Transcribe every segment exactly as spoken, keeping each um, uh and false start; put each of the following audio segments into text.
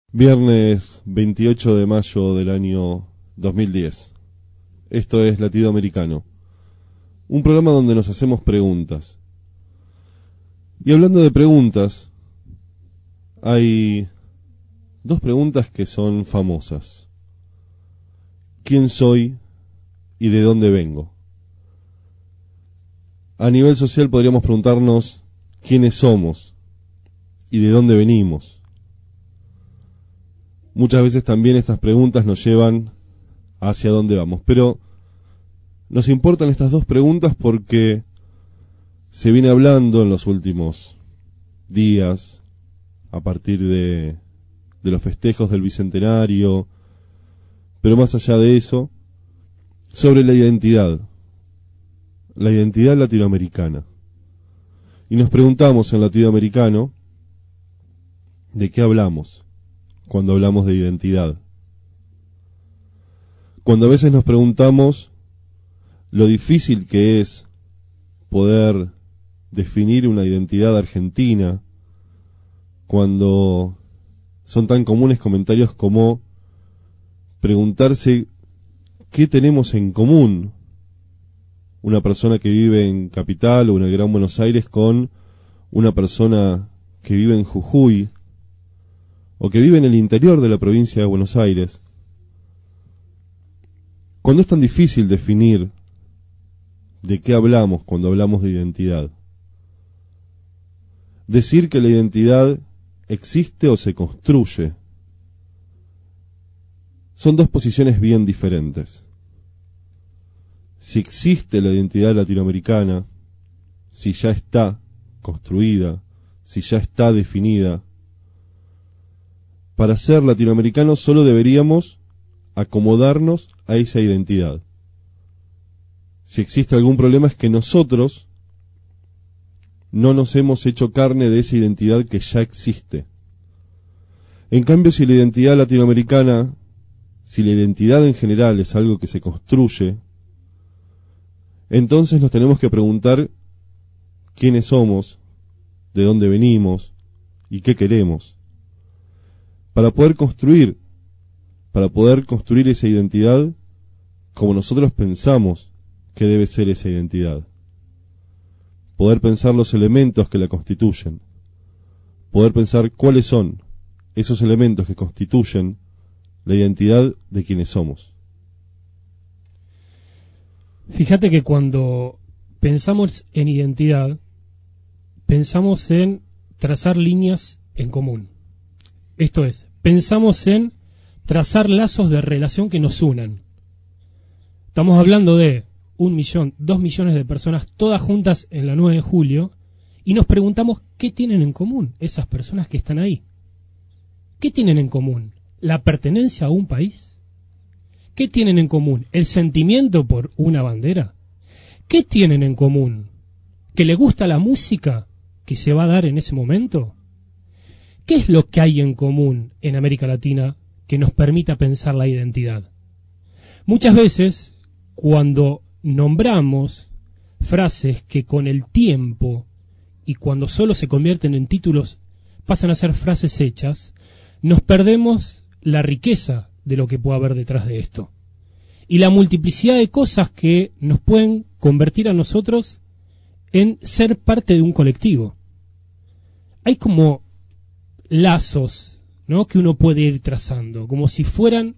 Viernes veintiocho de mayo del año dos mil diez. Esto es Latido Americano, un programa donde nos hacemos preguntas. Y hablando de preguntas, hay dos preguntas que son famosas. ¿Quién soy y de dónde vengo? A nivel social podríamos preguntarnos quiénes somos y de dónde venimos. Muchas veces también estas preguntas nos llevan hacia dónde vamos, pero nos importan estas dos preguntas porque se viene hablando en los últimos días, a partir de, de los festejos del Bicentenario, pero más allá de eso, sobre la identidad, la identidad latinoamericana. Y nos preguntamos en Latinoamericano, ¿de qué hablamos cuando hablamos de identidad? Cuando a veces nos preguntamos lo difícil que es poder definir una identidad argentina, cuando son tan comunes comentarios como preguntarse qué tenemos en común una persona que vive en Capital o en el Gran Buenos Aires con una persona que vive en Jujuy o que vive en el interior de la provincia de Buenos Aires. Cuando es tan difícil definir de qué hablamos cuando hablamos de identidad. Decir que la identidad existe o se construye son dos posiciones bien diferentes. Si existe la identidad latinoamericana, si ya está construida, si ya está definida, para ser latinoamericanos solo deberíamos acomodarnos a esa identidad. Si existe algún problema es que nosotros no nos hemos hecho carne de esa identidad que ya existe. En cambio, si la identidad latinoamericana, si la identidad en general es algo que se construye, entonces nos tenemos que preguntar quiénes somos, de dónde venimos y qué queremos. Para poder construir, para poder construir esa identidad como nosotros pensamos que debe ser esa identidad. Poder pensar los elementos que la constituyen. Poder pensar cuáles son esos elementos que constituyen la identidad de quienes somos. Fíjate que cuando pensamos en identidad, pensamos en trazar líneas en común. Esto es, pensamos en trazar lazos de relación que nos unan. Estamos hablando de un millón, dos millones de personas todas juntas en la nueve de julio y nos preguntamos qué tienen en común esas personas que están ahí. ¿Qué tienen en común? ¿La pertenencia a un país? ¿Qué tienen en común? ¿El sentimiento por una bandera? ¿Qué tienen en común? ¿Que le gusta la música que se va a dar en ese momento? ¿Qué es lo que hay en común en América Latina que nos permita pensar la identidad? Muchas veces, cuando nombramos frases que con el tiempo y cuando solo se convierten en títulos pasan a ser frases hechas, nos perdemos la riqueza de lo que puede haber detrás de esto y la multiplicidad de cosas que nos pueden convertir a nosotros en ser parte de un colectivo. Hay como lazos, ¿no?, que uno puede ir trazando, como si fueran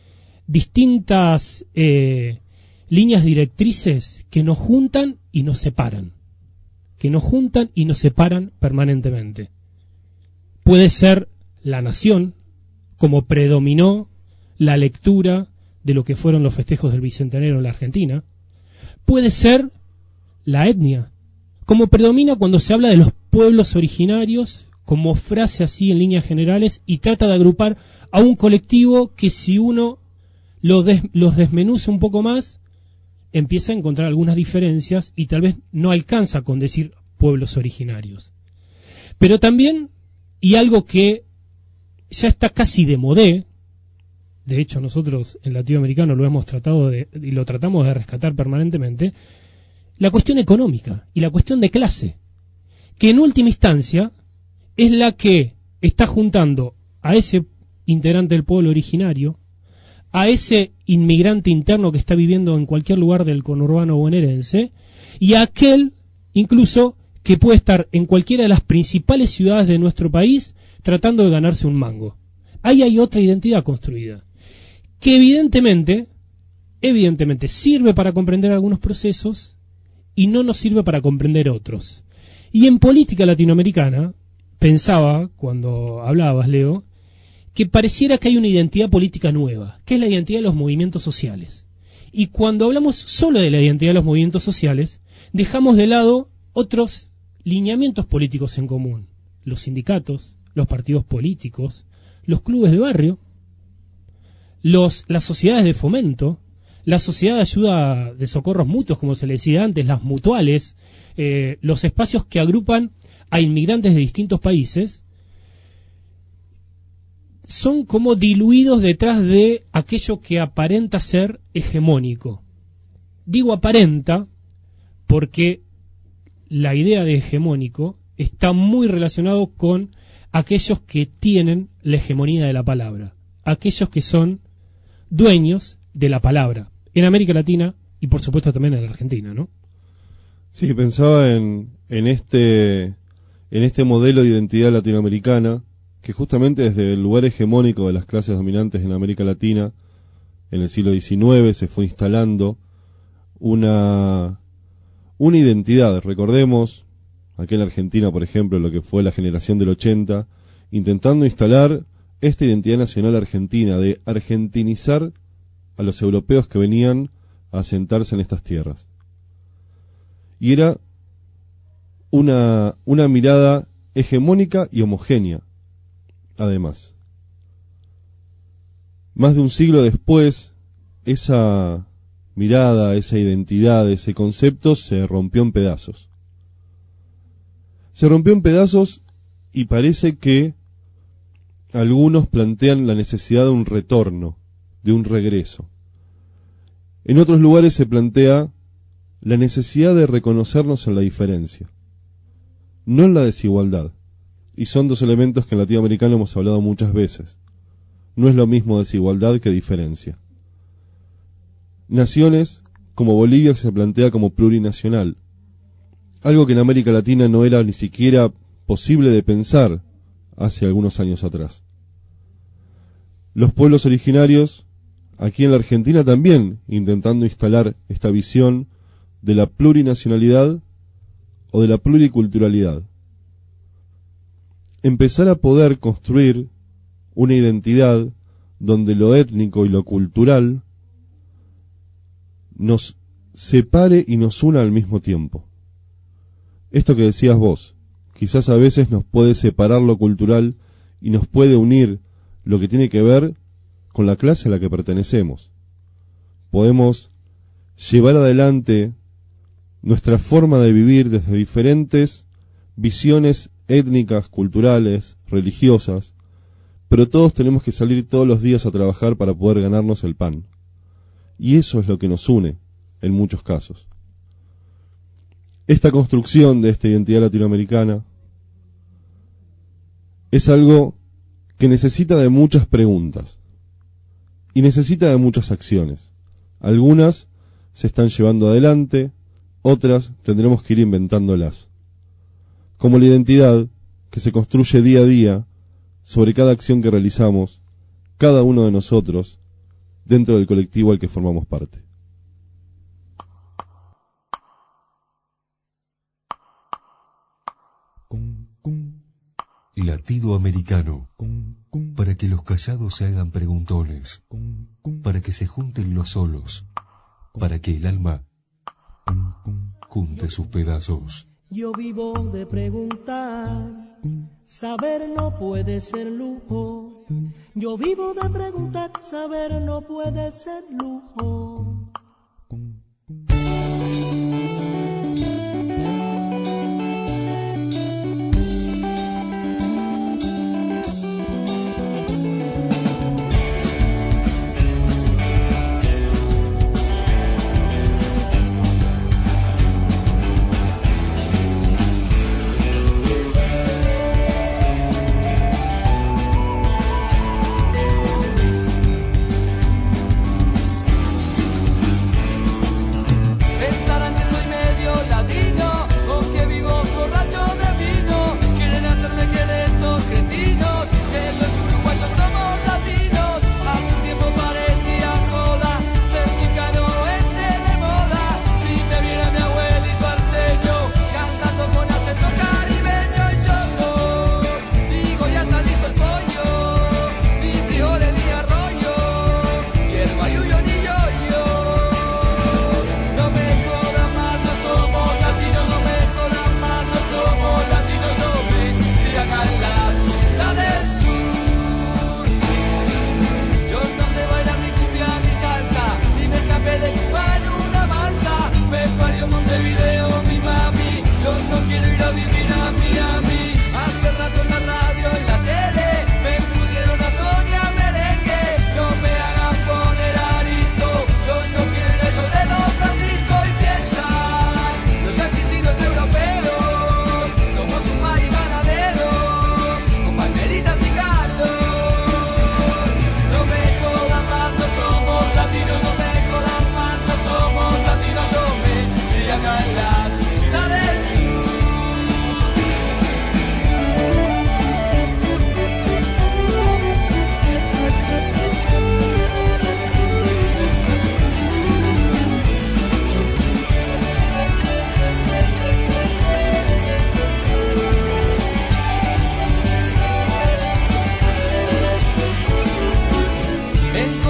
distintas eh, líneas directrices que nos juntan y nos separan, que nos juntan y nos separan permanentemente. Puede ser la nación, como predominó la lectura de lo que fueron los festejos del Bicentenario en la Argentina. Puede ser la etnia, como predomina cuando se habla de los pueblos originarios, como frase así en líneas generales, y trata de agrupar a un colectivo que si uno lo des, los desmenuza un poco más, empieza a encontrar algunas diferencias y tal vez no alcanza con decir pueblos originarios. Pero también, y algo que ya está casi de modé, de hecho nosotros en Latinoamericano lo hemos tratado de, y lo tratamos de rescatar permanentemente, la cuestión económica y la cuestión de clase, que en última instancia es la que está juntando a ese integrante del pueblo originario, a ese inmigrante interno que está viviendo en cualquier lugar del conurbano bonaerense, y a aquel, incluso, que puede estar en cualquiera de las principales ciudades de nuestro país tratando de ganarse un mango. Ahí hay otra identidad construida, que evidentemente, evidentemente sirve para comprender algunos procesos y no nos sirve para comprender otros. Y en política latinoamericana, pensaba, cuando hablabas, Leo, que pareciera que hay una identidad política nueva, que es la identidad de los movimientos sociales. Y cuando hablamos solo de la identidad de los movimientos sociales, dejamos de lado otros lineamientos políticos en común. Los sindicatos, los partidos políticos, los clubes de barrio, los, las sociedades de fomento, la sociedad de ayuda de socorros mutuos, como se le decía antes, las mutuales, eh, los espacios que agrupan a inmigrantes de distintos países, son como diluidos detrás de aquello que aparenta ser hegemónico. Digo aparenta porque la idea de hegemónico está muy relacionado con aquellos que tienen la hegemonía de la palabra, aquellos que son dueños de la palabra, en América Latina y por supuesto también en Argentina, ¿no? Sí, pensaba en, en este en este modelo de identidad latinoamericana que justamente desde el lugar hegemónico de las clases dominantes en América Latina en el siglo diecinueve se fue instalando una una identidad. Recordemos aquí en Argentina, por ejemplo, lo que fue la generación del ochenta, intentando instalar esta identidad nacional argentina, de argentinizar a los europeos que venían a asentarse en estas tierras. Y era una, una mirada hegemónica y homogénea, además. Más de un siglo después, esa mirada, esa identidad, ese concepto se rompió en pedazos. Se rompió en pedazos y parece que algunos plantean la necesidad de un retorno, de un regreso. En otros lugares se plantea la necesidad de reconocernos en la diferencia, no en la desigualdad. Y son dos elementos que en latinoamericano hemos hablado muchas veces. No es lo mismo desigualdad que diferencia. Naciones como Bolivia se plantea como plurinacional, algo que en América Latina no era ni siquiera posible de pensar hace algunos años atrás. Los pueblos originarios, aquí en la Argentina también, intentando instalar esta visión de la plurinacionalidad o de la pluriculturalidad. Empezar a poder construir una identidad donde lo étnico y lo cultural nos separe y nos una al mismo tiempo. Esto que decías vos, quizás a veces nos puede separar lo cultural y nos puede unir lo que tiene que ver con la clase a la que pertenecemos. Podemos llevar adelante nuestra forma de vivir desde diferentes visiones étnicas, culturales, religiosas, pero todos tenemos que salir todos los días a trabajar para poder ganarnos el pan. Y eso es lo que nos une, en muchos casos. Esta construcción de esta identidad latinoamericana es algo que necesita de muchas preguntas y necesita de muchas acciones. Algunas se están llevando adelante, otras tendremos que ir inventándolas. Como la identidad que se construye día a día sobre cada acción que realizamos, cada uno de nosotros, dentro del colectivo al que formamos parte. Latido americano, para que los callados se hagan preguntones, para que se junten los solos, para que el alma junte sus pedazos. Yo vivo de preguntar, saber no puede ser lujo. Yo vivo de preguntar, saber no puede ser lujo.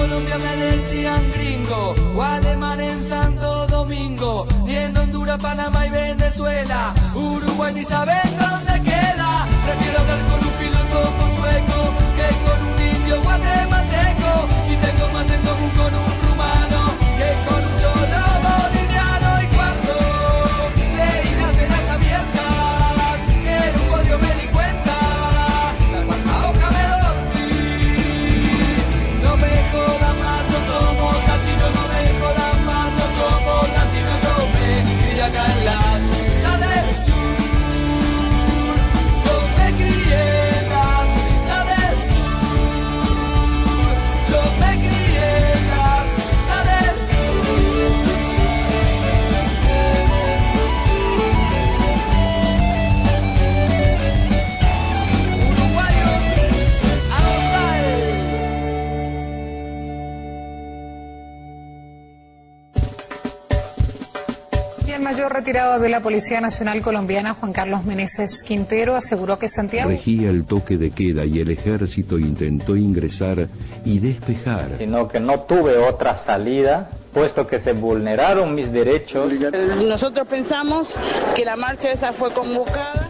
Colombia me decían gringo, o alemán en Santo Domingo, ni en Honduras, Panamá y Venezuela, Uruguay ni saben dónde queda. Prefiero hablar con un filósofo sueco que con un indio guatemalteco, y tengo más en común con un rumano que con un cholo boliviano. Y cuando leí las venas abiertas, que era un podio me di cuenta, la cuarta hoja me dormí. No me jodan más, no somos latinos, no me jodan más, no somos latinos. Yo me crié acá en la Suiza del Sur, yo me crié en la Suiza del Sur, yo me crié en la Suiza del Sur. Uruguayos, a los Y el mayor retirado de la Policía Nacional Colombiana, Juan Carlos Meneses Quintero, aseguró que Santiago regía el toque de queda y el ejército intentó ingresar y despejar. Sino que no tuve otra salida, puesto que se vulneraron mis derechos. Nosotros pensamos que la marcha esa fue convocada.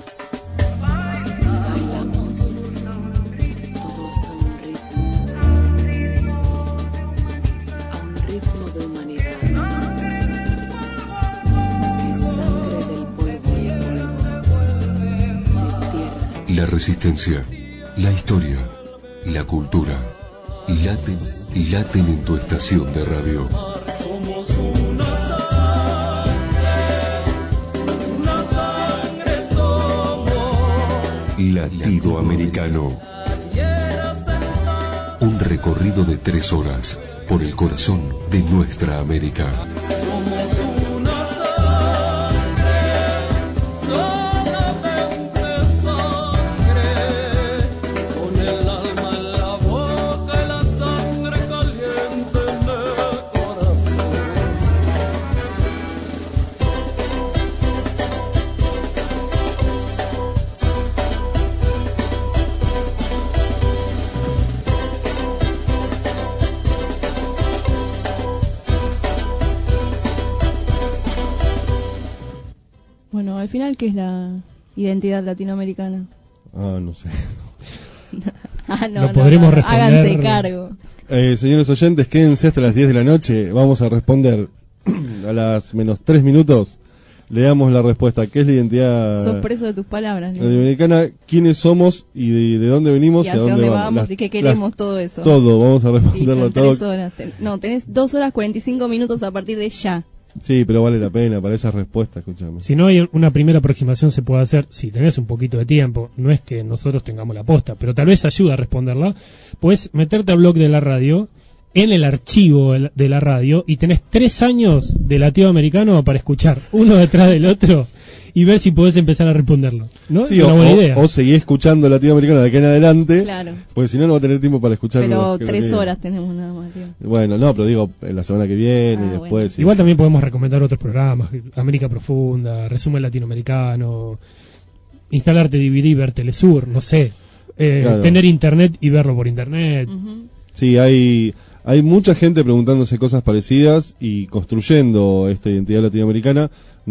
La resistencia, la historia, la cultura, laten, laten en tu estación de radio. Somos una sangre, una sangre somos. Latido Americano. Un recorrido de tres horas por el corazón de nuestra América. Somos una sangre, solamente sangre, con el alma en la boca y la sangre caliente en el corazón. Bueno, al final, ¿qué es la identidad latinoamericana? Ah, no sé. Ah, no, Lo no, podremos no, responder. háganse cargo. Eh, señores oyentes, quédense hasta las diez de la noche. Vamos a responder a las menos tres minutos. Le damos la respuesta. ¿Qué es la identidad Sos preso de tus palabras, ¿no? latinoamericana? ¿Quiénes somos y de, de dónde venimos Y y, hacia a dónde dónde vamos? vamos Las- y qué queremos, las- todo eso. Todo, vamos a Sí, responderlo son todo. tres horas. Ten- no, tenés dos horas cuarenta y cinco minutos a partir de ya. Sí, pero vale la pena para esa respuesta, escúchame. Si no hay una primera aproximación se puede hacer, si tenés un poquito de tiempo, no es que nosotros tengamos la posta, pero tal vez ayuda a responderla, puedes meterte al blog de la radio, en el archivo el- de la radio, y tenés tres años de latinoamericano para escuchar, uno detrás del otro, y ver si podés empezar a responderlo. ¿No? Sí, es una o, buena o- idea. o seguí escuchando latinoamericana de aquí en adelante, Claro. porque si no, no va a tener tiempo para escuchar. Pero lo que- tres lo que- horas tenemos nada más, tío. Bueno, no, pero digo, en la semana que viene Ah, y después. sí. Igual también podemos recomendar otros programas, América Profunda, Resumen Latinoamericano, instalarte D V D y ver Telesur, no sé, eh, Claro. tener internet y verlo por internet. Ujú. Sí, hay, hay mucha gente preguntándose cosas parecidas y construyendo esta identidad latinoamericana.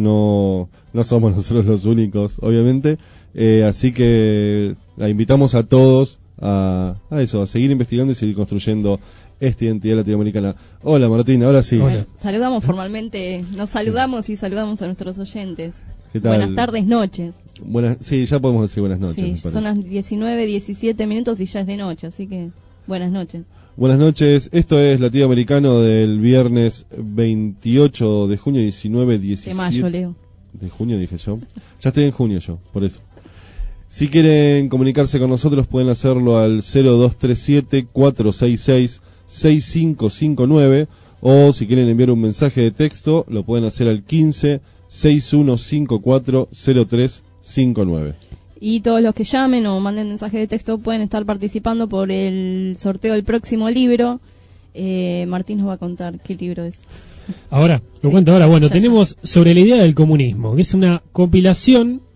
No, no somos nosotros los únicos, obviamente. Eh, así que la invitamos a todos a, a eso, a seguir investigando y seguir construyendo esta identidad latinoamericana. Hola Martín, ahora sí. Hola. Saludamos formalmente, nos saludamos y saludamos a nuestros oyentes. ¿Qué tal? Buenas tardes, noches. Buenas, sí, ya podemos decir buenas noches. Sí, me parece. son las diecinueve, diecisiete minutos y ya es de noche, así que buenas noches. Buenas noches, esto es Latinoamericano del viernes veintiocho de junio, diecinueve, diecisiete De mayo, Leo. de junio dije yo. Ya estoy en junio yo, por eso. Si quieren comunicarse con nosotros pueden hacerlo al cero dos tres siete, cuatro seis seis, seis cinco cinco nueve, o si quieren enviar un mensaje de texto lo pueden hacer al quince, sesenta y uno cincuenta y cuatro, cero tres cincuenta y nueve. Y todos los que llamen o manden mensaje de texto pueden estar participando por el sorteo del próximo libro. Eh, Martín nos va a contar qué libro es. Ahora, lo Sí, cuento ahora. Bueno, ya, tenemos sobre la idea del comunismo, que es una compilación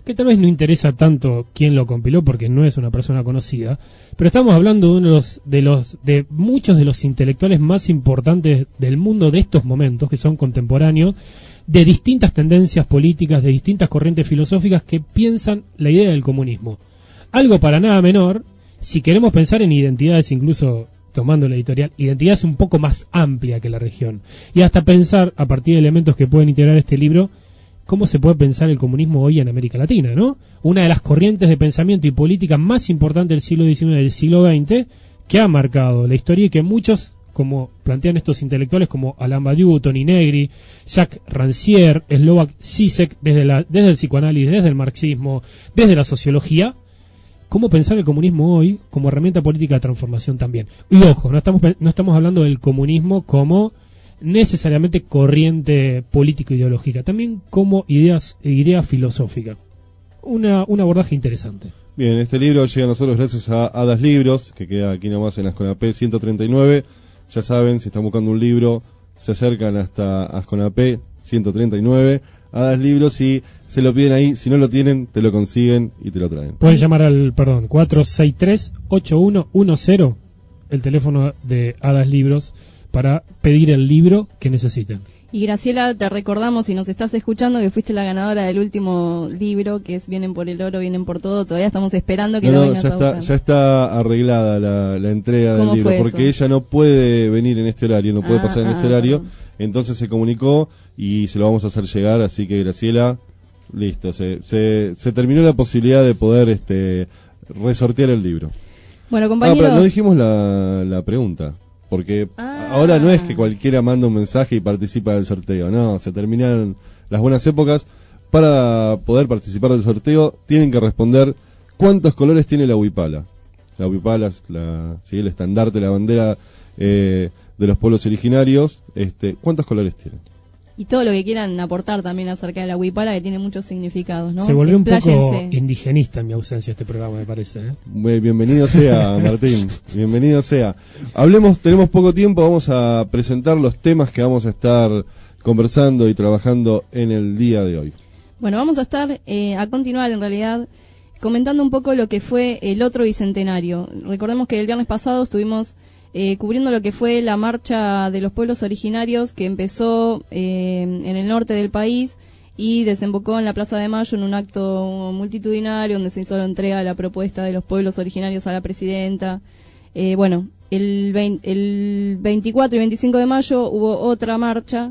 que tal vez no interesa tanto quién lo compiló porque no es una persona conocida, pero estamos hablando de uno de los, de los de muchos de los intelectuales más importantes del mundo de estos momentos, que son contemporáneos, de distintas tendencias políticas, de distintas corrientes filosóficas que piensan la idea del comunismo. Algo para nada menor, si queremos pensar en identidades, incluso tomando la editorial, identidades un poco más amplia que la región, y hasta pensar, a partir de elementos que pueden integrar este libro, cómo se puede pensar el comunismo hoy en América Latina, ¿no? Una de las corrientes de pensamiento y política más importantes del siglo diecinueve y del siglo veinte, que ha marcado la historia y que muchos, como plantean estos intelectuales como Alain Badiou, Tony Negri, Jacques Rancière, Slovak Zizek, desde, la, desde el psicoanálisis, desde el marxismo, desde la sociología, cómo pensar el comunismo hoy como herramienta política de transformación también. Y ojo, no estamos, no estamos hablando del comunismo como necesariamente corriente político-ideológica, también como ideas, idea filosófica. Una, un abordaje interesante. Bien, este libro llega a nosotros gracias a Hadas Libros, que queda aquí nomás en Asconapé ciento treinta y nueve. Ya saben, si están buscando un libro, se acercan hasta Asconapé ciento treinta y nueve. Hadas Libros, y se lo piden ahí. Si no lo tienen, te lo consiguen y te lo traen. Pueden llamar al, perdón, cuatro seis tres, ocho uno uno cero, el teléfono de Hadas Libros, para pedir el libro que necesiten. Y Graciela, te recordamos, si nos estás escuchando, que fuiste la ganadora del último libro, que es Vienen por el oro, vienen por todo. Todavía estamos esperando que no, lo no, vengas ya a está, buscar. ya está arreglada la, la entrega del libro, porque eso? ella no puede venir en este horario, no puede ah, pasar en ah, este horario, perdón. Entonces se comunicó y se lo vamos a hacer llegar, así que Graciela, listo, se, se, se terminó la posibilidad de poder este resortear el libro. Bueno, compañeros... Ah, pero no dijimos la, la pregunta. Porque ah. ahora no es que cualquiera manda un mensaje y participa del sorteo, no, se terminaron las buenas épocas. Para poder participar del sorteo tienen que responder cuántos colores tiene la huipala. La huipala es la, ¿sí? el estandarte, la bandera eh, de los pueblos originarios. Este, ¿cuántos colores tiene? Y todo lo que quieran aportar también acerca de la huipala, que tiene muchos significados, ¿no? Se volvió Expláyense. un poco indigenista en mi ausencia este programa, me parece, ¿eh? Bienvenido sea, Martín, bienvenido sea. Hablemos, tenemos poco tiempo, vamos a presentar los temas que vamos a estar conversando y trabajando en el día de hoy. Bueno, vamos a estar, eh, a continuar en realidad, comentando un poco lo que fue el otro bicentenario. Recordemos que el viernes pasado estuvimos Eh, cubriendo lo que fue la marcha de los pueblos originarios, que empezó eh, en el norte del país y desembocó en la Plaza de Mayo en un acto multitudinario donde se hizo la entrega de la propuesta de los pueblos originarios a la presidenta. Eh, bueno, el, veinte, el veinticuatro y veinticinco de mayo hubo otra marcha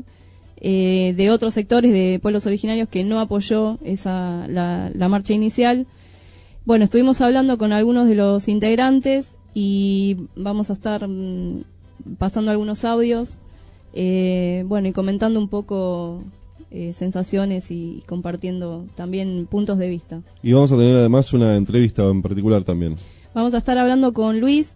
eh, de otros sectores de pueblos originarios que no apoyó esa la, la marcha inicial. Bueno, estuvimos hablando con algunos de los integrantes y vamos a estar mmm, pasando algunos audios, eh, bueno, y comentando un poco eh, sensaciones y, y compartiendo también puntos de vista. Y vamos a tener además una entrevista en particular también. Vamos a estar hablando con Luis,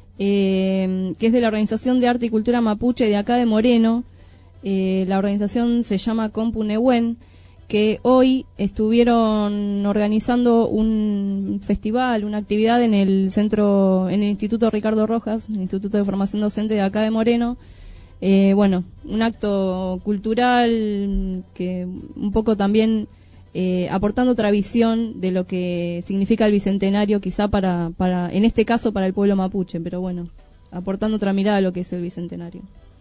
eh, que es de la Organización de Arte y Cultura Mapuche de acá de Moreno. Eh, la organización se llama Compu Nehuen, que hoy estuvieron organizando un festival, una actividad en el centro, en el Instituto Ricardo Rojas, el Instituto de Formación Docente de acá de Moreno. Eh, bueno, un acto cultural que un poco también eh, aportando otra visión de lo que significa el bicentenario, quizá para, para, en este caso para el pueblo mapuche, pero bueno, aportando otra mirada a lo que es el bicentenario.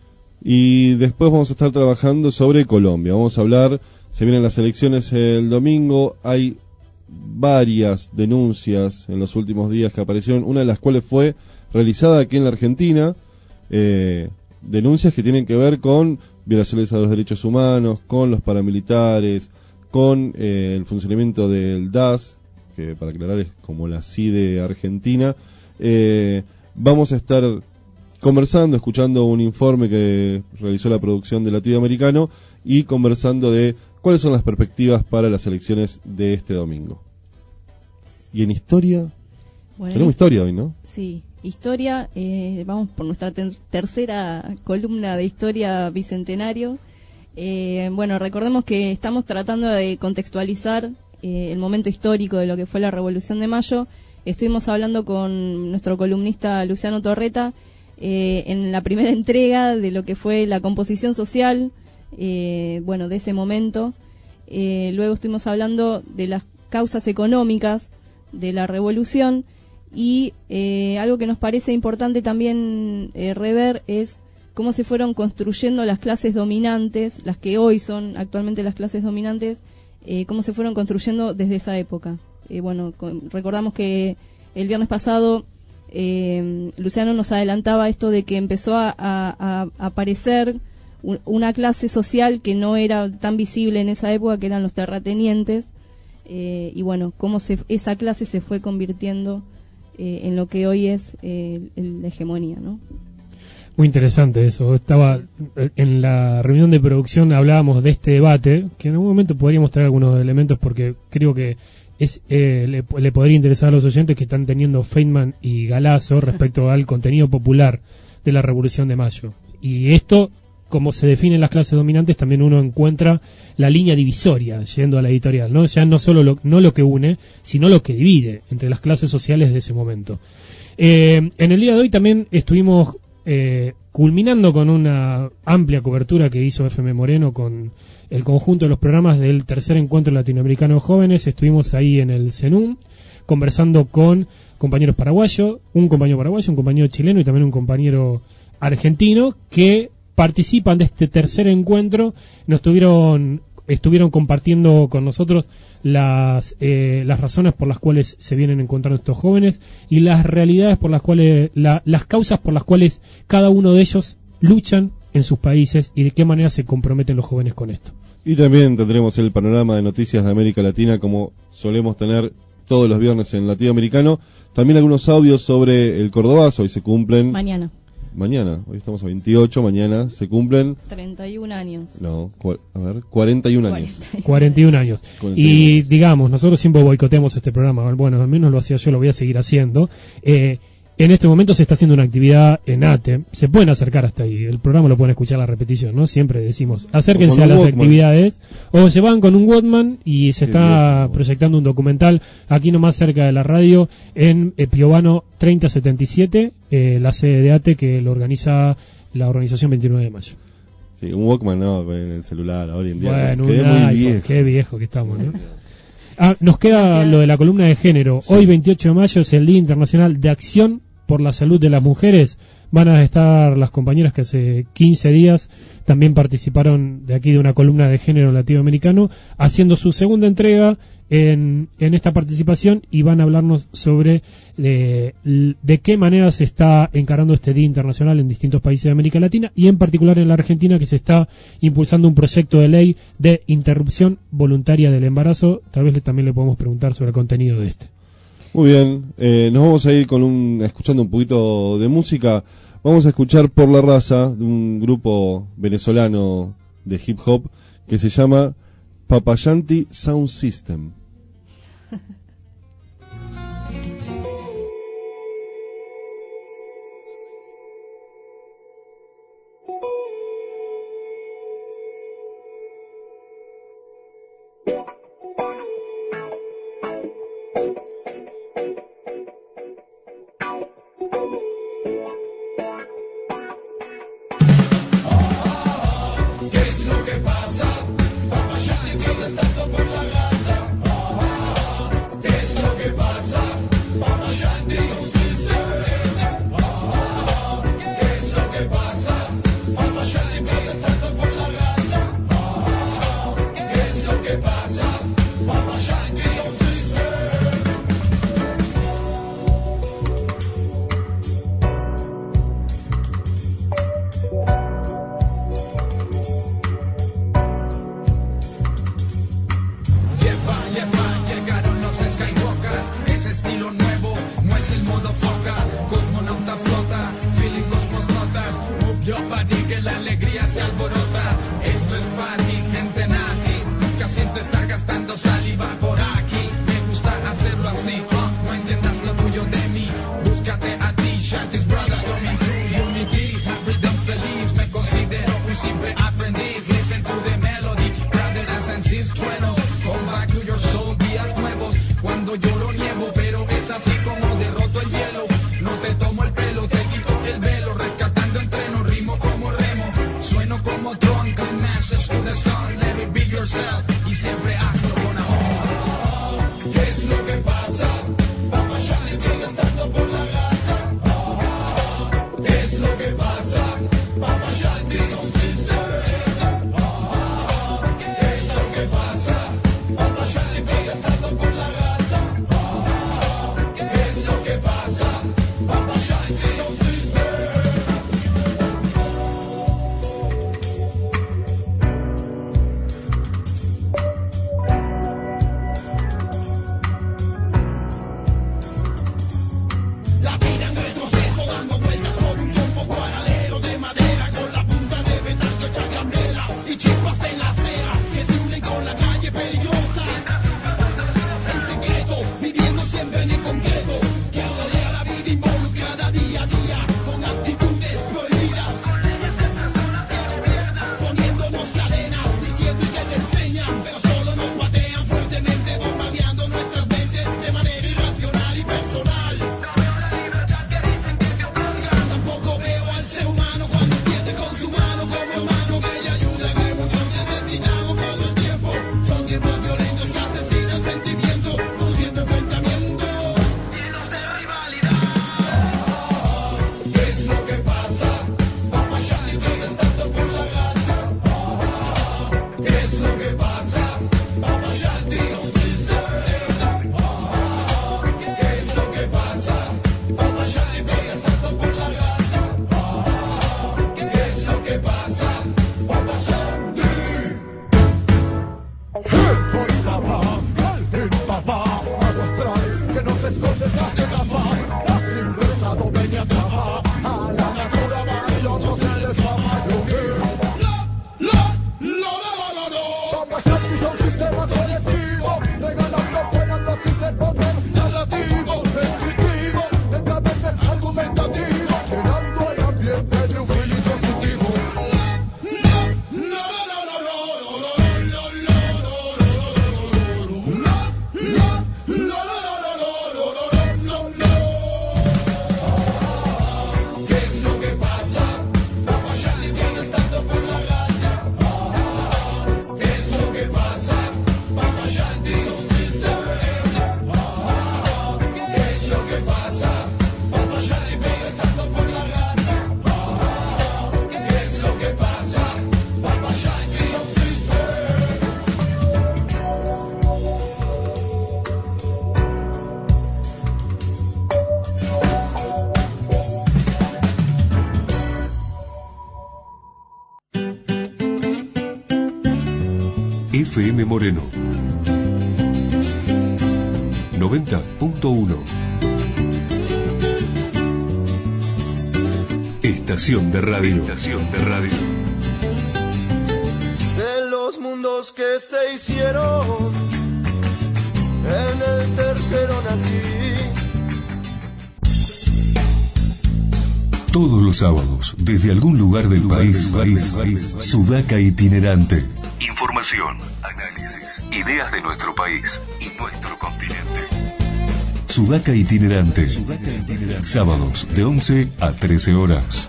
Y después vamos a estar trabajando sobre Colombia. Vamos a hablar, se vienen las elecciones el domingo, hay varias denuncias en los últimos días que aparecieron, una de las cuales fue realizada aquí en la Argentina, eh, denuncias que tienen que ver con violaciones a los derechos humanos, con los paramilitares, con eh, el funcionamiento del D A S, que para aclarar es como la C I D E Argentina. Eh, vamos a estar conversando, escuchando un informe que realizó la producción de Latinoamericano y conversando de cuáles son las perspectivas para las elecciones de este domingo. Y en historia, bueno, tenemos historia hoy, ¿no? Sí, historia, eh, vamos por nuestra ter tercera columna de historia bicentenario. Eh, bueno, recordemos que estamos tratando de contextualizar eh, el momento histórico de lo que fue la Revolución de Mayo. Estuvimos hablando con nuestro columnista Luciano Torreta eh, en la primera entrega de lo que fue la composición social, eh, bueno, de ese momento. Eh, luego estuvimos hablando de las causas económicas de la revolución. Y eh, algo que nos parece importante también eh, rever es cómo se fueron construyendo las clases dominantes, las que hoy son actualmente las clases dominantes, eh, cómo se fueron construyendo desde esa época. Eh, bueno, con, recordamos que el viernes pasado eh, Luciano nos adelantaba esto de que empezó a, a, a aparecer un, una clase social que no era tan visible en esa época, que eran los terratenientes, eh, y bueno, cómo se, esa clase se fue convirtiendo eh, en lo que hoy es eh, la hegemonía, ¿no? Muy interesante eso. Estaba en la reunión de producción, hablábamos de este debate, que en algún momento podríamos traer algunos elementos porque creo que es eh, le, le podría interesar a los oyentes que están teniendo Feynman y Galazo respecto al contenido popular de la Revolución de Mayo. Y esto, como se definen las clases dominantes, también uno encuentra la línea divisoria yendo a la editorial, ¿no? Ya no solo lo, no lo que une, sino lo que divide entre las clases sociales de ese momento. Eh, en el día de hoy también estuvimos Eh, culminando con una amplia cobertura que hizo F M Moreno con el conjunto de los programas del tercer encuentro latinoamericano de jóvenes. Estuvimos ahí en el CENUM conversando con compañeros paraguayos, un compañero paraguayo, un compañero chileno y también un compañero argentino que participan de este tercer encuentro. Nos tuvieron estuvieron compartiendo con nosotros las eh, las razones por las cuales se vienen encontrando estos jóvenes y las realidades por las cuales la, las causas por las cuales cada uno de ellos luchan en sus países y de qué manera se comprometen los jóvenes con esto. Y también tendremos el panorama de noticias de América Latina como solemos tener todos los viernes en Latinoamericano. También algunos audios sobre el Cordobazo. Hoy se cumplen mañana Mañana, hoy estamos a veintiocho, mañana se cumplen... treinta y un años. No, cu- a ver, cuarenta y un años. cuarenta y un años. Y digamos, nosotros siempre boicoteamos este programa, bueno, al menos lo hacía yo, lo voy a seguir haciendo. Eh, en este momento se está haciendo una actividad en ATE, se pueden acercar hasta ahí, el programa lo pueden escuchar la repetición, ¿no? Siempre decimos, acérquense a las Walkman. Actividades, o se van con un Walkman y se Qué está bien, proyectando un documental aquí nomás cerca de la radio en eh, Piovano treinta setenta y siete, eh, la sede de ATE que lo organiza la organización veintinueve de mayo. Sí, un Walkman no, en el celular, ahora en día. Bueno, Quedé un muy iPod, viejo. Qué viejo que estamos, ¿no? Ah, nos queda lo de la columna de género. Sí. Hoy, veintiocho de mayo, es el Día Internacional de Acción por la Salud de las Mujeres. Van a estar las compañeras que hace quince días también participaron de aquí de una columna de género latinoamericano, haciendo su segunda entrega en, en esta participación, y van a hablarnos sobre de, de qué manera se está encarando este Día Internacional en distintos países de América Latina y en particular en la Argentina, que se está impulsando un proyecto de ley de interrupción voluntaria del embarazo. Tal vez también le podemos preguntar sobre el contenido de este. Muy bien, eh, nos vamos a ir con un escuchando un poquito de música. Vamos a escuchar Por la Raza, de un grupo venezolano de hip hop que se llama Papayanti Sound System. Y siempre hazlo con amor. lo que pasa? Papa Shanti son sisters. ¿Qué es lo que pasa? Papa Shanti protestando por la raza. ¿Qué es lo que pasa? Papa Shanti son sisters. La vida en retroceso dando vueltas por un tiempo paralelo de madera con la punta de petardo hecha candela y chispas en la acera que se unen con la calle peligrosa. En secreto, viviendo siempre en el concreto que rodea la vida involucrada día a día con actitudes prohibidas, poniéndonos cadenas, diciendo y que te enseñan, pero solo nos patean fuertemente, bombardeando nuestras mentes de manera irracional y personal. Tampoco veo al ser humano cuando extiende con su mano como hermano que le ayuda que muchos necesitamos todo el tiempo. Son tiempos violentos que asesinan sentimientos, produciendo enfrentamientos llenos de rivalidad. ¿Qué es lo que pasa? Papa Shanti protestando por la raza. ¿Qué es lo que pasa? Papa Shanti son sisters. ¿Qué es lo que pasa? Papa Shanti protestando por la raza. ¿Qué es lo que pasa? Papa Shanti. Soy papá, el papá, a mostrar que no se esconde tras de capaz. Has ingresado, ven y atrapa. A la natura va y lo no se les escapa. Lo que la, la, lo, lo, lo, lo. Papa Shanti son sistema colectivo, regalando buenas dosis de poder narrativo, descriptivo, lentamente argumentativo, llenando el ambiente de un feeling positivo. ¿Qué es lo que pasa? Papa Shanti protestando por la raza. ¿Qué es lo que pasa? Papa Shanti son sisters. ¿Qué es lo que pasa? Papa Shanti protestando por la raza. ¿Qué es lo que pasa? Papa Shanti son sisters. F M Moreno noventa punto uno. Estación de radio. Estación de radio. De los mundos que se hicieron, en el tercero nací. Todos los sábados, desde algún lugar del país, país, Sudaca Itinerante. Información, análisis, ideas de nuestro país y nuestro continente. Sudaca Itinerante. Sábados de once a trece horas.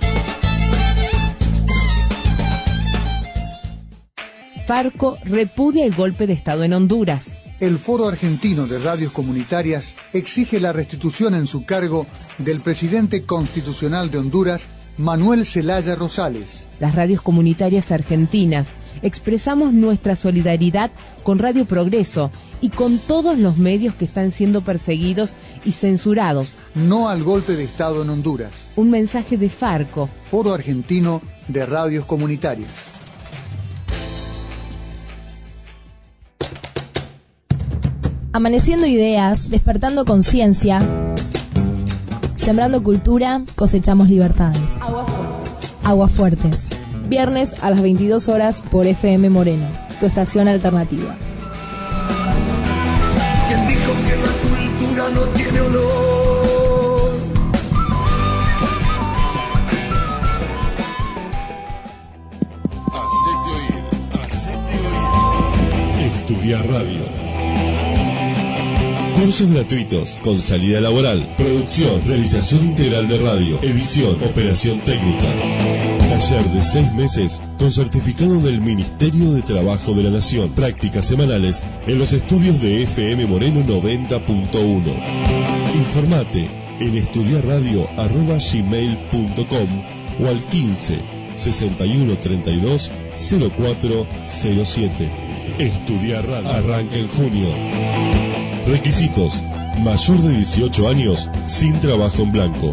Farco repudia el golpe de Estado en Honduras. El Foro Argentino de Radios Comunitarias exige la restitución en su cargo del presidente constitucional de Honduras, Manuel Zelaya Rosales. Las radios comunitarias argentinas expresamos nuestra solidaridad con Radio Progreso y con todos los medios que están siendo perseguidos y censurados. No al golpe de Estado en Honduras. Un mensaje de Farco, Foro Argentino de Radios Comunitarias. Amaneciendo ideas, despertando conciencia, sembrando cultura, cosechamos libertades. Aguafuertes. Aguafuertes. Viernes a las veintidós horas por F M Moreno, tu estación alternativa. ¿Quién dijo que la cultura no tiene olor? Hacete oír, hacete oír. Estudiar radio. Cursos gratuitos, con salida laboral, producción, realización integral de radio, edición, operación técnica. Taller de seis meses con certificado del Ministerio de Trabajo de la Nación. Prácticas semanales en los estudios de F M Moreno noventa punto uno. Informate en estudiarradio arroba gmail punto com o al quince, sesenta y uno, treinta y dos, cero cuatro cero siete. Estudiar Radio arranca en junio. Requisitos: mayor de dieciocho años, sin trabajo en blanco.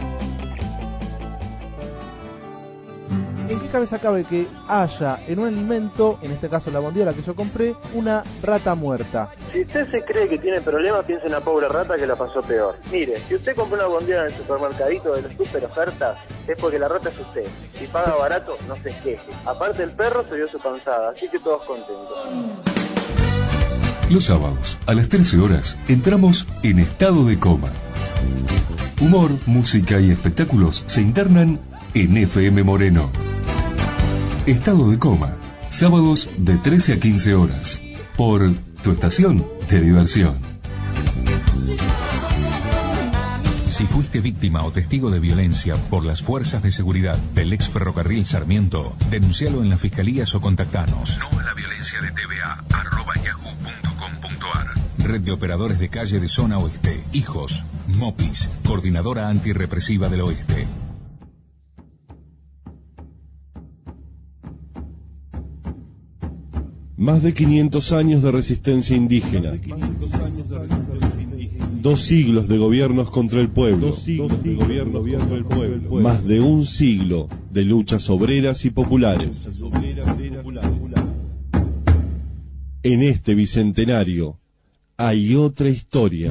¿En qué cabeza cabe que haya en un alimento, en este caso la bondiola que yo compré, una rata muerta? Si usted se cree que tiene problemas, piense en la pobre rata que la pasó peor. Mire, si usted compró una bondiola en el supermercadito de las super ofertas, es porque la rata es usted. Si paga barato, no se queje. Aparte, el perro se dio su panzada, así que todos contentos. Los sábados, a las trece horas, entramos en estado de coma. Humor, música y espectáculos se internan en F M Moreno. Estado de coma, sábados de trece a quince horas, por tu estación de diversión. Si fuiste víctima o testigo de violencia por las fuerzas de seguridad del ex ferrocarril Sarmiento, denuncialo en las fiscalías o contactanos. No a la violencia de T V A, arroba yahoo punto com punto ar. Red de Operadores de Calle de Zona Oeste. Hijos. Mopis. Coordinadora Antirrepresiva del Oeste. Más de quinientos años de resistencia indígena. Dos siglos de gobiernos contra el pueblo. Dos siglos de gobiernos contra el pueblo. Más de un siglo de luchas obreras y populares. En este bicentenario hay otra historia.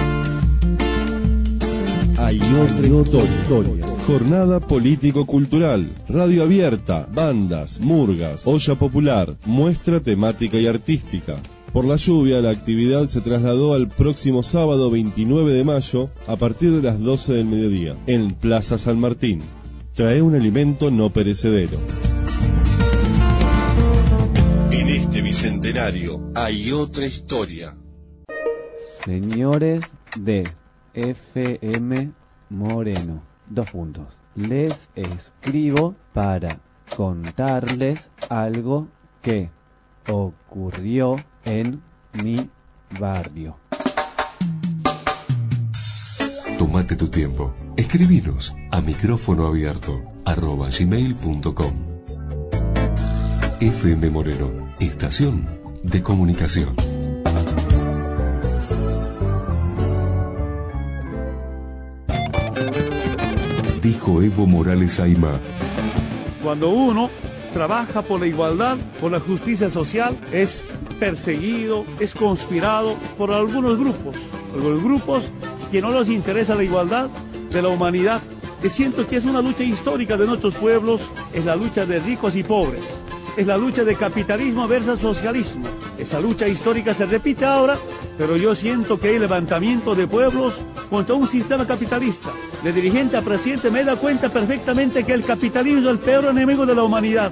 Hay otra historia. Jornada político-cultural, radio abierta, bandas, murgas, olla popular, muestra temática y artística. Por la lluvia, la actividad se trasladó al próximo sábado veintinueve de mayo a partir de las doce del mediodía, en Plaza San Martín. Trae un alimento no perecedero. En este bicentenario hay otra historia. Señores de F M Moreno, dos puntos. Les escribo para contarles algo que ocurrió en mi barrio. Tómate tu tiempo. Escribinos a micrófono abierto arroba gmail punto com. F M Moreno, estación de comunicación. Dijo Evo Morales Aymá. Cuando uno trabaja por la igualdad, por la justicia social, es perseguido, es conspirado por algunos grupos, algunos grupos que no les interesa la igualdad de la humanidad. Y siento que es una lucha histórica de nuestros pueblos, es la lucha de ricos y pobres, es la lucha de capitalismo versus socialismo. Esa lucha histórica se repite ahora, pero yo siento que hay levantamiento de pueblos contra un sistema capitalista. De dirigente a presidente me da cuenta perfectamente que el capitalismo es el peor enemigo de la humanidad.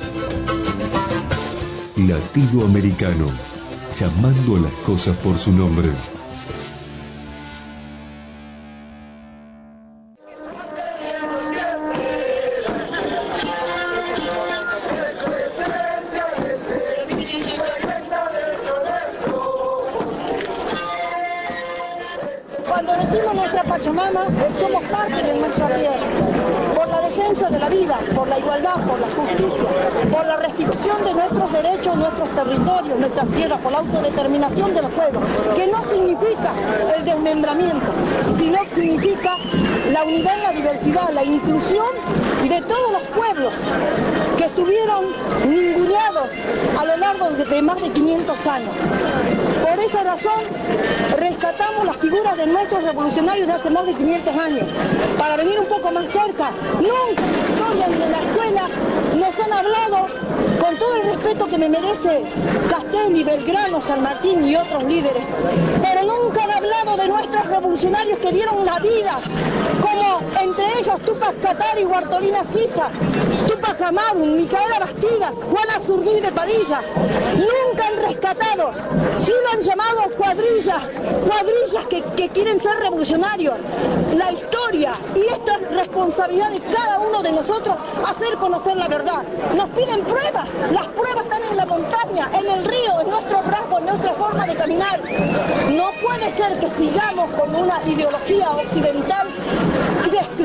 Latinoamericano, llamando a las cosas por su nombre. Cuando decimos nuestra Pachamama, somos parte de nuestra tierra, por la defensa de la vida, por la igualdad, por la justicia, por la restitución de nuestros derechos, nuestros territorios, nuestras tierras, por la autodeterminación de los pueblos, que no significa el desmembramiento, sino que significa la unidad, la diversidad, la inclusión de todos los pueblos que estuvieron ninguneados a lo largo de más de quinientos años. Por esa razón, rescatamos las figuras de nuestros revolucionarios de hace más de quinientos años. Para venir un poco más cerca, nunca en la historia ni en la escuela nos han hablado, con todo el respeto que me merece Castelli, Belgrano, San Martín y otros líderes, pero nunca han hablado de nuestros revolucionarios que dieron la vida, como entre ellos Tupac Katari, Bartolina Sisa, Tupac Amaru, Micaela Bastidas, Juana Zurduy de Padilla. Nunca han rescatado, sí lo han llamado cuadrillas, cuadrillas que, que quieren ser revolucionarios, la historia, y esto es responsabilidad de cada uno de nosotros, hacer conocer la verdad. Nos piden pruebas, las pruebas están en la montaña, en el río, en nuestros rasgos, en nuestra forma de caminar. No puede ser que sigamos con una ideología occidental de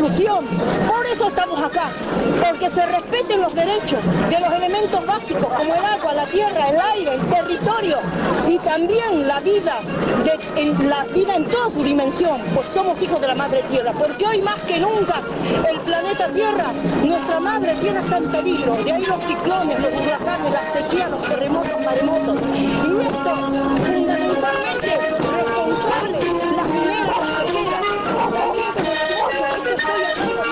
exclusión. Por eso estamos acá, porque se respeten los derechos de los elementos básicos como el agua, la tierra, el aire, el territorio y también la vida, de, en, la vida en toda su dimensión, pues somos hijos de la madre tierra, porque hoy más que nunca el planeta Tierra, nuestra madre tierra está en peligro, de ahí los ciclones, los huracanes, las sequías, los terremotos, maremotos, y esto fundamentalmente responsable las mineras, las sequeras, también de los esto estoy aquí en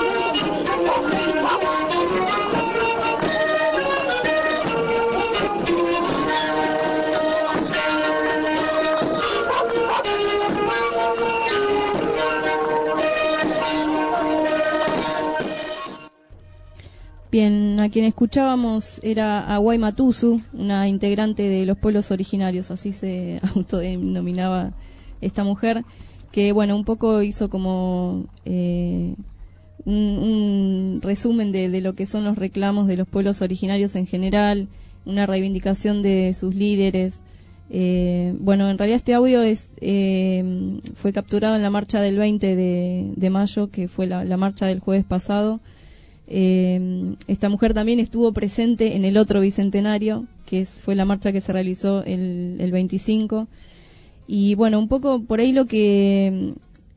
Bien, a quien escuchábamos era a Huay Matuzu, una integrante de los pueblos originarios, así se autodenominaba esta mujer, que bueno, un poco hizo como eh, un, un resumen de, de lo que son los reclamos de los pueblos originarios en general, una reivindicación de sus líderes. Eh, bueno, en realidad este audio es eh, fue capturado en la marcha del veinte de, de mayo, que fue la, la marcha del jueves pasado. Eh, esta mujer también estuvo presente en el otro bicentenario, que es, fue la marcha que se realizó el, el veinticinco. Y bueno, un poco por ahí lo que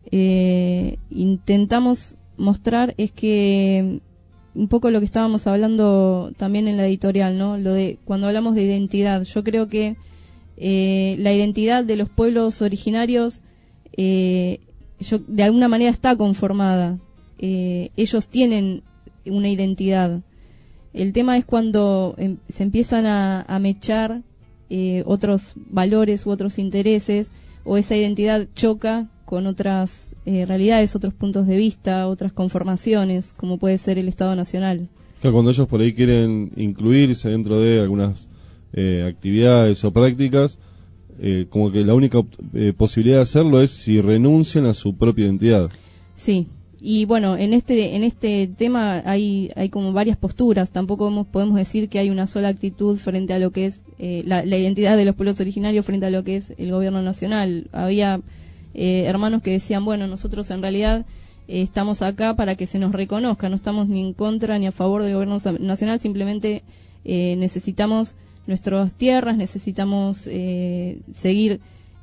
eh, intentamos mostrar es que un poco lo que estábamos hablando también en la editorial, ¿no? Lo de cuando hablamos de identidad. Yo creo que eh, la identidad de los pueblos originarios eh, yo, de alguna manera está conformada. Eh, ellos tienen una identidad. El tema es cuando eh, se empiezan a, a mechar eh, otros valores u otros intereses, o esa identidad choca con otras eh, realidades, otros puntos de vista, otras conformaciones, como puede ser el Estado Nacional. Claro, cuando ellos por ahí quieren incluirse dentro de algunas eh, actividades o prácticas, eh, como que la única eh, posibilidad de hacerlo es si renuncian a su propia identidad. Sí. Y bueno, en este en este tema hay hay como varias posturas. Tampoco hemos, podemos decir que hay una sola actitud frente a lo que es eh, la, la identidad de los pueblos originarios frente a lo que es el gobierno nacional. Había eh, hermanos que decían, bueno, nosotros en realidad eh, estamos acá para que se nos reconozca, no estamos ni en contra ni a favor del gobierno nacional, simplemente eh, necesitamos nuestras tierras, necesitamos eh, seguir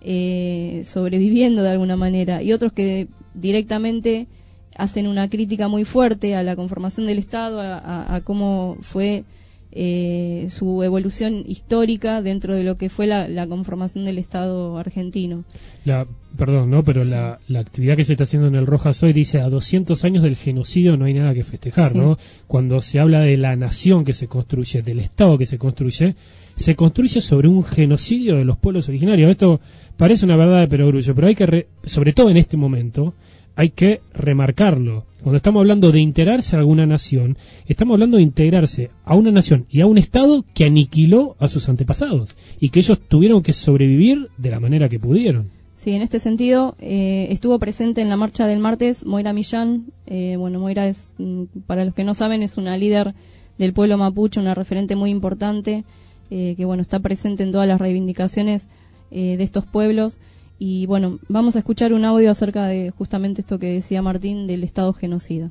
eh, sobreviviendo de alguna manera. Y otros que directamente hacen una crítica muy fuerte a la conformación del Estado, a, a, a cómo fue eh, su evolución histórica dentro de lo que fue la, la conformación del Estado argentino. La, perdón, ¿no? Pero sí. la, la actividad que se está haciendo en el Rojas hoy dice, a doscientos años del genocidio no hay nada que festejar, sí. ¿no? Cuando se habla de la nación que se construye, del Estado que se construye, se construye sobre un genocidio de los pueblos originarios. Esto parece una verdad de perogrullo, pero hay que, re, sobre todo en este momento, hay que remarcarlo. Cuando estamos hablando de integrarse a alguna nación, estamos hablando de integrarse a una nación y a un Estado que aniquiló a sus antepasados y que ellos tuvieron que sobrevivir de la manera que pudieron. Sí, en este sentido eh, estuvo presente en la marcha del martes Moira Millán. Eh, bueno, Moira es, para los que no saben, es una líder del pueblo mapuche, una referente muy importante, eh, que bueno, está presente en todas las reivindicaciones eh, de estos pueblos. Y bueno, vamos a escuchar un audio acerca de justamente esto que decía Martín del Estado genocida.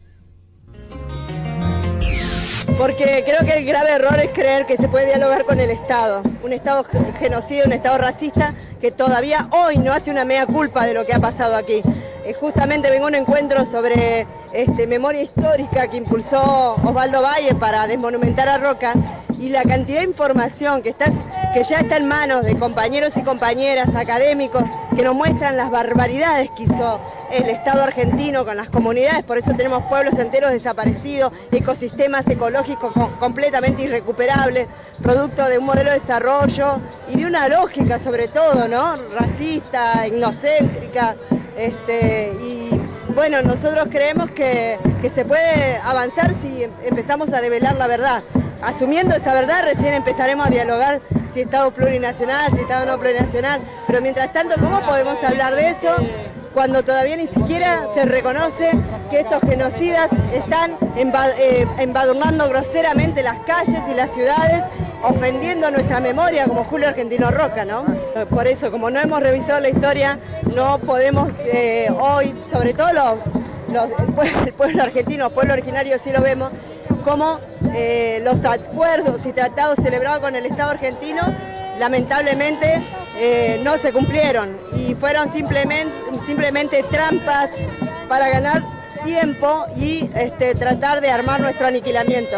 Porque creo que el grave error es creer que se puede dialogar con el Estado. Un Estado genocida, un Estado racista que todavía hoy no hace una mea culpa de lo que ha pasado aquí. Eh, justamente vengo a un encuentro sobre este, memoria histórica que impulsó Osvaldo Valle para desmonumentar a Roca, y la cantidad de información que está que ya está en manos de compañeros y compañeras académicos que nos muestran las barbaridades que hizo el Estado argentino con las comunidades. Por eso tenemos pueblos enteros desaparecidos, ecosistemas ecológicos co- completamente irrecuperables, producto de un modelo de desarrollo y de una lógica sobre todo, ¿no? Racista, etnocéntrica, este, y bueno, nosotros creemos que, que se puede avanzar si empezamos a develar la verdad. Asumiendo esa verdad, recién empezaremos a dialogar si Estado plurinacional, si Estado no plurinacional, pero mientras tanto, ¿cómo podemos hablar de eso cuando todavía ni siquiera se reconoce que estos genocidas están embad- eh, embadurnando groseramente las calles y las ciudades, ofendiendo nuestra memoria como Julio Argentino Roca, ¿no? Por eso, como no hemos revisado la historia, no podemos eh, hoy, sobre todo los los, el, pueblo, el pueblo argentino, el pueblo originario sí lo vemos, como eh, los acuerdos y tratados celebrados con el Estado argentino lamentablemente eh, no se cumplieron y fueron simplemente, simplemente trampas para ganar tiempo y este, tratar de armar nuestro aniquilamiento.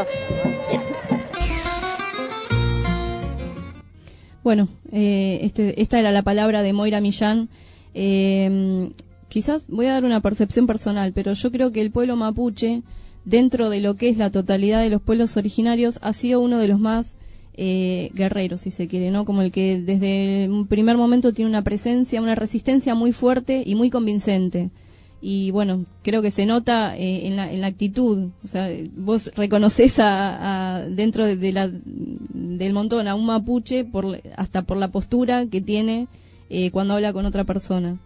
Bueno, eh, este, esta era la palabra de Moira Millán. Eh, quizás voy a dar una percepción personal, pero yo creo que el pueblo mapuche, dentro de lo que es la totalidad de los pueblos originarios, ha sido uno de los más eh, guerreros, si se quiere, ¿no? Como el que desde un primer momento tiene una presencia, una resistencia muy fuerte y muy convincente. Y bueno, creo que se nota eh, en, la, en la actitud. O sea, vos reconocés a, a dentro de, de la, del montón a un mapuche por, hasta por la postura que tiene eh, cuando habla con otra persona.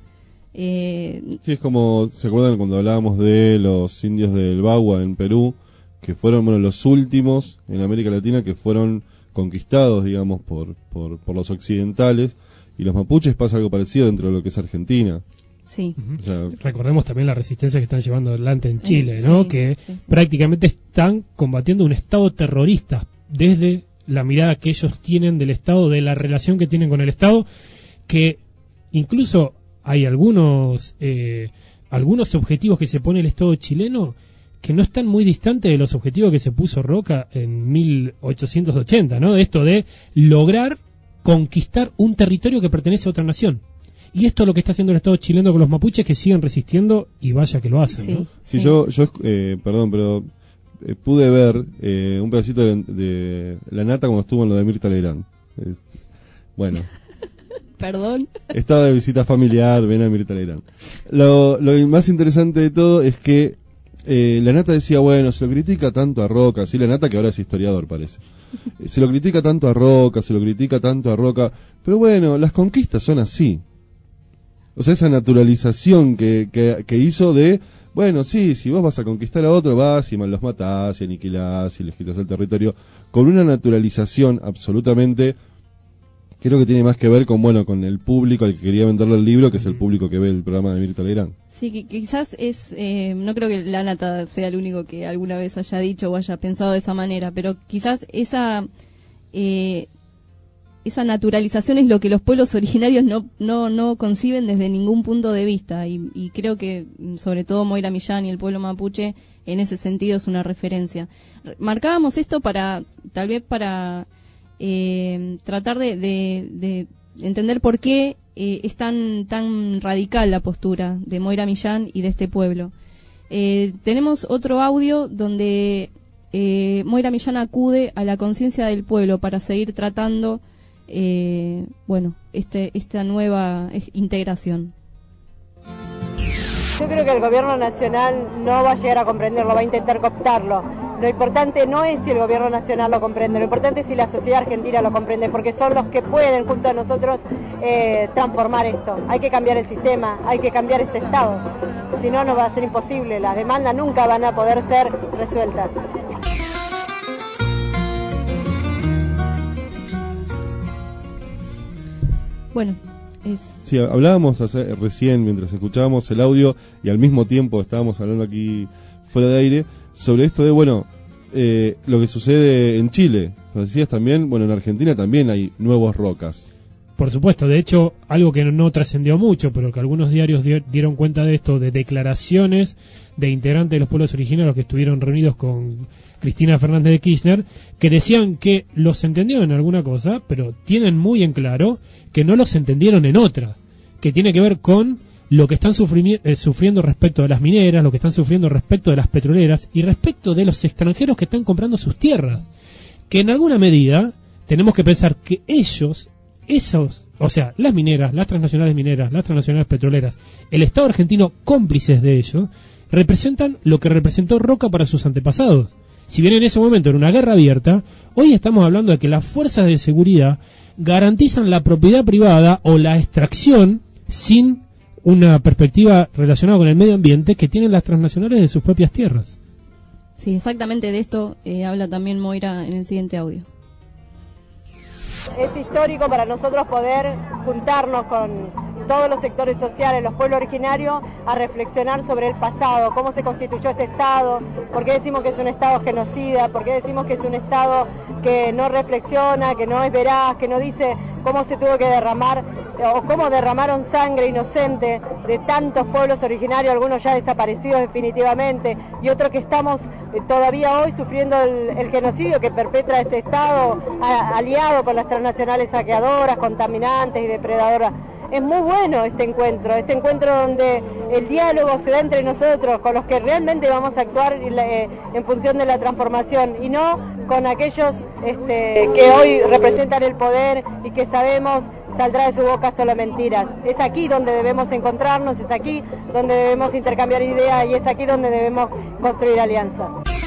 Eh, sí, es como, ¿se acuerdan cuando hablábamos de los indios del Bagua en Perú? Que fueron, bueno, los últimos en América Latina que fueron conquistados, digamos, por, por, por los occidentales. Y los mapuches pasa algo parecido dentro de lo que es Argentina. Sí. Uh-huh. O sea, recordemos también la resistencia que están llevando adelante en Chile, eh, ¿no? Sí, que sí, sí. prácticamente están combatiendo un Estado terrorista desde la mirada que ellos tienen del Estado, de la relación que tienen con el Estado, que incluso hay algunos eh, algunos objetivos que se pone el Estado chileno que no están muy distantes de los objetivos que se puso Roca en mil ochocientos ochenta, ¿no? Esto de lograr conquistar un territorio que pertenece a otra nación. Y esto es lo que está haciendo el Estado chileno con los mapuches, que siguen resistiendo y vaya que lo hacen, Sí, ¿no? Sí, sí. yo, yo eh, perdón, pero eh, pude ver eh, un pedacito de, de La Nata cuando estuvo en lo de Mirta Legrand. Es, bueno, Perdón. estaba de visita familiar, ven a Mirta Legrand. Lo, lo más interesante de todo es que eh, La Nata decía, bueno, se lo critica tanto a Roca, sí, La Nata que ahora es historiador parece. Se lo critica tanto a Roca, se lo critica tanto a Roca, pero bueno, las conquistas son así. O sea, esa naturalización que, que, que hizo de, bueno, sí, si vos vas a conquistar a otro, vas y los matás y aniquilás y les quitas el territorio, con una naturalización absolutamente, creo que tiene más que ver con, bueno, con el público al que quería venderle el libro, que es el público que ve el programa de Mirta Legrand. Sí, que quizás es, eh, no creo que La Nata sea el único que alguna vez haya dicho o haya pensado de esa manera, pero quizás esa... Eh, esa naturalización es lo que los pueblos originarios no no no conciben desde ningún punto de vista y, y creo que sobre todo Moira Millán y el pueblo mapuche en ese sentido es una referencia. Marcábamos esto para tal vez para eh, tratar de, de, de entender por qué eh, es tan tan radical la postura de Moira Millán y de este pueblo. Eh, tenemos otro audio donde eh, Moira Millán acude a la conciencia del pueblo para seguir tratando Eh, bueno, este, esta nueva integración. Yo creo que el gobierno nacional no va a llegar a comprenderlo, va a intentar cooptarlo. Lo importante no es si el gobierno nacional lo comprende, lo importante es si la sociedad argentina lo comprende, porque son los que pueden junto a nosotros eh, transformar esto. Hay que cambiar el sistema, hay que cambiar este Estado, si no, no va a ser imposible, las demandas nunca van a poder ser resueltas. Bueno, es... Sí, hablábamos hace, recién mientras escuchábamos el audio y al mismo tiempo estábamos hablando aquí fuera de aire sobre esto de, bueno, eh, lo que sucede en Chile. Lo decías también, bueno, en Argentina también hay nuevos Rocas. Por supuesto, de hecho, algo que no, no trascendió mucho, pero que algunos diarios di- dieron cuenta de esto, de declaraciones de integrantes de los pueblos originarios que estuvieron reunidos con Cristina Fernández de Kirchner, que decían que los entendieron en alguna cosa, pero tienen muy en claro que no los entendieron en otra, que tiene que ver con lo que están sufrimi- eh, sufriendo respecto de las mineras, lo que están sufriendo respecto de las petroleras y respecto de los extranjeros que están comprando sus tierras, que en alguna medida tenemos que pensar que ellos, esos, o sea, las mineras, las transnacionales mineras, las transnacionales petroleras, el Estado argentino cómplices de ello, representan lo que representó Roca para sus antepasados. Si bien en ese momento era una guerra abierta, hoy estamos hablando de que las fuerzas de seguridad garantizan la propiedad privada o la extracción sin una perspectiva relacionada con el medio ambiente que tienen las transnacionales de sus propias tierras. Sí, exactamente de esto eh, habla también Moira en el siguiente audio. Es histórico para nosotros poder juntarnos con todos los sectores sociales, los pueblos originarios, a reflexionar sobre el pasado, cómo se constituyó este Estado, por qué decimos que es un Estado genocida, por qué decimos que es un Estado que no reflexiona, que no es veraz, que no dice cómo se tuvo que derramar o cómo derramaron sangre inocente de tantos pueblos originarios, algunos ya desaparecidos definitivamente, y otros que estamos eh, todavía hoy sufriendo el, el genocidio que perpetra este Estado a, aliado con las transnacionales saqueadoras, contaminantes y depredadoras. Es muy bueno este encuentro, este encuentro donde el diálogo se da entre nosotros, con los que realmente vamos a actuar eh, en función de la transformación, y no con aquellos este, que hoy representan el poder y que sabemos saldrá de su boca solo mentiras. Es aquí donde debemos encontrarnos, es aquí donde debemos intercambiar ideas y es aquí donde debemos construir alianzas.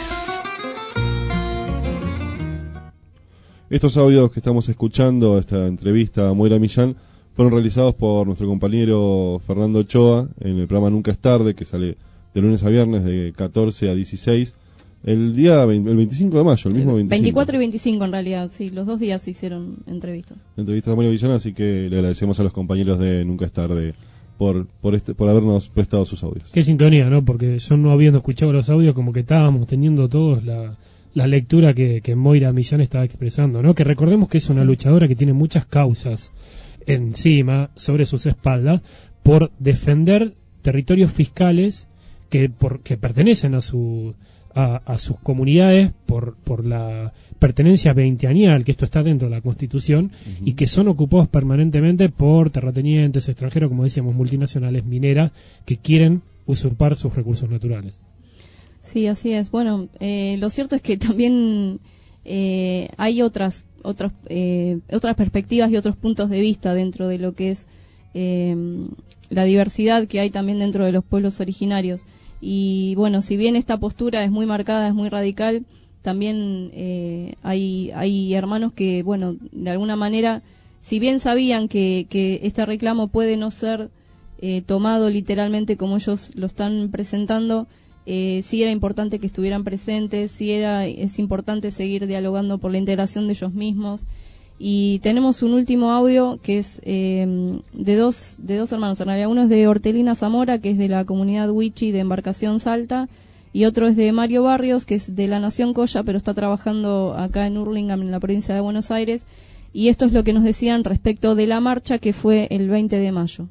Estos audios que estamos escuchando, esta entrevista a Moira Millán, fueron realizados por nuestro compañero Fernando Ochoa en el programa Nunca es Tarde, que sale de lunes a viernes de catorce a dieciséis, el día veinte, el veinticinco de mayo, el mismo veinticinco. veinticuatro y veinticinco en realidad, sí, los dos días se hicieron entrevistas. Entrevistas a Moira Millán, así que le agradecemos a los compañeros de Nunca es Tarde por por este por habernos prestado sus audios. Qué sintonía, ¿no? Porque yo no habiendo escuchado los audios, como que estábamos teniendo todos la, la lectura que, que Moira Millán estaba expresando, ¿no? Que recordemos que es una sí. luchadora que tiene muchas causas encima, sobre sus espaldas, por defender territorios fiscales que por, que pertenecen a su a, a sus comunidades por por la pertenencia veinteañal, que esto está dentro de la Constitución, uh-huh. y que son ocupados permanentemente por terratenientes extranjeros, como decíamos, multinacionales mineras, que quieren usurpar sus recursos naturales. Sí, así es. Bueno, eh, lo cierto es que también eh, hay otras otras eh, otras perspectivas y otros puntos de vista dentro de lo que es eh, la diversidad que hay también dentro de los pueblos originarios. Y bueno, si bien esta postura es muy marcada, es muy radical, también eh, hay hay hermanos que, bueno, de alguna manera, si bien sabían que, que este reclamo puede no ser eh, tomado literalmente como ellos lo están presentando, Eh, sí era importante que estuvieran presentes, sí era es importante seguir dialogando por la integración de ellos mismos. Y tenemos un último audio que es eh, de dos de dos hermanos, en realidad uno es de Hortelina Zamora, que es de la comunidad Huichi de Embarcación Salta, y otro es de Mario Barrios, que es de la Nación Colla, pero está trabajando acá en Hurlingham, en la provincia de Buenos Aires, y esto es lo que nos decían respecto de la marcha que fue el veinte de mayo.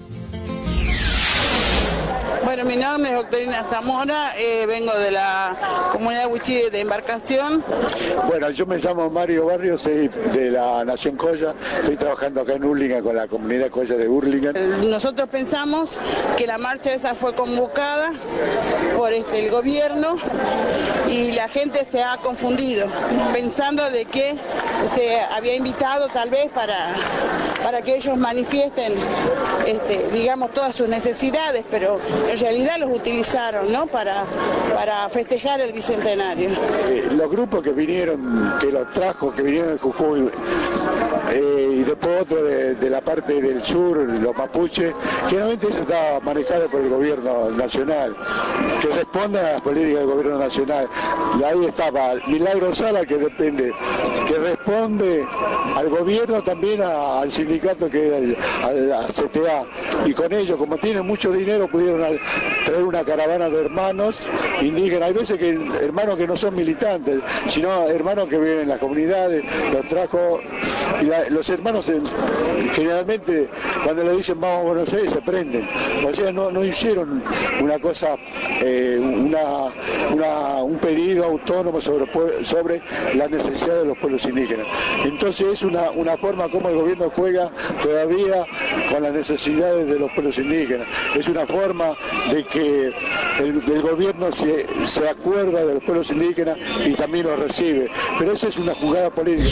Bueno, mi nombre es Octorina Zamora, eh, vengo de la comunidad Huichi de Embarcación. Bueno, yo me llamo Mario Barrios, soy de la Nación Colla, estoy trabajando acá en Hurlingham con la comunidad Colla de Hurlingham. Nosotros pensamos que la marcha esa fue convocada por este, el gobierno y la gente se ha confundido, pensando de que se había invitado tal vez para, para que ellos manifiesten, este, digamos, todas sus necesidades, pero en realidad los utilizaron, ¿no? Para, para festejar el bicentenario. Eh, los grupos que vinieron, que los trajo, que vinieron de Jujuy, eh, y después otro de, de la parte del sur, los mapuches, generalmente eso está manejado por el gobierno nacional, que responde a las políticas del gobierno nacional. Y ahí estaba Milagro Sala, que depende, que responde al gobierno, también a, al sindicato que era el, a la C T A, y con ellos, como tienen mucho dinero, pudieron al, traer una caravana de hermanos indígenas. Hay veces que hermanos que no son militantes, sino hermanos que viven en las comunidades, los trajo, y la, los hermanos en, generalmente cuando le dicen vamos a Buenos Aires se prenden, o sea, no, no hicieron una cosa, eh, una, una, un pedido autónomo sobre, sobre las necesidades de los pueblos indígenas. Entonces es una, una forma como el gobierno juega todavía con las necesidades de los pueblos indígenas. Es una forma de que el, el gobierno se, se acuerda de los pueblos indígenas y también los recibe. Pero esa es una jugada política.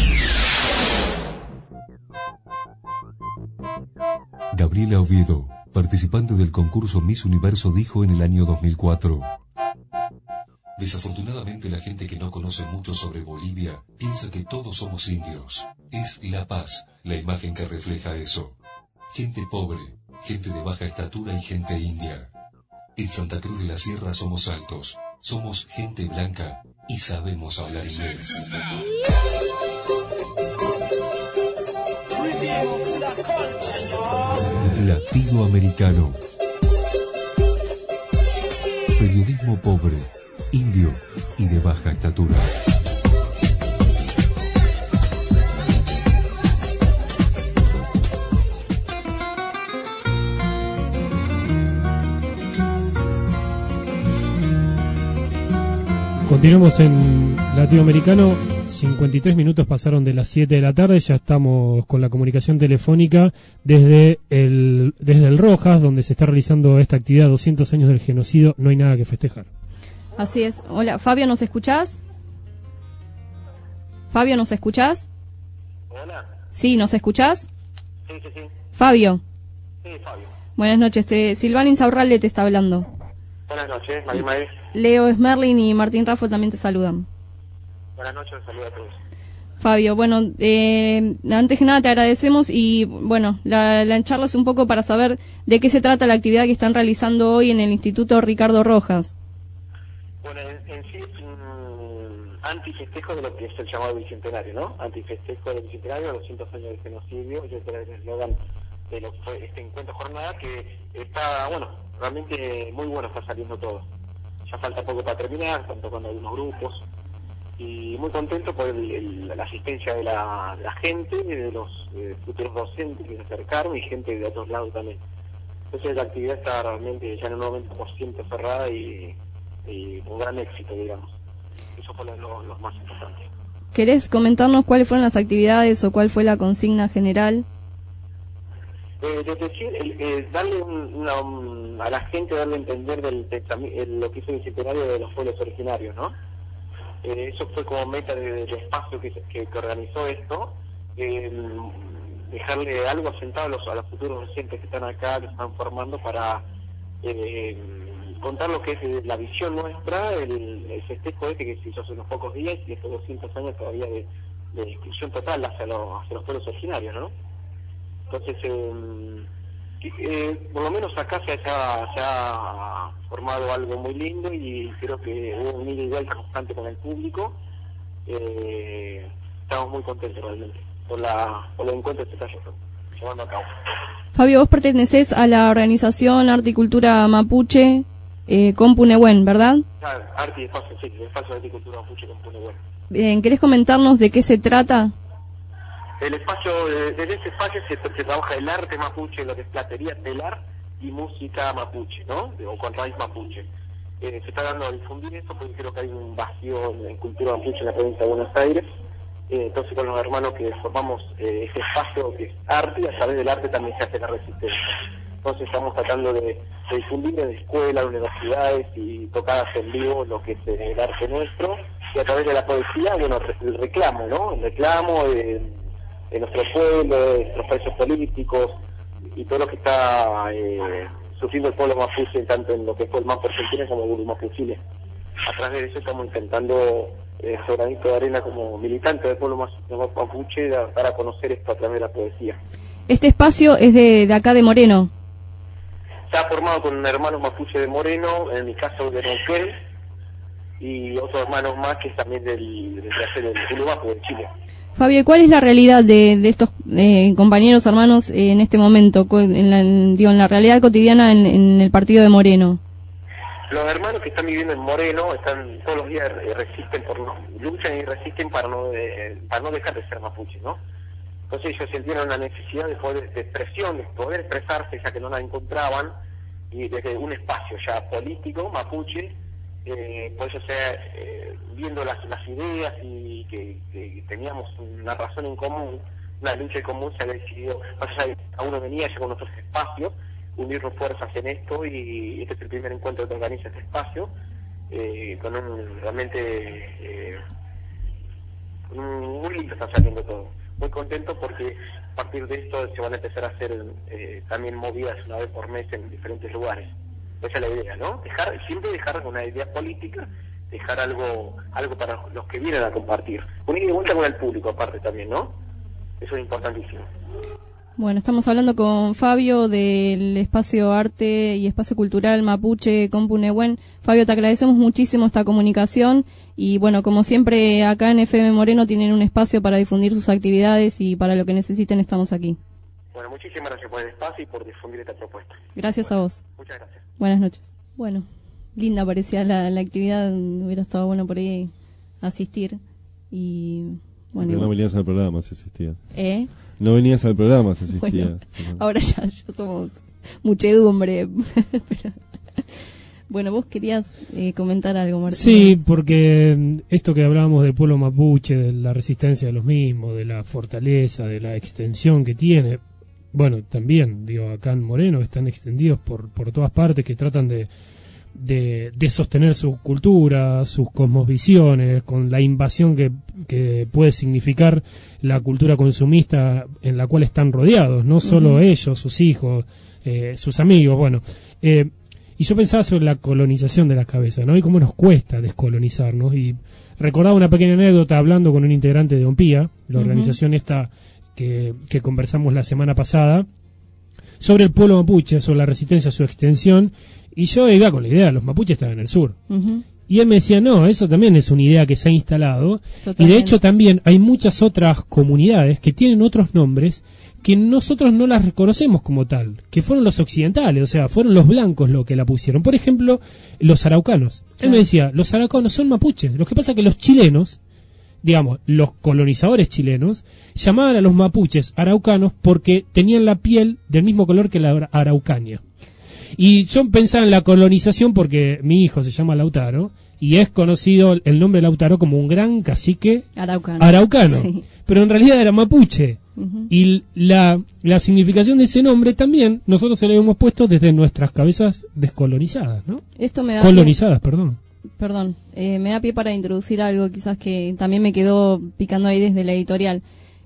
Gabriela Oviedo, participante del concurso Miss Universo, dijo en el año dos mil cuatro: desafortunadamente la gente que no conoce mucho sobre Bolivia piensa que todos somos indios. Es La Paz la imagen que refleja eso. Gente pobre, gente de baja estatura y gente india. En Santa Cruz de la Sierra somos altos, somos gente blanca y sabemos hablar inglés. Latinoamericano. Periodismo pobre, indio y de baja estatura. Continuamos en Latinoamericano. cincuenta y tres minutos pasaron de las siete de la tarde. Ya estamos con la comunicación telefónica desde el, desde el Rojas, donde se está realizando esta actividad, doscientos años del genocidio, no hay nada que festejar. Así es. Hola, Fabio, ¿nos escuchás? Fabio, ¿nos escuchás? Hola. Sí, ¿nos escuchás? Sí, sí, sí. Fabio. Sí, Fabio. Buenas noches. Te, Silvana Insaurralde te está hablando. Buenas noches, María María. Leo Smerlin y Martín Raffo también te saludan. Buenas noches, saludos a todos. Fabio, bueno, eh, antes que nada te agradecemos y bueno, la, la charla es un poco para saber de qué se trata la actividad que están realizando hoy en el Instituto Ricardo Rojas. Bueno, en, en sí es un antifestejo de lo que es el llamado Bicentenario, ¿no? Antifestejo del Bicentenario, doscientos años del genocidio, y este es el eslogan de lo, este encuentro jornada que está, bueno, realmente muy bueno, está saliendo todo. Ya falta poco para terminar, están tocando algunos grupos. Y muy contento por el, el, la asistencia de la, de la gente, de los eh, futuros docentes que se acercaron y gente de otros lados también. Entonces la actividad está realmente ya en un noventa por ciento cerrada y, y con gran éxito, digamos. Eso fue lo, lo, lo más importante. ¿Querés comentarnos cuáles fueron las actividades o cuál fue la consigna general? Eh, es decir, el, el darle un, una, un, a la gente, darle a entender del, el, lo que hizo el Bicentenario de los pueblos originarios, ¿no? Eh, eso fue como meta del de espacio que, que, que organizó esto, eh, dejarle algo asentado a los, a los futuros docentes que están acá, que están formando para eh, contar lo que es la visión nuestra, el, el festejo este que se hizo hace unos pocos días y estos doscientos años todavía de, de exclusión total hacia, lo, hacia los pueblos originarios, ¿no? Entonces, eh, eh, por lo menos acá se ha, se ha formado algo muy lindo y creo que hubo un ida y vuelta constante con el público. Eh, estamos muy contentos realmente por, la, por los encuentros que se están llevando a cabo. Fabio, vos pertenecés a la organización Arte y Cultura Mapuche, eh, Compunehuen, ¿verdad? Claro, Arte y Espacio, sí, Espacio de Arte y Cultura Mapuche, Compunehuen. Bien, ¿querés comentarnos de qué se trata? El espacio, desde ese espacio se, se trabaja el arte mapuche, lo que es platería, telar y música mapuche, ¿no? O con raíz mapuche. Eh, se está dando a difundir eso porque creo que hay un vacío en, en cultura mapuche en la provincia de Buenos Aires. Eh, entonces con los hermanos que formamos eh, ese espacio que es arte, y a través del arte también se hace la resistencia. Entonces estamos tratando de, de difundir en escuelas, universidades y tocadas en vivo lo que es el arte nuestro. Y a través de la poesía, bueno, el reclamo, ¿no? El reclamo de... de nuestro pueblo, de nuestros presos políticos y todo lo que está eh, sufriendo el pueblo mapuche, tanto en lo que fue el Mapo Argentina como el Mapo Chile. A través de eso estamos intentando, eh, su granito de arena como militante del pueblo mapuche, dar a conocer esto a través de la poesía. Este espacio es de, de acá de Moreno. Está formado con hermanos mapuche de Moreno, en mi caso de Neuquén, y otros hermanos más que es también del, del, del Ulumapu de Chile. Fabio, ¿cuál es la realidad de, de estos eh, compañeros, hermanos, eh, en este momento, en la, en, digo, en la realidad cotidiana en, en el partido de Moreno? Los hermanos que están viviendo en Moreno están todos los días eh, resisten por no, luchan y resisten para no eh, para no dejar de ser mapuche, ¿no? Entonces ellos sintieron la necesidad de poder de expresión, de poder expresarse ya que no la encontraban y desde un espacio ya político mapuche. Eh, por eso sea, eh, viendo las, las ideas y que, que teníamos una razón en común, una lucha en común, se ha decidido, más allá de a uno venía ya con otros espacios, unirnos fuerzas en esto y este es el primer encuentro que organiza este espacio, eh, con un realmente eh, con un, muy lindo está saliendo todo. Muy contento porque a partir de esto se van a empezar a hacer eh, también movidas una vez por mes en diferentes lugares. Esa es la idea, ¿no? Dejar, siempre dejar una idea política, dejar algo algo para los que vienen a compartir. Unir y vuelta con el público aparte también, ¿no? Eso es importantísimo. Bueno, estamos hablando con Fabio del Espacio Arte y Espacio Cultural Mapuche Compunehuen. Fabio, te agradecemos muchísimo esta comunicación y bueno, como siempre acá en F M Moreno tienen un espacio para difundir sus actividades y para lo que necesiten estamos aquí. Bueno, muchísimas gracias por el espacio y por difundir esta propuesta. Gracias a vos. Muchas gracias. Buenas noches. Bueno, linda parecía la, la actividad, hubiera estado bueno por ahí asistir. Y bueno. Pero no venías al programa si asistías. ¿Eh? No venías al programa si asistías. Bueno, ahora ya, ya somos muchedumbre. Pero... Bueno, vos querías eh, comentar algo, Martín. Sí, porque esto que hablábamos del pueblo mapuche, de la resistencia de los mismos, de la fortaleza, de la extensión que tiene, bueno, también, digo, acá en Moreno están extendidos por, por todas partes, que tratan de, de, de sostener su cultura, sus cosmovisiones, con la invasión que, que puede significar la cultura consumista en la cual están rodeados, no solo uh-huh. ellos, sus hijos, eh, sus amigos, bueno... Eh, Y yo pensaba sobre la colonización de las cabezas, ¿no? Y cómo nos cuesta descolonizarnos. Y recordaba una pequeña anécdota hablando con un integrante de OMPIA, la uh-huh. organización esta que, que conversamos la semana pasada, sobre el pueblo mapuche, sobre la resistencia, su extensión. Y yo iba con la idea, los mapuches estaban en el sur. Uh-huh. Y él me decía, no, eso también es una idea que se ha instalado. Totalmente. Y de hecho también hay muchas otras comunidades que tienen otros nombres que nosotros no las reconocemos como tal, que fueron los occidentales, o sea, fueron los blancos los que la pusieron. Por ejemplo, los araucanos. Él me decía, los araucanos son mapuches. Lo que pasa es que los chilenos, digamos, los colonizadores chilenos, llamaban a los mapuches araucanos porque tenían la piel del mismo color que la araucania. Y yo pensaba en la colonización porque mi hijo se llama Lautaro, y es conocido el nombre de Lautaro como un gran cacique araucano. araucano. Sí. Pero en realidad era mapuche. Uh-huh. Y la, la significación de ese nombre también nosotros se lo hemos puesto desde nuestras cabezas descolonizadas, ¿no? Esto me da Colonizadas, pie, perdón. Perdón, eh, me da pie para introducir algo quizás que también me quedó picando ahí desde la editorial.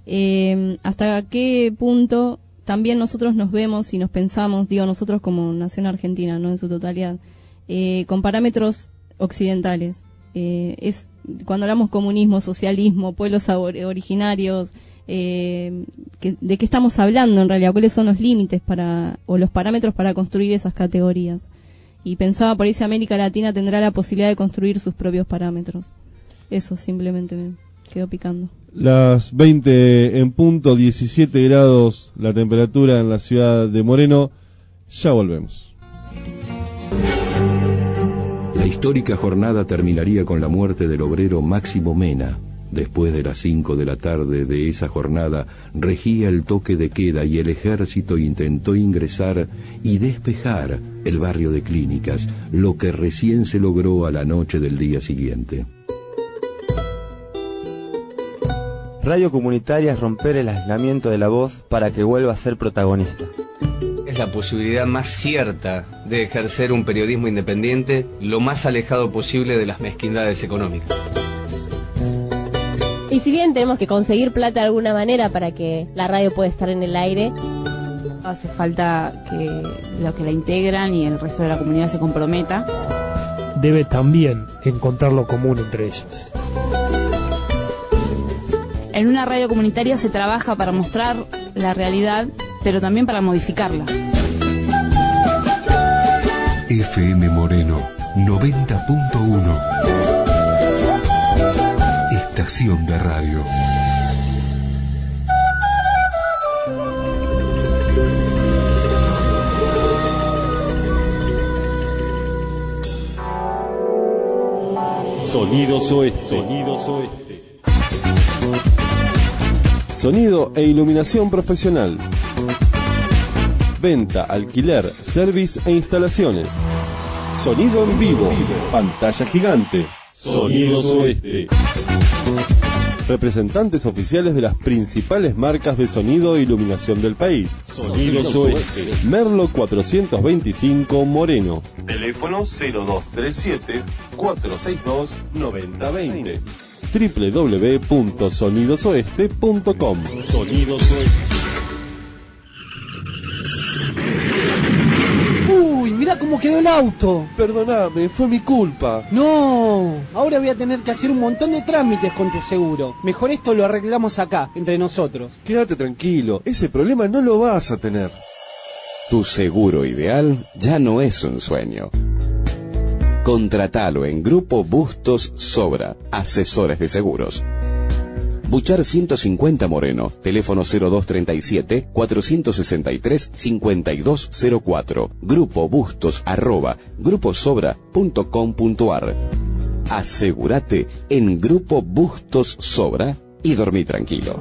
Eh, ¿Hasta qué punto también nosotros nos vemos y nos pensamos, digo nosotros como nación argentina, no en su totalidad, eh, con parámetros occidentales? Eh, es cuando hablamos comunismo, socialismo, pueblos originarios, eh, que, ¿de qué estamos hablando en realidad? ¿Cuáles son los límites para o los parámetros para construir esas categorías? Y pensaba por ahí si América Latina tendrá la posibilidad de construir sus propios parámetros. Eso simplemente me quedó picando. Las veinte en punto, diecisiete grados la temperatura en la ciudad de Moreno. Ya volvemos. La histórica jornada terminaría con la muerte del obrero Máximo Mena. Después de las cinco de la tarde de esa jornada, regía el toque de queda y el ejército intentó ingresar y despejar el barrio de Clínicas, lo que recién se logró a la noche del día siguiente. Radio comunitaria es romper el aislamiento de la voz para que vuelva a ser protagonista. Es la posibilidad más cierta de ejercer un periodismo independiente lo más alejado posible de las mezquindades económicas. Y si bien tenemos que conseguir plata de alguna manera para que la radio pueda estar en el aire, hace falta que los que la integran y el resto de la comunidad se comprometa. Debe también encontrar lo común entre ellos. En una radio comunitaria se trabaja para mostrar la realidad, pero también para modificarla. F M Moreno noventa punto uno. Estación de radio. Sonidos Oeste. Sonidos Oeste. Sonido e iluminación profesional. Venta, alquiler, service e instalaciones. Sonido en vivo. Pantalla gigante. Sonidos Oeste. Representantes oficiales de las principales marcas de sonido e iluminación del país. Sonidos Oeste. Merlo cuatrocientos veinticinco Moreno. Teléfono cero dos tres siete, cuatro seis dos, nueve cero dos cero. doble u doble u doble u punto sonidos oeste punto com. Sonidos Oeste. Uy, mirá cómo quedó el auto. Perdóname, fue mi culpa. No, ahora voy a tener que hacer un montón de trámites con tu seguro. Mejor esto lo arreglamos acá, entre nosotros. Quédate tranquilo, ese problema no lo vas a tener. Tu seguro ideal ya no es un sueño. Contratalo en Grupo Bustos Sobra, asesores de seguros. Buchar ciento cincuenta Moreno. Teléfono cero dos treinta y siete, cuatrocientos sesenta y tres, cincuenta y dos cero cuatro. Grupo Bustos arroba gruposobra punto com punto ar. Asegúrate en Grupo Bustos Sobra y dormí tranquilo.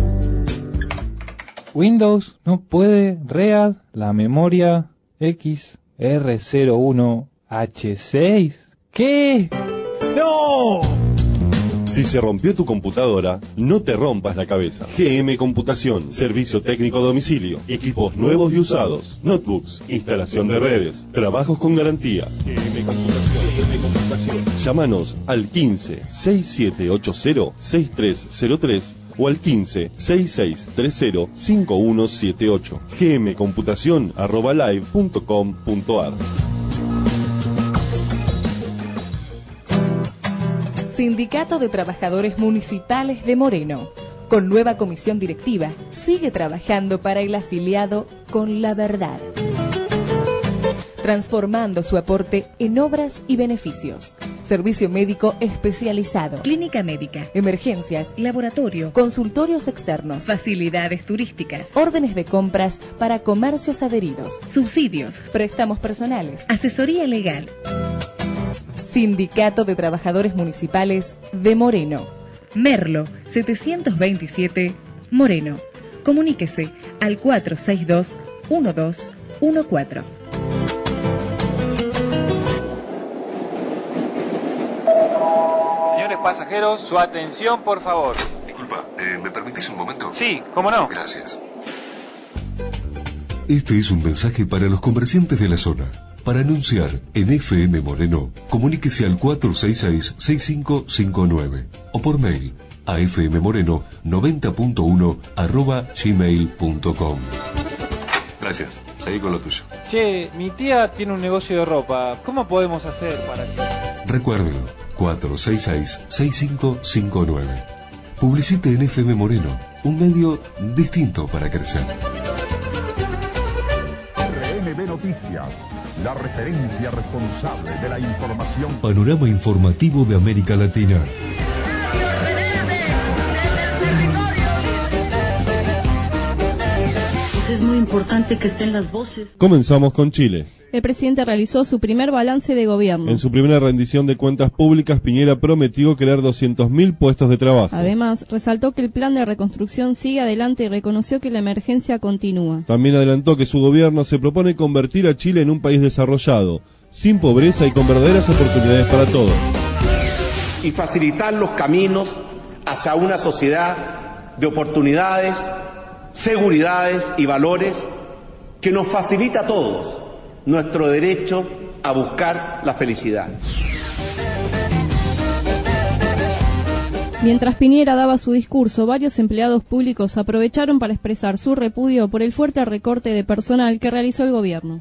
Windows no puede read la memoria X R cero uno H seis. ¿Qué? ¡No! Si se rompió tu computadora, no te rompas la cabeza. G M Computación, servicio técnico a domicilio, equipos nuevos y usados, notebooks, instalación de redes, trabajos con garantía. G M Computación, G M Computación. Llámanos al quince, sesenta y siete ochenta, sesenta y tres cero tres o al quince, sesenta y seis treinta, cincuenta y uno setenta y ocho. gmcomputación arroba live punto com punto ar. Sindicato de Trabajadores Municipales de Moreno. Con nueva comisión directiva, sigue trabajando para el afiliado con la verdad, transformando su aporte en obras y beneficios. Servicio médico especializado, clínica médica, emergencias, laboratorio, consultorios externos, facilidades turísticas, órdenes de compras para comercios adheridos, subsidios, préstamos personales, asesoría legal. Sindicato de Trabajadores Municipales de Moreno. Merlo, setecientos veintisiete, Moreno. Comuníquese al cuatro seis dos, uno dos uno cuatro. Señores pasajeros, su atención, por favor. Disculpa, eh, ¿me permitís un momento? Sí, ¿cómo no? Gracias. Este es un mensaje para los comerciantes de la zona. Para anunciar en F M Moreno, comuníquese al cuatro seis seis, seis cinco cinco nueve o por mail a fmmoreno noventa punto uno arroba gmail punto com. Gracias, seguí con lo tuyo. Che, mi tía tiene un negocio de ropa. ¿Cómo podemos hacer para que...? Recuérdelo, cuatro seis seis, seis cinco cinco nueve. Publicite en F M Moreno, un medio distinto para crecer. R N B Noticias, la referencia responsable de la información. Panorama informativo de América Latina. Es muy importante que estén las voces. Comenzamos con Chile. El presidente realizó su primer balance de gobierno. En su primera rendición de cuentas públicas, Piñera prometió crear doscientos mil puestos de trabajo. Además, resaltó que el plan de reconstrucción sigue adelante y reconoció que la emergencia continúa. También adelantó que su gobierno se propone convertir a Chile en un país desarrollado, sin pobreza y con verdaderas oportunidades para todos. Y facilitar los caminos hacia una sociedad de oportunidades, seguridades y valores que nos facilita a todos nuestro derecho a buscar la felicidad. Mientras Piñera daba su discurso, varios empleados públicos aprovecharon para expresar su repudio por el fuerte recorte de personal que realizó el gobierno.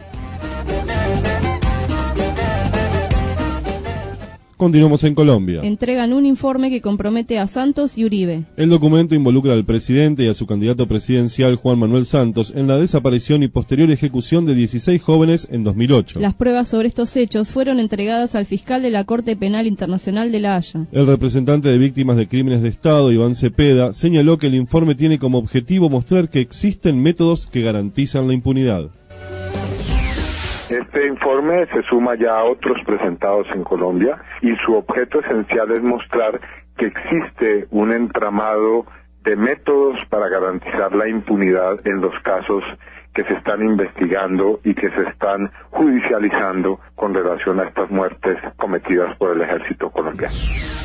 Continuamos en Colombia. Entregan un informe que compromete a Santos y Uribe. El documento involucra al presidente y a su candidato presidencial Juan Manuel Santos en la desaparición y posterior ejecución de dieciséis jóvenes en dos mil ocho. Las pruebas sobre estos hechos fueron entregadas al fiscal de la Corte Penal Internacional de La Haya. El representante de víctimas de crímenes de Estado, Iván Cepeda, señaló que el informe tiene como objetivo mostrar que existen métodos que garantizan la impunidad. Este informe se suma ya a otros presentados en Colombia y su objeto esencial es mostrar que existe un entramado de métodos para garantizar la impunidad en los casos que se están investigando y que se están judicializando con relación a estas muertes cometidas por el ejército colombiano.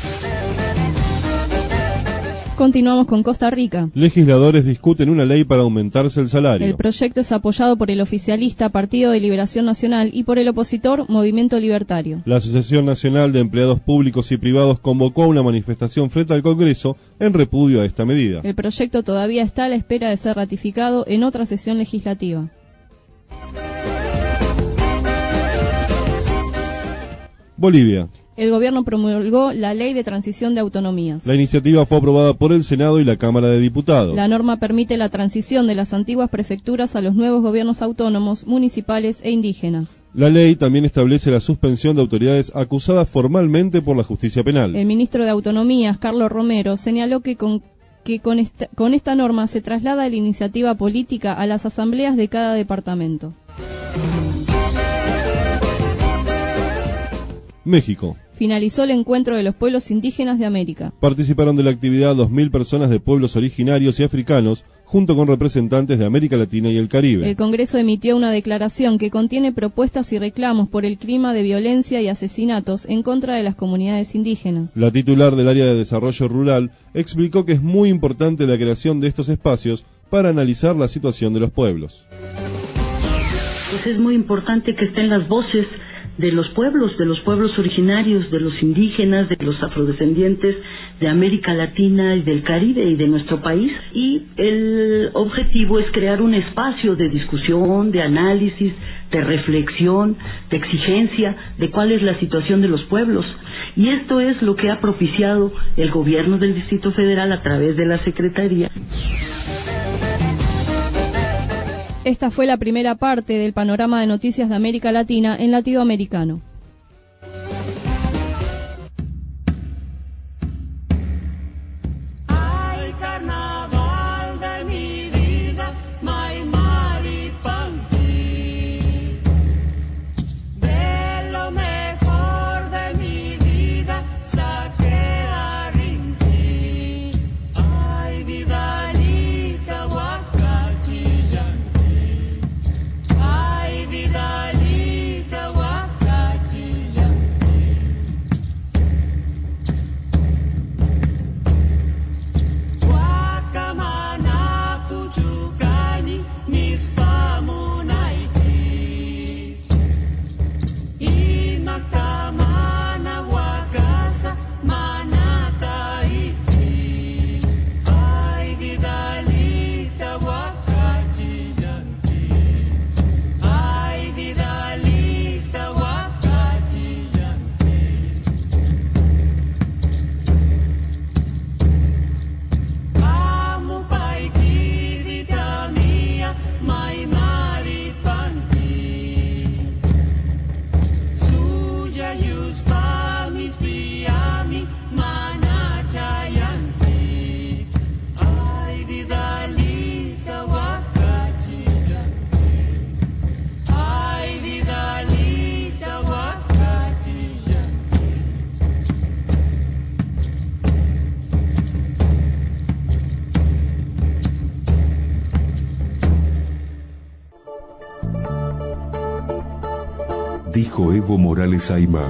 Continuamos con Costa Rica. Legisladores discuten una ley para aumentarse el salario. El proyecto es apoyado por el oficialista Partido de Liberación Nacional y por el opositor Movimiento Libertario. La Asociación Nacional de Empleados Públicos y Privados convocó a una manifestación frente al Congreso en repudio a esta medida. El proyecto todavía está a la espera de ser ratificado en otra sesión legislativa. Bolivia. el gobierno promulgó la Ley de Transición de Autonomías. La iniciativa fue aprobada por el Senado y la Cámara de Diputados. La norma permite la transición de las antiguas prefecturas a los nuevos gobiernos autónomos, municipales e indígenas. La ley también establece la suspensión de autoridades acusadas formalmente por la justicia penal. El ministro de Autonomías, Carlos Romero, señaló que con que con esta, con esta norma se traslada la iniciativa política a las asambleas de cada departamento. México. Finalizó el encuentro de los pueblos indígenas de América. Participaron de la actividad dos mil personas de pueblos originarios y africanos, junto con representantes de América Latina y el Caribe. El Congreso emitió una declaración que contiene propuestas y reclamos por el clima de violencia y asesinatos en contra de las comunidades indígenas. La titular del área de desarrollo rural explicó que es muy importante la creación de estos espacios para analizar la situación de los pueblos. Pues es muy importante que estén las voces de los pueblos, de los pueblos originarios, de los indígenas, de los afrodescendientes de América Latina y del Caribe y de nuestro país. Y el objetivo es crear un espacio de discusión, de análisis, de reflexión, de exigencia de cuál es la situación de los pueblos. Y esto es lo que ha propiciado el gobierno del Distrito Federal a través de la Secretaría. Esta fue la primera parte del panorama de noticias de América Latina en Latinoamericano. Dijo Evo Morales Aymá.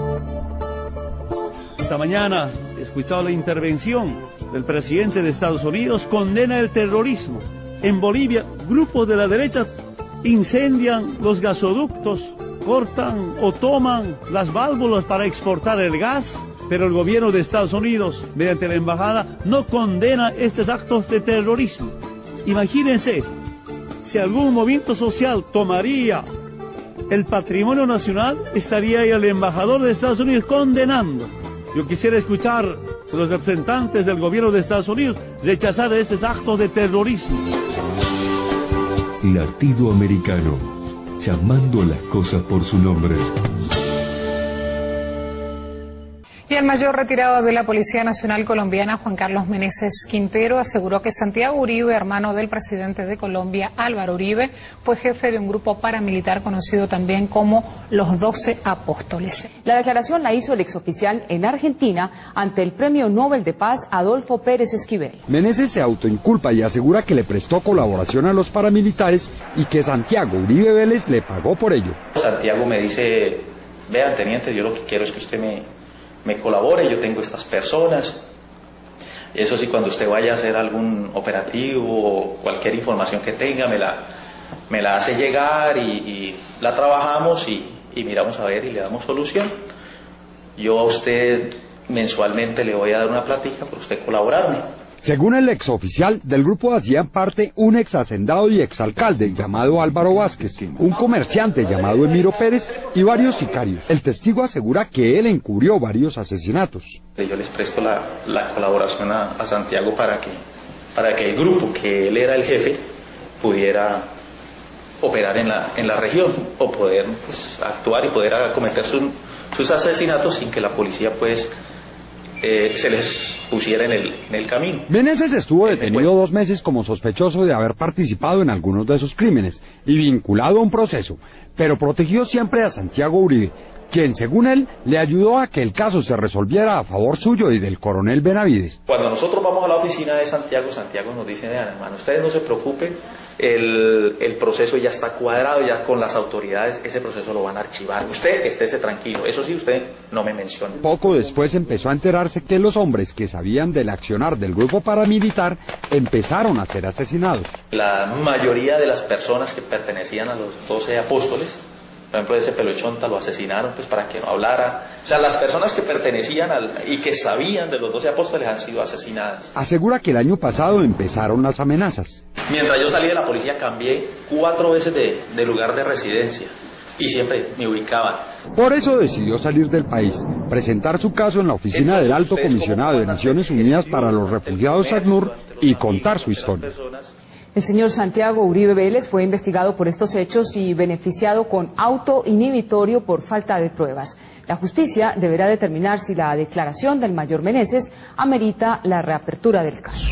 Esta mañana he escuchado la intervención del presidente de Estados Unidos, condena el terrorismo. En Bolivia, grupos de la derecha incendian los gasoductos, cortan o toman las válvulas para exportar el gas, pero el gobierno de Estados Unidos, mediante la embajada, no condena estos actos de terrorismo. Imagínense, si algún movimiento social tomaría el patrimonio nacional, estaría ahí el embajador de Estados Unidos condenando. Yo quisiera escuchar a los representantes del gobierno de Estados Unidos rechazar estos actos de terrorismo. Latido Americano, llamando las cosas por su nombre. Y el mayor retirado de la Policía Nacional Colombiana, Juan Carlos Meneses Quintero, aseguró que Santiago Uribe, hermano del presidente de Colombia, Álvaro Uribe, fue jefe de un grupo paramilitar conocido también como los Doce Apóstoles. La declaración la hizo el exoficial en Argentina ante el Premio Nobel de Paz Adolfo Pérez Esquivel. Meneses se autoinculpa y asegura que le prestó colaboración a los paramilitares y que Santiago Uribe Vélez le pagó por ello. Santiago me dice, vean teniente, yo lo que quiero es que usted me... me colabore, yo tengo estas personas. Eso sí, cuando usted vaya a hacer algún operativo o cualquier información que tenga, me la, me la hace llegar y, y la trabajamos y, y miramos a ver y le damos solución. Yo a usted mensualmente le voy a dar una platica por usted colaborarme. Según el exoficial, del grupo hacían parte un exhacendado y exalcalde llamado Álvaro Vázquez, un comerciante llamado Emiro Pérez y varios sicarios. El testigo asegura que él encubrió varios asesinatos. Yo les presto la, la colaboración a, a Santiago para que, para que el grupo, que él era el jefe, pudiera operar en la, en la región o poder pues, actuar y poder cometer su, sus asesinatos sin que la policía pues eh, se les pusiera en el, en el camino. Meneses estuvo detenido dos meses como sospechoso de haber participado en algunos de esos crímenes y vinculado a un proceso, pero protegió siempre a Santiago Uribe, quien según él le ayudó a que el caso se resolviera a favor suyo y del coronel Benavides. Cuando nosotros vamos a la oficina de Santiago, Santiago nos dice, vean hermano, ustedes no se preocupen, el, el proceso ya está cuadrado, ya con las autoridades, ese proceso lo van a archivar. Usted estése tranquilo, eso sí, usted no me menciona. Poco después empezó a enterarse que los hombres que sabían del accionar del grupo paramilitar empezaron a ser asesinados. La mayoría de las personas que pertenecían a los doce apóstoles, por ejemplo, ese Pelochonta lo asesinaron pues para que no hablara. O sea, las personas que pertenecían al, y que sabían de los doce apóstoles han sido asesinadas. Asegura que el año pasado empezaron las amenazas. Mientras yo salí de la policía cambié cuatro veces de, de lugar de residencia y siempre me ubicaban. Por eso decidió salir del país, presentar su caso en la oficina Entonces, del Alto Comisionado de Naciones Unidas para los Refugiados ACNUR y contar su historia. El señor Santiago Uribe Vélez fue investigado por estos hechos y beneficiado con auto inhibitorio por falta de pruebas. La justicia deberá determinar si la declaración del mayor Meneses amerita la reapertura del caso.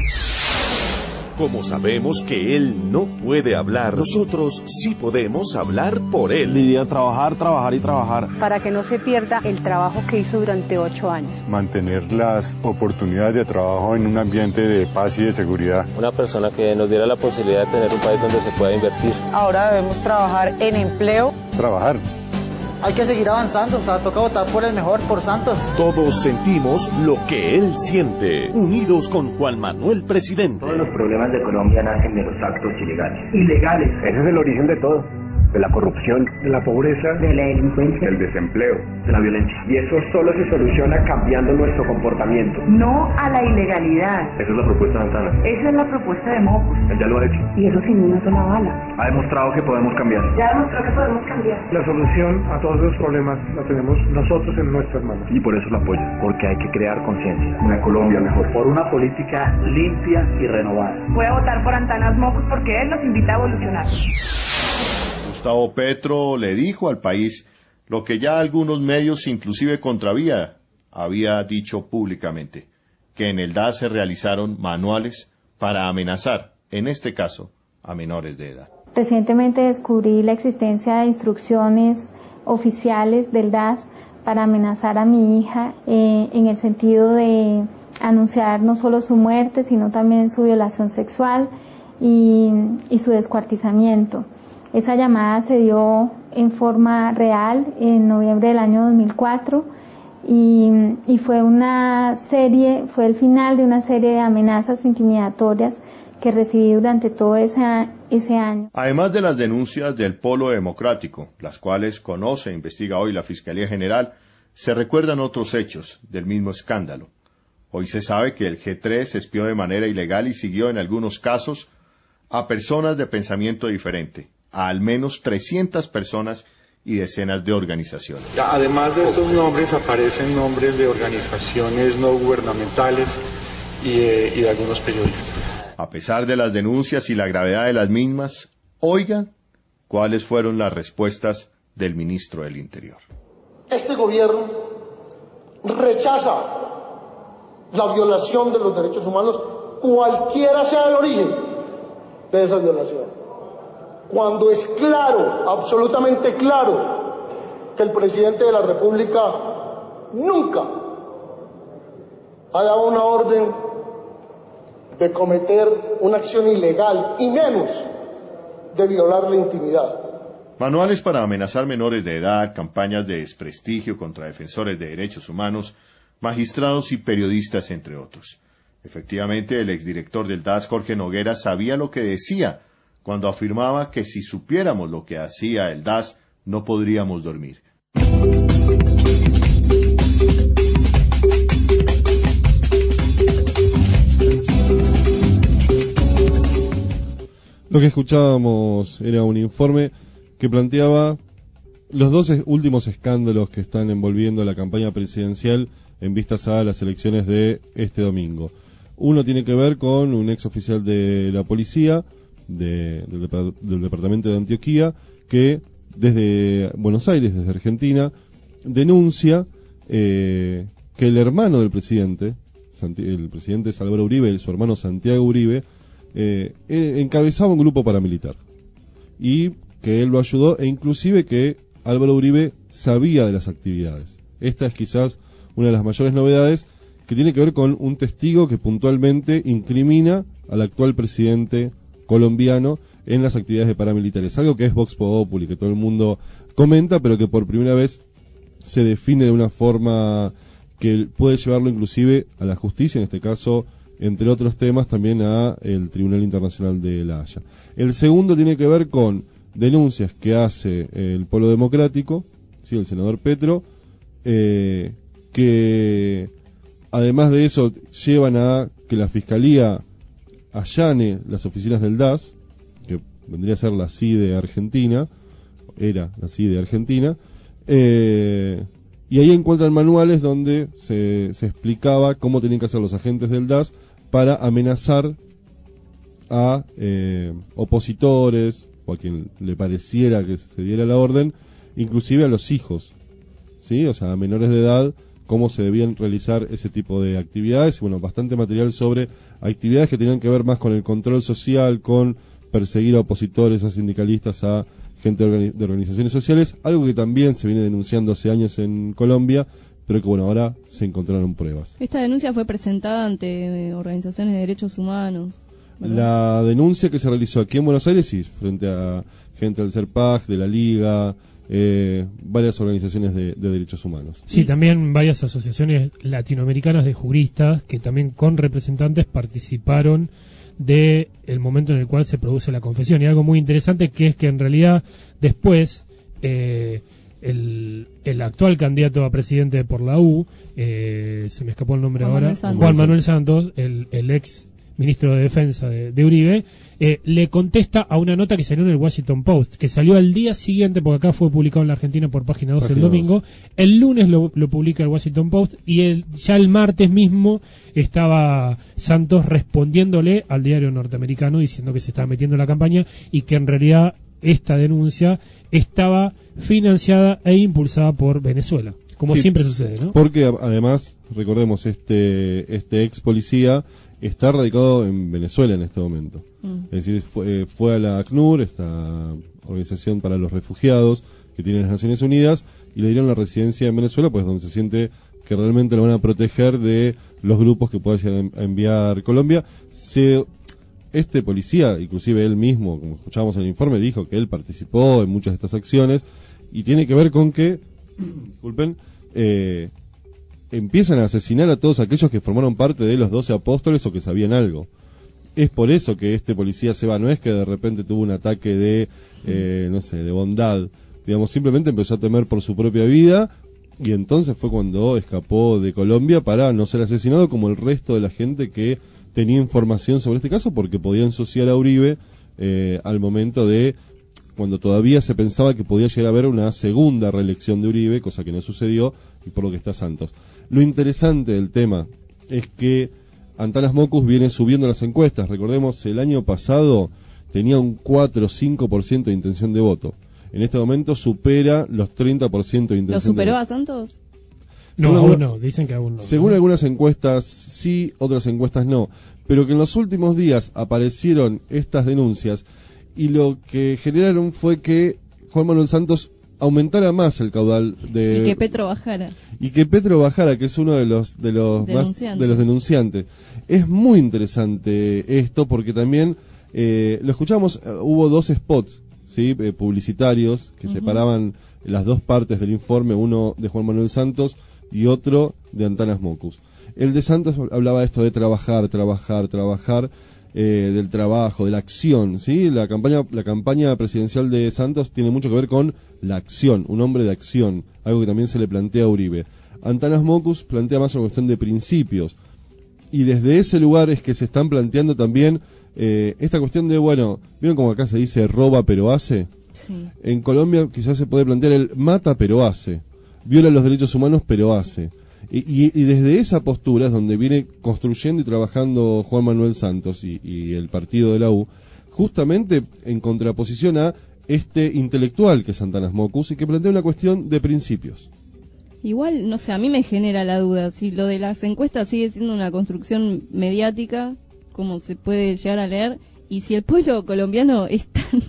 Como sabemos que él no puede hablar, nosotros sí podemos hablar por él. Diría trabajar, trabajar y trabajar. Para que no se pierda el trabajo que hizo durante ocho años. Mantener las oportunidades de trabajo en un ambiente de paz y de seguridad. Una persona que nos diera la posibilidad de tener un país donde se pueda invertir. Ahora debemos trabajar en empleo. Trabajar. Hay que seguir avanzando, o sea, toca votar por el mejor, por Santos. Todos sentimos lo que él siente, unidos con Juan Manuel Presidente. Todos los problemas de Colombia nacen de los actos ilegales. Ilegales. Ese es el origen de todo. De la corrupción, de la pobreza, de la delincuencia, del desempleo, de la violencia. Y eso solo se soluciona cambiando nuestro comportamiento. No a la ilegalidad. Esa es la propuesta de Santana. Esa es la propuesta de Mocos. Él ya lo ha hecho. Y eso sin una sola bala. Ha demostrado que podemos cambiar. Ya demostró que podemos cambiar. La solución a todos los problemas la tenemos nosotros en nuestras manos. Y por eso la apoyo, porque hay que crear conciencia. Una Colombia mejor. Por una política limpia y renovada. Voy a votar por Antanas Mocos porque él nos invita a evolucionar. Gustavo Petro le dijo al país lo que ya algunos medios, inclusive Contravía, había dicho públicamente, que en el D A S se realizaron manuales para amenazar, en este caso, a menores de edad. Recientemente descubrí la existencia de instrucciones oficiales del D A S para amenazar a mi hija eh, en el sentido de anunciar no solo su muerte, sino también su violación sexual y, y su descuartizamiento. Esa llamada se dio en forma real en noviembre del año dos mil cuatro y, y fue una serie, fue el final de una serie de amenazas intimidatorias que recibí durante todo ese, ese año. Además de las denuncias del Polo Democrático, las cuales conoce e investiga hoy la Fiscalía General, se recuerdan otros hechos del mismo escándalo. Hoy se sabe que el G tres espió de manera ilegal y siguió en algunos casos a personas de pensamiento diferente, a al menos trescientas personas y decenas de organizaciones. Además de estos nombres aparecen nombres de organizaciones no gubernamentales y, eh, y de algunos periodistas. A pesar de las denuncias y la gravedad de las mismas, oigan cuáles fueron las respuestas del ministro del Interior. Este gobierno rechaza la violación de los derechos humanos, cualquiera sea el origen de esa violación. Cuando es claro, absolutamente claro, que el presidente de la República nunca ha dado una orden de cometer una acción ilegal y menos de violar la intimidad. Manuales para amenazar menores de edad, campañas de desprestigio contra defensores de derechos humanos, magistrados y periodistas, entre otros. Efectivamente, el exdirector del D A S, Jorge Noguera, sabía lo que decía cuando afirmaba que si supiéramos lo que hacía el D A S, no podríamos dormir. Lo que escuchábamos era un informe que planteaba los dos últimos escándalos que están envolviendo la campaña presidencial en vistas a las elecciones de este domingo. Uno tiene que ver con un ex oficial de la policía de, del, del departamento de Antioquía que desde Buenos Aires, desde Argentina, denuncia eh, que el hermano del presidente, el presidente es Álvaro Uribe, y su hermano Santiago Uribe, eh, encabezaba un grupo paramilitar y que él lo ayudó, e inclusive que Álvaro Uribe sabía de las actividades. Esta es quizás una de las mayores novedades, que tiene que ver con un testigo que puntualmente incrimina al actual presidente colombiano en las actividades de paramilitares, algo que es Vox Populi, que todo el mundo comenta, pero que por primera vez se define de una forma que puede llevarlo inclusive a la justicia, en este caso, entre otros temas, también a el Tribunal Internacional de La Haya. El segundo tiene que ver con denuncias que hace el Polo Democrático, ¿sí?, el senador Petro, eh, que además de eso llevan a que la Fiscalía allane las oficinas del D A S, que vendría a ser la C I D E Argentina, era la C I D E Argentina, eh, y ahí encuentran manuales donde se, se explicaba cómo tenían que hacer los agentes del D A S para amenazar a eh, opositores o a quien le pareciera que se diera la orden, inclusive a los hijos, ¿sí? O sea, a menores de edad, cómo se debían realizar ese tipo de actividades. Bueno, bastante material sobre actividades que tenían que ver más con el control social, con perseguir a opositores, a sindicalistas, a gente de, organi- de organizaciones sociales, algo que también se viene denunciando hace años en Colombia, pero que bueno, ahora se encontraron pruebas. Esta denuncia fue presentada ante organizaciones de derechos humanos, ¿verdad? La denuncia que se realizó aquí en Buenos Aires, sí, frente a gente del CERPAG, de la Liga, eh, varias organizaciones de, de derechos humanos. Sí, también varias asociaciones latinoamericanas de juristas que también con representantes participaron de el momento en el cual se produce la confesión. Y algo muy interesante que es que en realidad después eh, el, el actual candidato a presidente por la U, eh, se me escapó el nombre Juan ahora, Manuel Juan Manuel Santos, el, el ex ministro de Defensa de, de Uribe, eh, le contesta a una nota que salió en el Washington Post, que salió al día siguiente, porque acá fue publicado en la Argentina por Página dos el domingo. El lunes lo, lo publica el Washington Post y el, ya el martes mismo estaba Santos respondiéndole al diario norteamericano diciendo que se estaba metiendo en la campaña y que en realidad esta denuncia estaba financiada e impulsada por Venezuela, como sí, siempre sucede, ¿no? Porque además, recordemos, este, este ex policía está radicado en Venezuela en este momento. Mm. Es decir, fue, fue a la ACNUR, esta organización para los refugiados que tiene las Naciones Unidas, y le dieron la residencia en Venezuela, pues donde se siente que realmente lo van a proteger de los grupos que pueda llegar a enviar Colombia. Se, este policía, inclusive él mismo, como escuchábamos en el informe, dijo que él participó en muchas de estas acciones, y tiene que ver con que, disculpen, eh, empiezan a asesinar a todos aquellos que formaron parte de los doce apóstoles o que sabían algo. Es por eso que este policía se va, no es que de repente tuvo un ataque de, eh, no sé, de bondad, digamos, simplemente empezó a temer por su propia vida, y entonces fue cuando escapó de Colombia para no ser asesinado como el resto de la gente que tenía información sobre este caso, porque podía ensuciar a Uribe eh, al momento de cuando todavía se pensaba que podía llegar a haber una segunda reelección de Uribe, cosa que no sucedió, y por lo que está Santos. Lo interesante del tema es que Antanas Mockus viene subiendo las encuestas. Recordemos, el año pasado tenía un cuatro o cinco por ciento de intención de voto. En este momento supera los treinta por ciento de intención de voto. ¿Lo superó a Santos? No, según, aún no, dicen que aún no. Según ¿no? algunas encuestas sí, otras encuestas no. Pero que en los últimos días aparecieron estas denuncias y lo que generaron fue que Juan Manuel Santos aumentara más el caudal de... Y que Petro bajara. Y que Petro bajara, que es uno de los de los más, de los denunciantes. Es muy interesante esto porque también, eh, lo escuchamos, uh, hubo dos spots, ¿sí? Eh, publicitarios que uh-huh. separaban las dos partes del informe, uno de Juan Manuel Santos y otro de Antanas Mockus. El de Santos hablaba esto de trabajar, trabajar, trabajar, eh, del trabajo, de la acción, ¿sí? La campaña, la campaña presidencial de Santos tiene mucho que ver con la acción, un hombre de acción, algo que también se le plantea a Uribe. Antanas Mockus plantea más una cuestión de principios. y desde ese lugar es que se están planteando también eh, esta cuestión de, bueno, ¿vieron como acá se dice roba pero hace? Sí. En Colombia quizás se puede plantear el mata pero hace, viola los derechos humanos pero hace. Y, y, y desde esa postura es donde viene construyendo y trabajando Juan Manuel Santos y, y el partido de la U, justamente en contraposición a este intelectual que es Santana Mockus y que plantea una cuestión de principios. Igual, no sé, a mí me genera la duda, si lo de las encuestas sigue siendo una construcción mediática, como se puede llegar a leer, y si el pueblo colombiano es tan,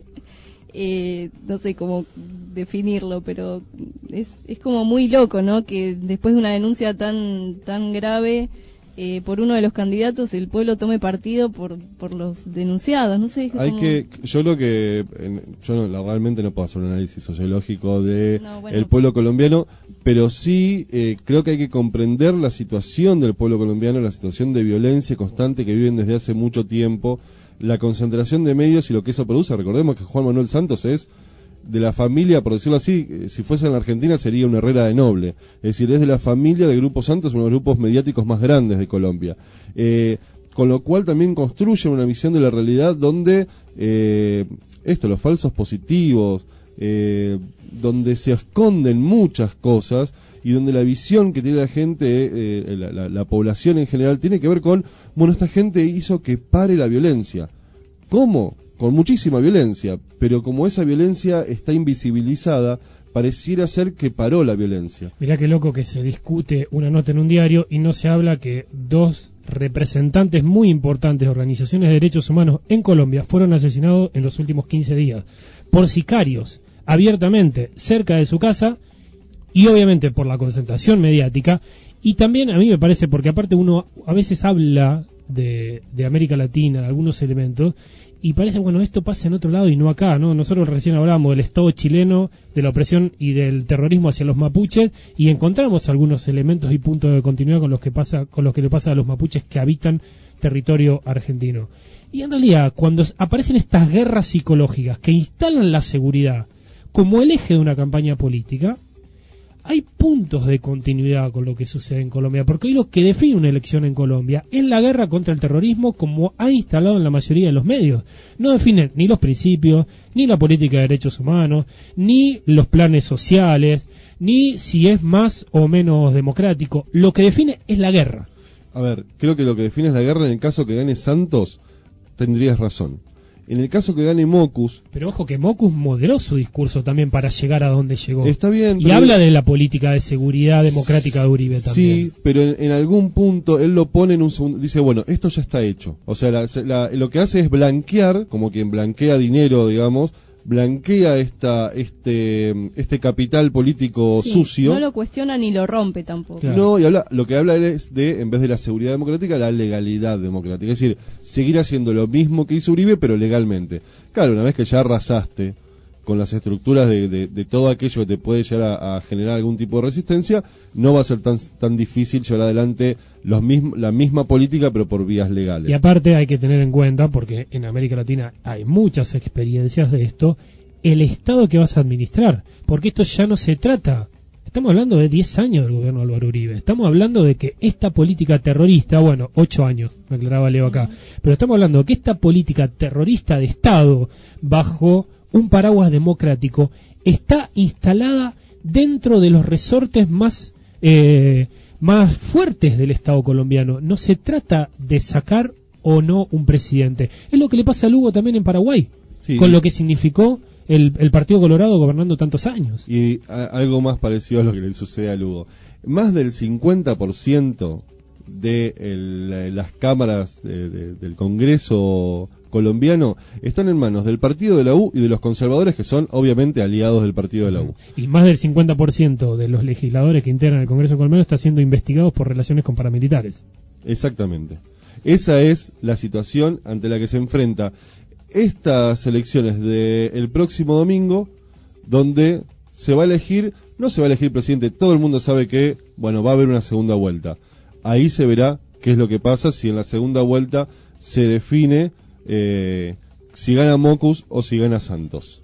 eh, no sé cómo definirlo, pero es, es como muy loco, ¿no? Que después de una denuncia tan, tan grave eh, por uno de los candidatos, el pueblo tome partido por, por los denunciados, no sé. Es Hay como... que, yo lo que, en, yo no, la, realmente no puedo hacer un análisis sociológico de No, bueno. el pueblo colombiano, pero sí eh, creo que hay que comprender la situación del pueblo colombiano, la situación de violencia constante que viven desde hace mucho tiempo, la concentración de medios y lo que eso produce. Recordemos que Juan Manuel Santos es de la familia, por decirlo así, eh, si fuese en la Argentina sería una Herrera de Noble, es decir, es de la familia de Grupo Santos, uno de los grupos mediáticos más grandes de Colombia, eh, con lo cual también construye una visión de la realidad donde eh, esto, los falsos positivos, eh, donde se esconden muchas cosas y donde la visión que tiene la gente, eh, la, la, la población en general, tiene que ver con, bueno, esta gente hizo que pare la violencia. ¿Cómo? Con muchísima violencia, pero como esa violencia está invisibilizada, pareciera ser que paró la violencia. Mirá qué loco que se discute una nota en un diario y no se habla que dos representantes muy importantes de organizaciones de derechos humanos en Colombia fueron asesinados en los últimos quince días por sicarios, abiertamente, cerca de su casa, y obviamente por la concentración mediática, y también a mí me parece, porque aparte uno a veces habla de, de América Latina, de algunos elementos, y parece, bueno, esto pasa en otro lado y no acá, ¿no? Nosotros recién hablábamos del Estado chileno, de la opresión y del terrorismo hacia los mapuches, y encontramos algunos elementos y puntos de continuidad con los que pasa, con los que le pasa a los mapuches que habitan territorio argentino. Y en realidad, cuando aparecen estas guerras psicológicas que instalan la seguridad como el eje de una campaña política, hay puntos de continuidad con lo que sucede en Colombia, porque hoy lo que define una elección en Colombia es la guerra contra el terrorismo, como ha instalado en la mayoría de los medios. No definen ni los principios, ni la política de derechos humanos, ni los planes sociales, ni si es más o menos democrático. Lo que define es la guerra. A ver, creo que lo que define es la guerra. En el caso que gane Santos, tendrías razón. En el caso que gane Mockus... Pero ojo que Mockus moderó su discurso también para llegar a donde llegó. Está bien. Y pero... habla de la política de seguridad democrática de Uribe también. Sí, pero en, en algún punto él lo pone en un segundo... Dice, bueno, esto ya está hecho. O sea, la, la, lo que hace es blanquear, como quien blanquea dinero, digamos, blanquea esta este este capital político sí, sucio. No lo cuestiona ni lo rompe tampoco. Claro. No, y habla, lo que habla él es de, en vez de la seguridad democrática, la legalidad democrática. Es decir, seguir haciendo lo mismo que hizo Uribe, pero legalmente. Claro, una vez que ya arrasaste con las estructuras de, de, de todo aquello que te puede llegar a, a generar algún tipo de resistencia, no va a ser tan tan difícil llevar adelante los mism, la misma política, pero por vías legales. Y aparte hay que tener en cuenta, porque en América Latina hay muchas experiencias de esto, el Estado que vas a administrar, porque esto ya no se trata, estamos hablando de diez años del gobierno de Álvaro Uribe, estamos hablando de que esta política terrorista, bueno, ocho años, me aclaraba Leo acá, pero estamos hablando de que esta política terrorista de Estado, bajo un paraguas democrático, está instalada dentro de los resortes más eh, más fuertes del Estado colombiano. No se trata de sacar o no un presidente. Es lo que le pasa a Lugo también en Paraguay, sí, con lo que significó el, el Partido Colorado gobernando tantos años. Y a, algo más parecido a lo que le sucede a Lugo. Más del cincuenta por ciento de el, las cámaras de, de, del Congreso colombiano están en manos del partido de la U y de los conservadores, que son obviamente aliados del partido de la U. Y más del cincuenta por ciento de los legisladores que integran el Congreso colombiano está siendo investigados por relaciones con paramilitares. Exactamente. Esa es la situación ante la que se enfrenta estas elecciones del próximo domingo, donde se va a elegir, no se va a elegir presidente, todo el mundo sabe que, bueno, va a haber una segunda vuelta. Ahí se verá qué es lo que pasa si en la segunda vuelta se define eh, si gana Mockus o si gana Santos.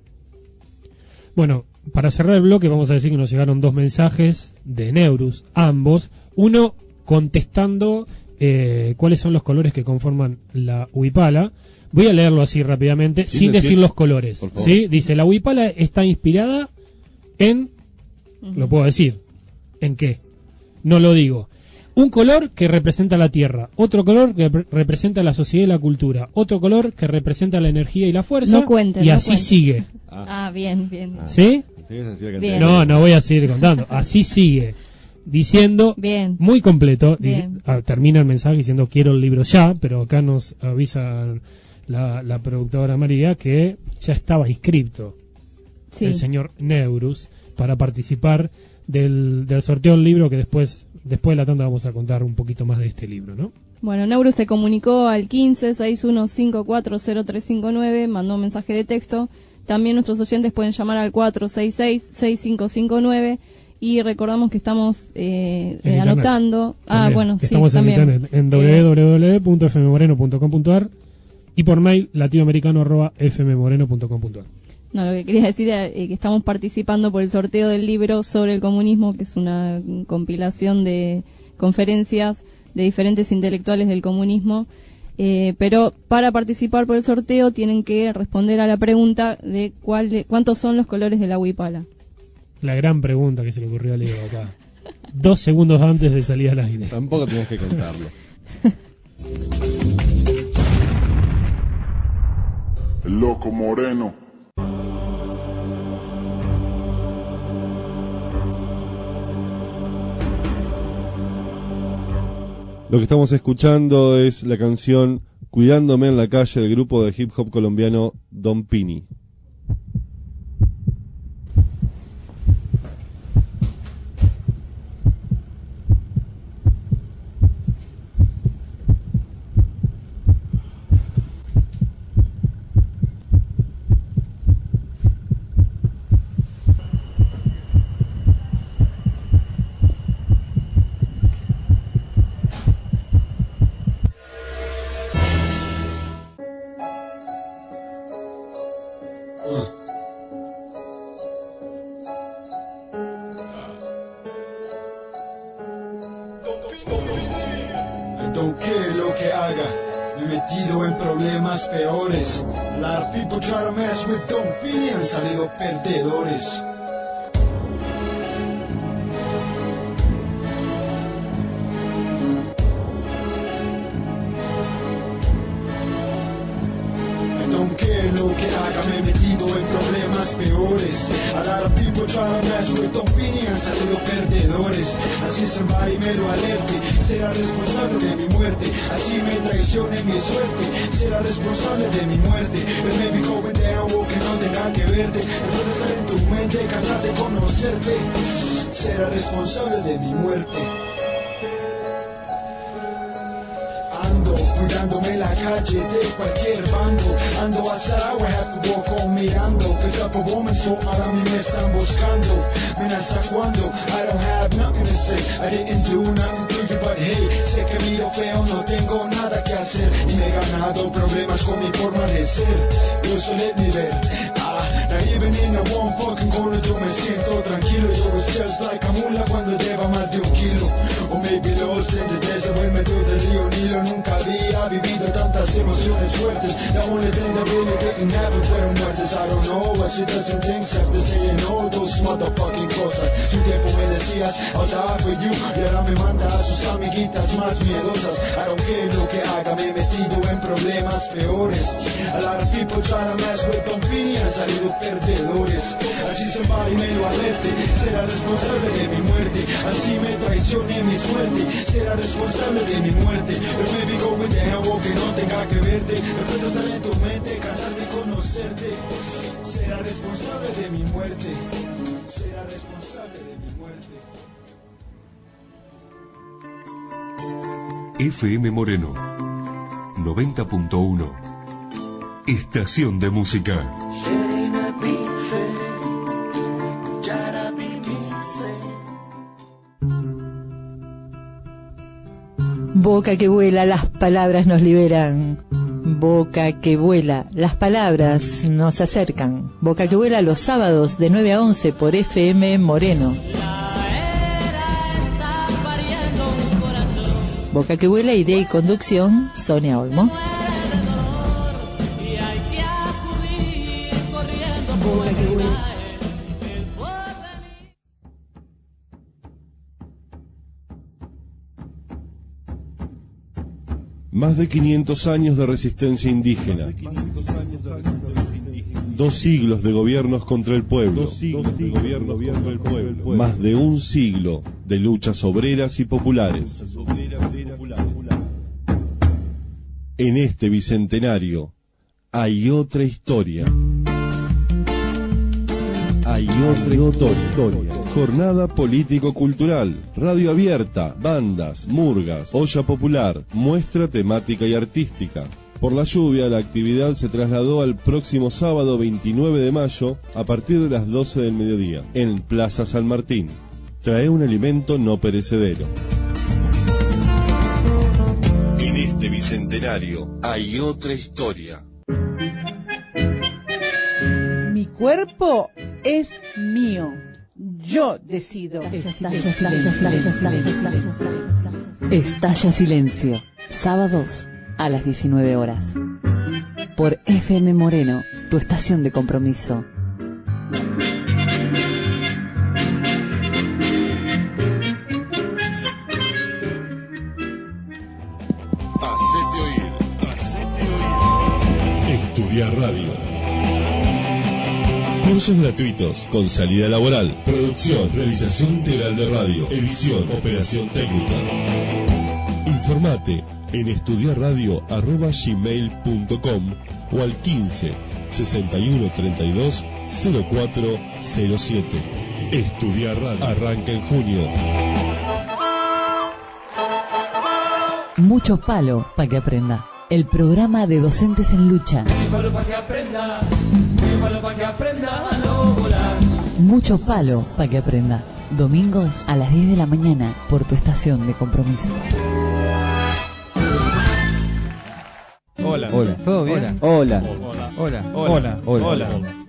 Bueno, para cerrar el bloque vamos a decir que nos llegaron dos mensajes de Neurus, ambos, uno contestando eh, cuáles son los colores que conforman la huipala. Voy a leerlo así rápidamente, sin, sin decir, decir los colores. ¿Sí? Dice, la huipala está inspirada en... Uh-huh. Lo puedo decir. ¿En qué? No lo digo. Un color que representa la tierra, otro color que re- representa la sociedad y la cultura, otro color que representa la energía y la fuerza, no cuenten, y no así cuenten. sigue. Ah, bien, bien. ¿Sí? Bien. No, no voy a seguir contando. Así sigue. Diciendo, bien. Muy completo, bien. Dice, ah, termina el mensaje diciendo quiero el libro ya, pero acá nos avisa la, la productora María que ya estaba inscripto sí. el señor Neurus para participar del, del sorteo del libro, que después después de la tanda vamos a contar un poquito más de este libro, ¿no? Bueno, Neurus se comunicó al quince, sesenta y uno, cincuenta y cuatro, cero tres cincuenta y nueve, mandó un mensaje de texto. También nuestros oyentes pueden llamar al cuatro seis seis, seis cinco cinco nueve y recordamos que estamos eh, eh, anotando. También, ah, bueno, sí, estamos también. en internet en doble u doble u doble u punto f m moreno punto com punto a r y por mail latinoamericano arroba f m moreno punto com punto a r. No, lo que quería decir era eh, que estamos participando por el sorteo del libro sobre el comunismo, que es una compilación de conferencias de diferentes intelectuales del comunismo. Eh, pero para participar por el sorteo tienen que responder a la pregunta de cuál de, cuántos son los colores de la huipala. La gran pregunta que se le ocurrió a Leo acá. Dos segundos antes de salir al aire. Tampoco tenías que contarlo. El loco moreno. Lo que estamos escuchando es la canción Cuidándome en la calle del grupo de hip hop colombiano Don Pini. Don't care lo que haga, me he metido en problemas peores. A lot of people try to mess with Don Pini, han salido perdedores. I don't care lo que haga, me he metido en problemas peores. A lot of people try to mess with Don Pini, han salido perdedores. Así somebody me lo alerte, será responsable de mi muerte. Así me traicione mi suerte, será responsable de mi muerte. El me be joven de algo que no tenga que verte. El puedo estar en tu mente, cansar de conocerte. Será responsable de mi muerte. Ando cuidándome en la calle de cualquier bando. Ando a Saragua, I have to walk on mirando. Cause up a woman, so ahora a mí me están buscando. Men, ¿hasta cuándo? I don't have nothing to say. I didn't do nothing to you, but hey, sé que miro feo, no tengo nada que hacer. Y me he ganado problemas con mi forma de ser. Yo so let me ver. Ah, not even in a one fucking corner yo me siento tranquilo. Yo was just like a mula cuando lleva más de un kilo. O maybe lost in the desert when me through the río Nilo. Nunca había vivido tantas emociones fuertes. The only thing that really didn't happen fueron muertes. I don't know what she doesn't think after saying all those motherfucking cosas. Su tiempo me decías, I'll die for you. Y ahora me manda a sus amiguitas más miedosas. I don't care lo que haga, me he metido en problemas peores. A lot of people try to mess with Don Pini, han salido perdedores. Así somebody me lo alerte, será responsable de mi muerte. Así me traicione mi suerte, será responsable de mi muerte. El baby go with the hell que no tenga que verte. Me puedo estar en tu mente, cansar de conocerte. Será responsable de mi muerte. Será responsable de mi muerte. F M Moreno noventa punto uno. Estación de música. Boca que vuela, las palabras nos liberan. Boca que vuela, las palabras nos acercan. Boca que vuela los sábados de nueve a once por F M Moreno. Boca que vuela, idea y conducción, Sonia Olmo. Boca que vuela. Más de quinientos años de resistencia indígena. Dos siglos de gobiernos contra el pueblo. Dos siglos de gobiernos contra el pueblo. Más de un siglo de luchas obreras y populares. En este bicentenario hay otra historia. Hay otra historia. Jornada político-cultural, radio abierta, bandas, murgas, olla popular, muestra temática y artística. Por la lluvia, la actividad se trasladó al próximo sábado veintinueve de mayo a partir de las doce del mediodía, en Plaza San Martín. Trae un alimento no perecedero. En este bicentenario hay otra historia. Mi cuerpo es mío. Yo decido. Estalla silencio. Estalla silencio. Sábados a las diecinueve horas. Por F M Moreno, tu estación de compromiso. Hacete oír. Hacete oír. Estudiar radio. Cursos gratuitos, con salida laboral, producción, realización integral de radio, edición, operación técnica. Informate en estudiarradio arroba gmail punto com o al quince, sesenta y uno, treinta y dos, cero cuatro cero siete. Estudiar Radio arranca en junio. Mucho palo para que aprenda. El programa de docentes en lucha. Mucho palo para que aprenda. Mucho palo para que aprenda a no volar. Mucho palo para que aprenda. Domingos a las diez de la mañana por tu estación de compromiso. Hola. Hola. ¿Todo bien? Hola. Hola. Hola. Hola. Hola. Hola.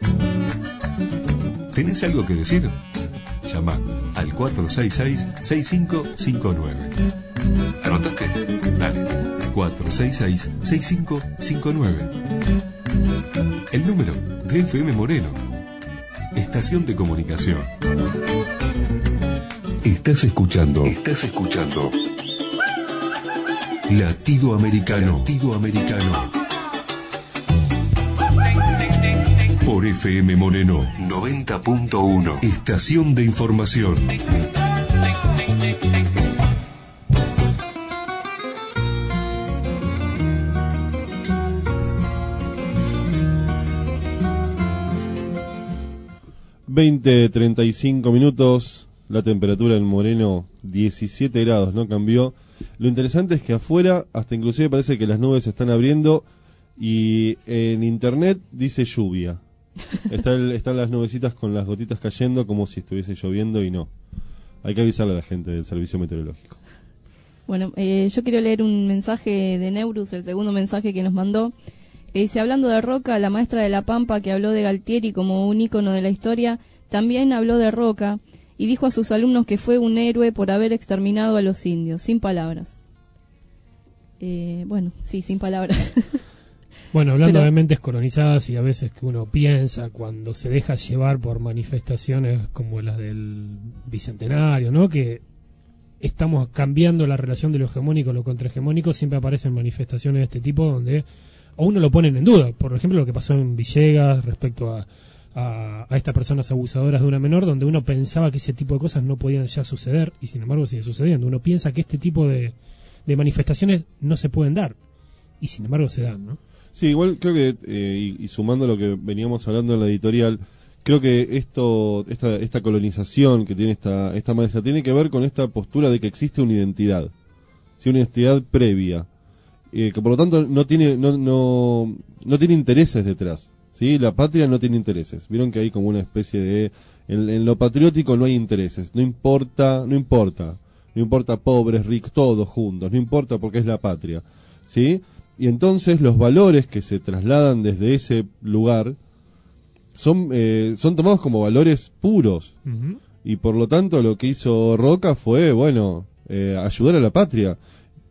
¿Tenés algo que decir? Llama al cuatro seis seis, seis cinco cinco nueve. ¿Anotaste? Dale. cuatro seis seis, seis cinco cinco nueve. El número de F M Moreno. Estación de comunicación. Estás escuchando. Estás escuchando. Latido Americano. Latido Americano. Por F M Moreno noventa punto uno. Estación de información. veinte, treinta y cinco minutos, la temperatura en Moreno diecisiete grados, no cambió. Lo interesante es que afuera hasta inclusive parece que las nubes se están abriendo y en internet dice lluvia. Está el, están las nubecitas con las gotitas cayendo como si estuviese lloviendo y no. Hay que avisarle a la gente del servicio meteorológico. Bueno, eh, yo quiero leer un mensaje de Neurus, el segundo mensaje que nos mandó. Que dice, hablando de Roca, la maestra de La Pampa que habló de Galtieri como un ícono de la historia, también habló de Roca y dijo a sus alumnos que fue un héroe por haber exterminado a los indios, sin palabras. Eh, bueno, sí, sin palabras. Bueno, hablando Pero... de mentes colonizadas y a veces que uno piensa cuando se deja llevar por manifestaciones como las del Bicentenario, ¿no? Que estamos cambiando la relación de lo hegemónico a lo contrahegemónico, siempre aparecen manifestaciones de este tipo donde o uno lo ponen en duda. Por ejemplo, lo que pasó en Villegas respecto a, a, a estas personas abusadoras de una menor, donde uno pensaba que ese tipo de cosas no podían ya suceder y sin embargo sigue sucediendo. Uno piensa que este tipo de, de manifestaciones no se pueden dar y sin embargo se dan, ¿no? Sí, igual creo que, eh, y, y sumando lo que veníamos hablando en la editorial, creo que esto, esta, esta colonización que tiene esta, esta maestra tiene que ver con esta postura de que existe una identidad, ¿sí? Una identidad previa, eh, que por lo tanto no tiene, no, no, no tiene intereses detrás, ¿sí? La patria no tiene intereses. Vieron que hay como una especie de, en, en lo patriótico no hay intereses, no importa, no importa, no importa pobres, ricos, todos juntos, no importa porque es la patria, ¿sí? Y entonces los valores que se trasladan desde ese lugar son eh, son tomados como valores puros. Uh-huh. Y por lo tanto lo que hizo Roca fue, bueno, eh, ayudar a la patria.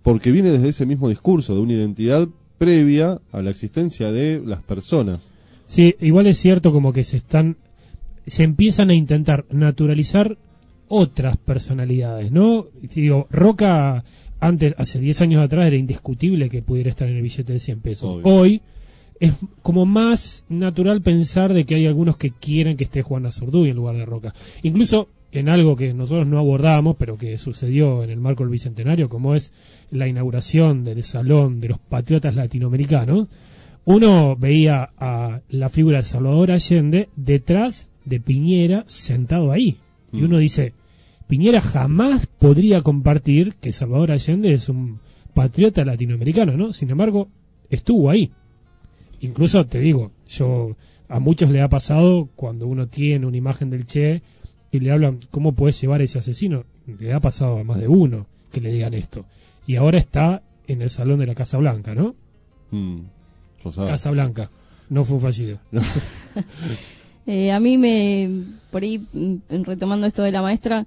porque viene desde ese mismo discurso de una identidad previa a la existencia de las personas. Sí, igual es cierto como que se están, se empiezan a intentar naturalizar otras personalidades, ¿no? Digo, Roca antes, hace diez años atrás era indiscutible que pudiera estar en el billete de cien pesos. Obvio. Hoy es como más natural pensar de que hay algunos que quieren que esté Juan Azurduy en lugar de Roca. Incluso en algo que nosotros no abordamos, pero que sucedió en el marco del Bicentenario, como es la inauguración del Salón de los Patriotas Latinoamericanos, uno veía a la figura de Salvador Allende detrás de Piñera sentado ahí. Mm. Y uno dice, Piñera jamás podría compartir que Salvador Allende es un patriota latinoamericano, ¿no? Sin embargo, estuvo ahí. Incluso, te digo, yo a muchos le ha pasado cuando uno tiene una imagen del Che y le hablan, ¿cómo puedes llevar a ese asesino? Le ha pasado a más de uno que le digan esto. Y ahora está en el Salón de la Casa Blanca, ¿no? Mm, Casa Blanca, no fue un fallido. eh, a mí me, por ahí, retomando esto de la maestra,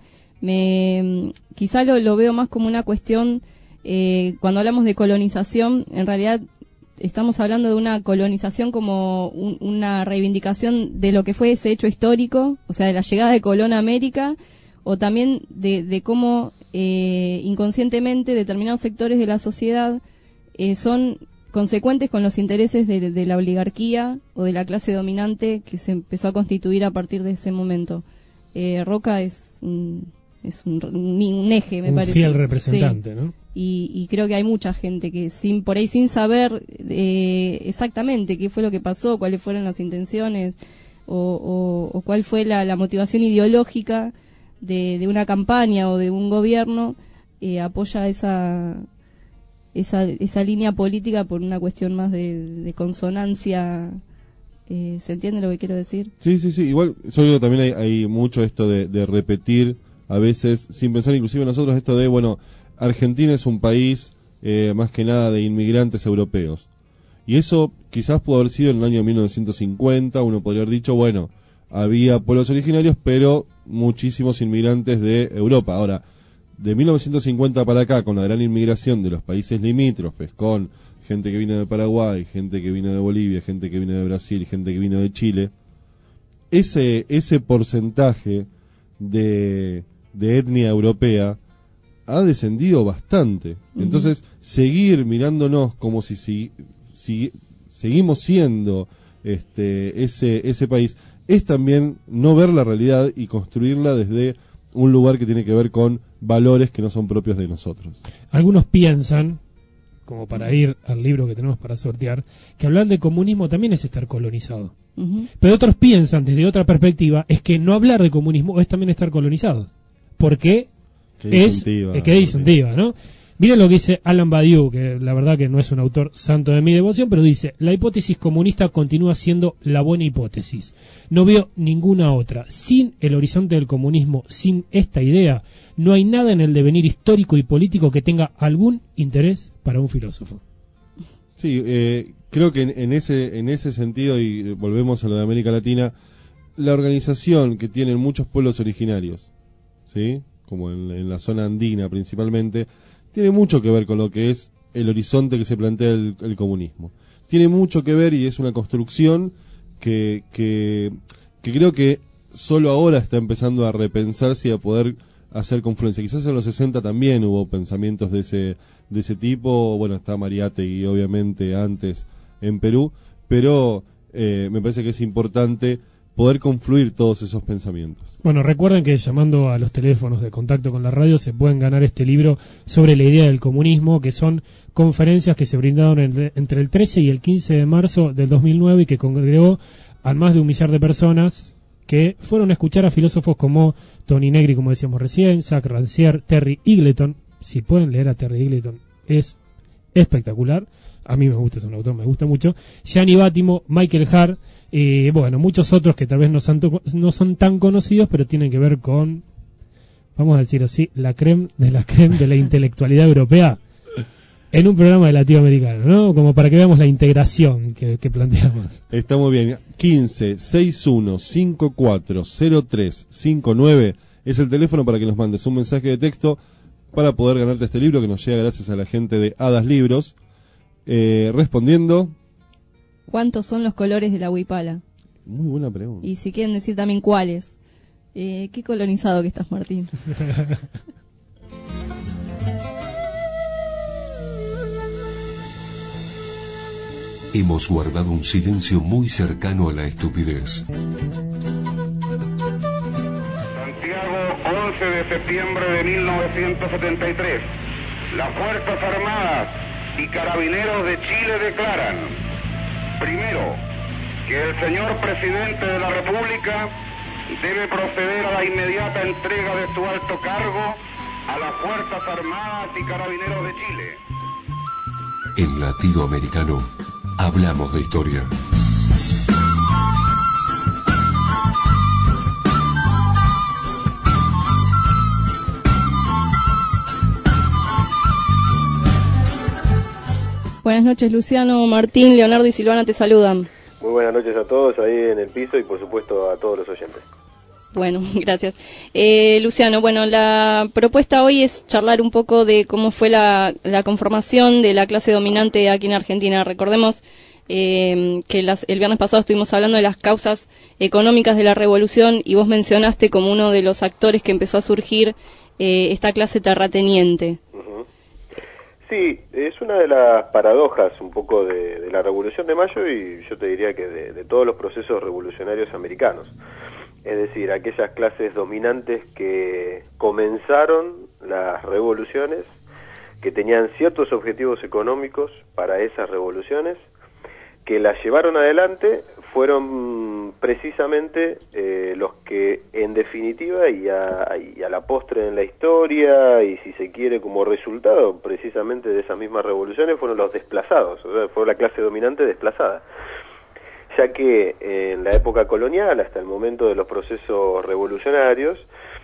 me quizá lo, lo veo más como una cuestión, eh, cuando hablamos de colonización, en realidad estamos hablando de una colonización como un, una reivindicación de lo que fue ese hecho histórico, o sea, de la llegada de Colón a América, o también de, de cómo eh, inconscientemente determinados sectores de la sociedad eh, son consecuentes con los intereses de, de la oligarquía o de la clase dominante que se empezó a constituir a partir de ese momento. Eh, Roca es un, es un, un eje, me un parece. Un fiel representante, sí. ¿no? Y, y creo que hay mucha gente que sin por ahí sin saber eh, exactamente qué fue lo que pasó, cuáles fueron las intenciones o, o, o cuál fue la, la motivación ideológica de, de una campaña o de un gobierno, eh, apoya esa, esa esa línea política por una cuestión más de, de consonancia. Eh, ¿Se entiende lo que quiero decir? Sí, sí, sí. Igual yo creo que también hay, hay mucho esto de, de repetir a veces, sin pensar inclusive nosotros, esto de, bueno, Argentina es un país eh, más que nada de inmigrantes europeos. Y eso quizás pudo haber sido en el año mil novecientos cincuenta, uno podría haber dicho, bueno, había pueblos originarios, pero muchísimos inmigrantes de Europa. Ahora, de mil novecientos cincuenta para acá, con la gran inmigración de los países limítrofes, con gente que vino de Paraguay, gente que vino de Bolivia, gente que vino de Brasil, gente que vino de Chile, ese, ese porcentaje de, de etnia europea ha descendido bastante. Uh-huh. Entonces, seguir mirándonos como si, si, si seguimos siendo este ese ese país es también no ver la realidad y construirla desde un lugar que tiene que ver con valores que no son propios de nosotros. Algunos piensan, como para ir al libro que tenemos para sortear, que hablar de comunismo también es estar colonizado. Uh-huh. Pero otros piensan desde otra perspectiva es que no hablar de comunismo es también estar colonizado. ¿Por qué? Es eh, que disyuntiva, ¿no? Miren lo que dice Alan Badiou, que la verdad que no es un autor santo de mi devoción, pero dice: la hipótesis comunista continúa siendo la buena hipótesis. No veo ninguna otra. Sin el horizonte del comunismo, sin esta idea, no hay nada en el devenir histórico y político que tenga algún interés para un filósofo. Sí, eh, creo que en, en ese en ese sentido, y volvemos a lo de América Latina, la organización que tienen muchos pueblos originarios, ¿sí?, como en, en la zona andina principalmente, tiene mucho que ver con lo que es el horizonte que se plantea el, el comunismo. Tiene mucho que ver y es una construcción que, que, que creo que solo ahora está empezando a repensarse y a poder hacer confluencia. Quizás en los sesenta también hubo pensamientos de ese, de ese tipo. Bueno, está Mariátegui obviamente antes en Perú, pero eh, me parece que es importante poder confluir todos esos pensamientos. Bueno, recuerden que llamando a los teléfonos de contacto con la radio se pueden ganar este libro sobre la idea del comunismo, que son conferencias que se brindaron entre, entre el trece y el quince de marzo del dos mil nueve y que congregó a más de un millar de personas que fueron a escuchar a filósofos como Tony Negri, como decíamos recién, Jacques Rancière, Terry Eagleton. Si pueden leer a Terry Eagleton, es espectacular. A mí me gusta, es un autor, me gusta mucho. Gianni Bátimo, Michael Hart, y bueno, muchos otros que tal vez no son, no son tan conocidos, pero tienen que ver con, vamos a decir así, la creme de la creme de la intelectualidad europea en un programa de latinoamericano, ¿no? Como para que veamos la integración que, que planteamos. Está muy bien. quince, sesenta y uno, cincuenta y cuatro, cero tres cincuenta y nueve es el teléfono para que nos mandes un mensaje de texto para poder ganarte este libro que nos llega gracias a la gente de Hadas Libros, eh, respondiendo... ¿Cuántos son los colores de la huipala? Muy buena pregunta. Y si quieren decir también cuáles. Eh, qué colonizado que estás, Martín. Hemos guardado un silencio muy cercano a la estupidez. Santiago, once de septiembre de mil novecientos setenta y tres. Las Fuerzas Armadas y Carabineros de Chile declaran, primero, que el señor presidente de la República debe proceder a la inmediata entrega de su alto cargo a las Fuerzas Armadas y Carabineros de Chile. En Latinoamericano, hablamos de historia. Buenas noches, Luciano, Martín, Leonardo y Silvana te saludan. Muy buenas noches a todos ahí en el piso y por supuesto a todos los oyentes. Bueno, gracias. Eh, Luciano, bueno, la propuesta hoy es charlar un poco de cómo fue la, la conformación de la clase dominante aquí en Argentina. Recordemos eh, que las, el viernes pasado estuvimos hablando de las causas económicas de la revolución y vos mencionaste como uno de los actores que empezó a surgir eh, esta clase terrateniente. Sí, es una de las paradojas un poco de, de la Revolución de Mayo y yo te diría que de, de todos los procesos revolucionarios americanos. Es decir, aquellas clases dominantes que comenzaron las revoluciones, que tenían ciertos objetivos económicos para esas revoluciones, que las llevaron adelante, fueron precisamente eh, los que en definitiva y a, y a la postre en la historia y si se quiere como resultado precisamente de esas mismas revoluciones fueron los desplazados, o sea, fue la clase dominante desplazada, ya que eh, en la época colonial hasta el momento de los procesos revolucionarios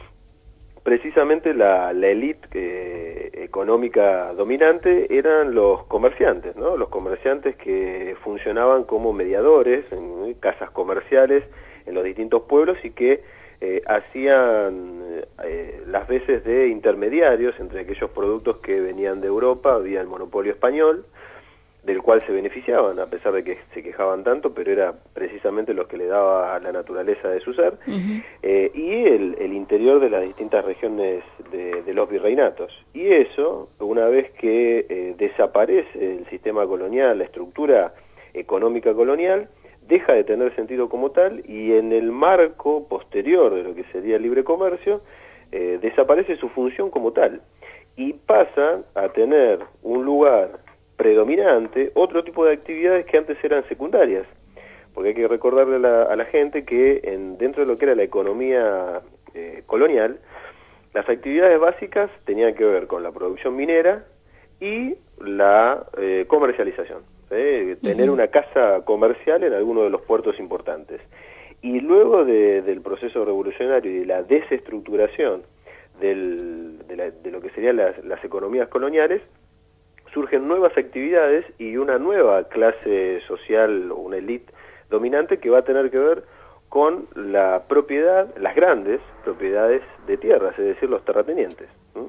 precisamente la, la élite eh, económica dominante eran los comerciantes, ¿no? Los comerciantes que funcionaban como mediadores en, en casas comerciales en los distintos pueblos y que eh, hacían eh, las veces de intermediarios entre aquellos productos que venían de Europa vía el monopolio español, del cual se beneficiaban, a pesar de que se quejaban tanto, pero era precisamente lo que le daba la naturaleza de su ser, uh-huh. eh, y el, el interior de las distintas regiones de, de los virreinatos. Y eso, una vez que eh, desaparece el sistema colonial, la estructura económica colonial, deja de tener sentido como tal, y en el marco posterior de lo que sería el libre comercio, eh, desaparece su función como tal, y pasa a tener un lugar predominante otro tipo de actividades que antes eran secundarias, porque hay que recordarle a la, a la gente que en, dentro de lo que era la economía eh, colonial, las actividades básicas tenían que ver con la producción minera y la eh, comercialización, ¿eh? Tener uh-huh. una casa comercial en alguno de los puertos importantes. Y luego de, del proceso revolucionario y de la desestructuración del, de, la, de lo que serían las, las economías coloniales, surgen nuevas actividades y una nueva clase social, una élite dominante que va a tener que ver con la propiedad, las grandes propiedades de tierras, es decir, los terratenientes. ¿Mm?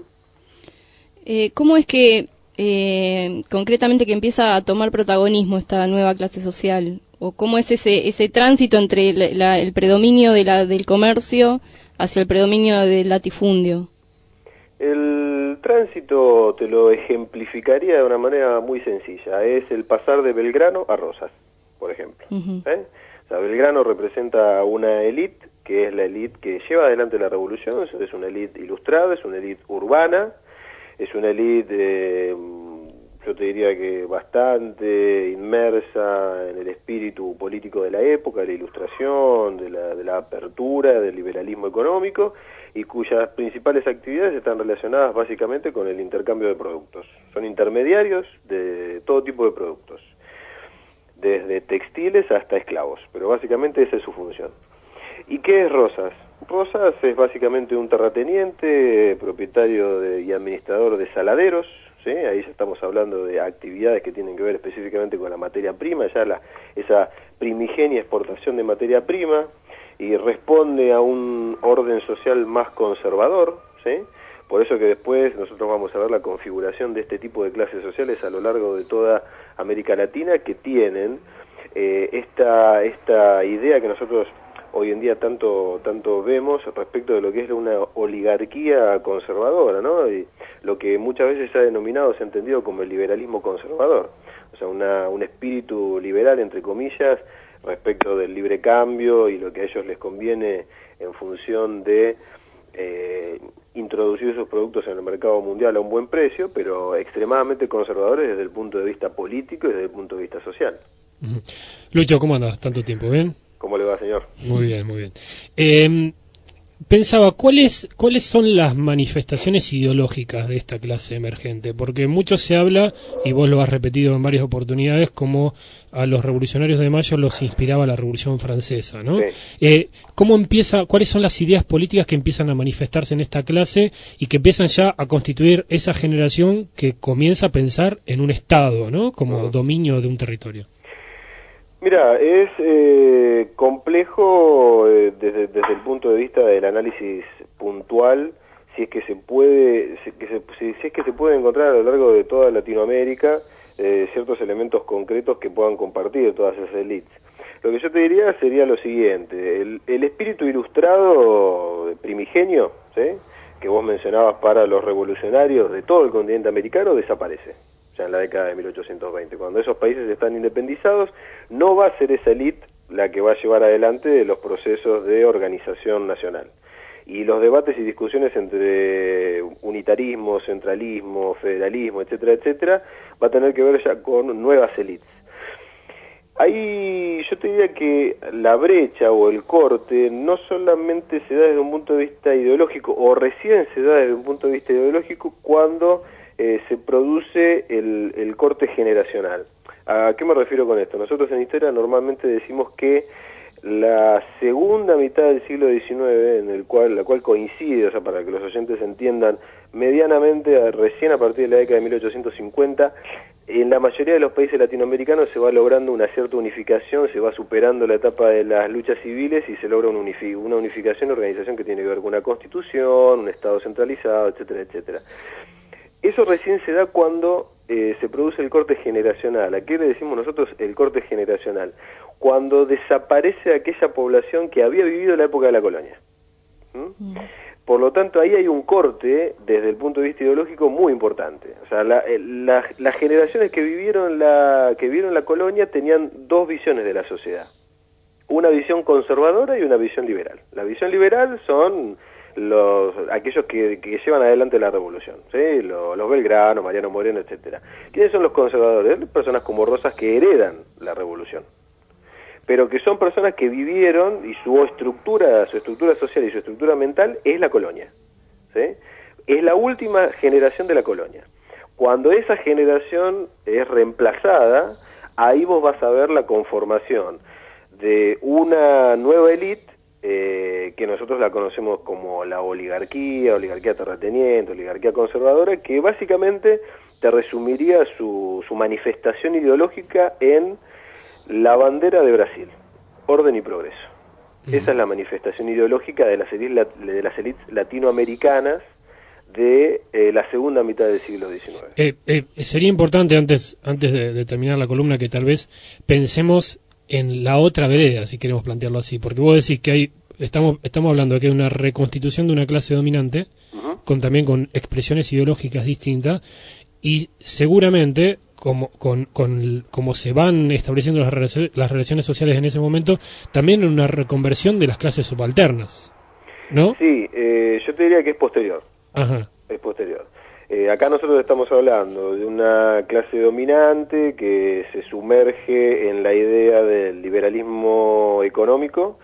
Eh, ¿Cómo es que eh, concretamente que empieza a tomar protagonismo esta nueva clase social? ¿O cómo es ese ese tránsito entre la, la, el predominio de la, del comercio hacia el predominio del latifundio? El tránsito te lo ejemplificaría de una manera muy sencilla. Es el pasar de Belgrano a Rosas, por ejemplo. Uh-huh. ¿Eh? O sea, Belgrano representa una élite, que es la élite que lleva adelante la revolución, es una élite ilustrada, es una élite urbana, es una élite, eh, yo te diría que bastante inmersa en el espíritu político de la época, de la ilustración, de la, de la apertura, del liberalismo económico, y cuyas principales actividades están relacionadas básicamente con el intercambio de productos. Son intermediarios de todo tipo de productos, desde textiles hasta esclavos, pero básicamente esa es su función. ¿Y qué es Rosas? Rosas es básicamente un terrateniente, propietario de, y administrador de saladeros, ¿sí? Ahí ya estamos hablando de actividades que tienen que ver específicamente con la materia prima, ya la, esa primigenia exportación de materia prima, y responde a un orden social más conservador, ¿sí? Por eso que después nosotros vamos a ver la configuración de este tipo de clases sociales a lo largo de toda América Latina, que tienen eh, esta, esta idea que nosotros hoy en día tanto tanto vemos respecto de lo que es una oligarquía conservadora, ¿no? Y lo que muchas veces se ha denominado, se ha entendido como el liberalismo conservador, o sea, una, un espíritu liberal, entre comillas, respecto del libre cambio y lo que a ellos les conviene en función de eh, introducir sus productos en el mercado mundial a un buen precio, pero extremadamente conservadores desde el punto de vista político y desde el punto de vista social. Uh-huh. Lucho, ¿cómo andas? ¿Tanto tiempo? ¿Bien? ¿Cómo le va, señor? Muy bien, muy bien. Eh, pensaba, ¿cuáles cuáles son las manifestaciones ideológicas de esta clase emergente? Porque mucho se habla, y vos lo has repetido en varias oportunidades, como a los revolucionarios de Mayo los inspiraba la Revolución Francesa, ¿no? Sí. Eh, ¿Cómo empieza, cuáles son las ideas políticas que empiezan a manifestarse en esta clase y que empiezan ya a constituir esa generación que comienza a pensar en un Estado, ¿no? Como uh-huh. dominio de un territorio? Mira, es eh, complejo eh, desde, desde el punto de vista del análisis puntual, si es que se puede, si, que se, si, si es que se puede encontrar a lo largo de toda Latinoamérica eh, ciertos elementos concretos que puedan compartir todas esas élites. Lo que yo te diría sería lo siguiente: el, el espíritu ilustrado primigenio, ¿sí?, que vos mencionabas para los revolucionarios de todo el continente americano, desaparece ya en la década de mil ochocientos veinte. Cuando esos países están independizados, no va a ser esa élite la que va a llevar adelante los procesos de organización nacional. Y los debates y discusiones entre unitarismo, centralismo, federalismo, etcétera, etcétera, va a tener que ver ya con nuevas élites. Ahí yo te diría que la brecha o el corte no solamente se da desde un punto de vista ideológico, o recién se da desde un punto de vista ideológico cuando Eh, se produce el, el corte generacional. ¿A qué me refiero con esto? Nosotros en historia normalmente decimos que la segunda mitad del siglo diecinueve, en el cual la cual coincide, o sea, para que los oyentes entiendan, medianamente recién a partir de la década de mil ochocientos cincuenta, en la mayoría de los países latinoamericanos se va logrando una cierta unificación, se va superando la etapa de las luchas civiles y se logra una, unifi- una unificación, una organización que tiene que ver con una constitución, un Estado centralizado, etcétera, etcétera. Eso recién se da cuando eh, se produce el corte generacional. ¿A qué le decimos nosotros el corte generacional? Cuando desaparece aquella población que había vivido la época de la colonia. ¿Mm? Mm. Por lo tanto, ahí hay un corte desde el punto de vista ideológico muy importante. O sea, la, la, las generaciones que vivieron la que vivieron la colonia tenían dos visiones de la sociedad. Una visión conservadora y una visión liberal. La visión liberal son los aquellos que, que llevan adelante la revolución, ¿sí? Los, los Belgrano, Mariano Moreno, etcétera. ¿Quiénes son los conservadores? Personas como Rosas que heredan la revolución, pero que son personas que vivieron y su estructura, su estructura social y su estructura mental es la colonia, ¿sí? Es la última generación de la colonia. Cuando esa generación es reemplazada, ahí vos vas a ver la conformación de una nueva élite Eh, que nosotros la conocemos como la oligarquía, oligarquía terrateniente, oligarquía conservadora, que básicamente te resumiría su, su manifestación ideológica en la bandera de Brasil, orden y progreso. Mm. Esa es la manifestación ideológica de las élites, de las élites latinoamericanas de eh, la segunda mitad del siglo diecinueve. Eh, eh, sería importante, antes, antes de, de terminar la columna, que tal vez pensemos en la otra vereda, si queremos plantearlo así, porque vos decís que hay, estamos estamos hablando de que hay una reconstitución de una clase dominante, uh-huh. con también con expresiones ideológicas distintas, y seguramente como con, con como se van estableciendo las relaciones, las relaciones sociales en ese momento, también una reconversión de las clases subalternas, ¿no? Sí, eh, yo te diría que es posterior. Ajá. Es posterior. Eh, acá nosotros estamos hablando de una clase dominante que se sumerge en la idea del liberalismo económico,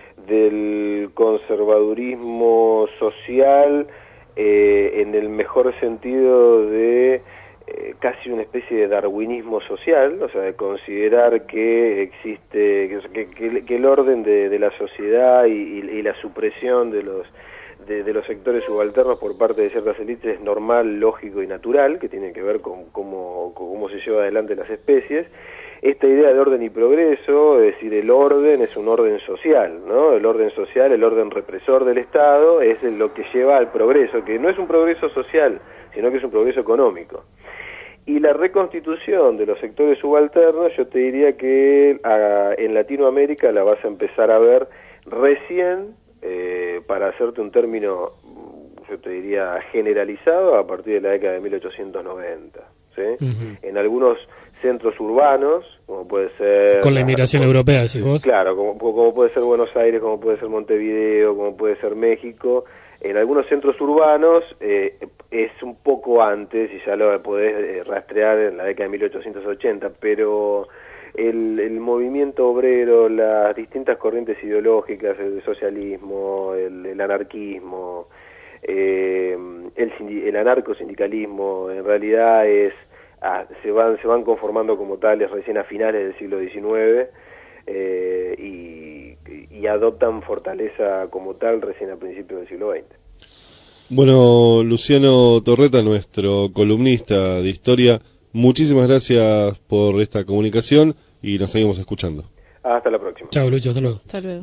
del conservadurismo social, eh, en el mejor sentido de eh, casi una especie de darwinismo social, o sea, de considerar que existe, que, que, que el orden de, de la sociedad y, y, y la supresión de los De, de los sectores subalternos por parte de ciertas élites es normal, lógico y natural, que tiene que ver con cómo, con cómo se lleva adelante las especies, esta idea de orden y progreso, es decir, el orden es un orden social, ¿no? El orden social, el orden represor del Estado, es lo que lleva al progreso, que no es un progreso social, sino que es un progreso económico. Y la reconstitución de los sectores subalternos, yo te diría que a, en Latinoamérica la vas a empezar a ver recién, eh, para hacerte un término, yo te diría generalizado, a partir de la década de mil ochocientos noventa, ¿sí? Uh-huh. En algunos centros urbanos, como puede ser... Con la inmigración como, europea, decís vos. Claro, como, como puede ser Buenos Aires, como puede ser Montevideo, como puede ser México. En algunos centros urbanos eh, es un poco antes, y ya lo podés eh, rastrear en la década de mil ochocientos ochenta, pero el, el movimiento obrero, las distintas corrientes ideológicas, el socialismo, el, el anarquismo, eh, el, el anarcosindicalismo, en realidad es... Ah, se van se van conformando como tales recién a finales del siglo diecinueve, eh, y, y adoptan fortaleza como tal recién a principios del siglo veinte. Bueno, Luciano Torreta, nuestro columnista de historia, muchísimas gracias por esta comunicación y nos seguimos escuchando. Hasta la próxima. Chao, Lucho, hasta luego. Hasta luego.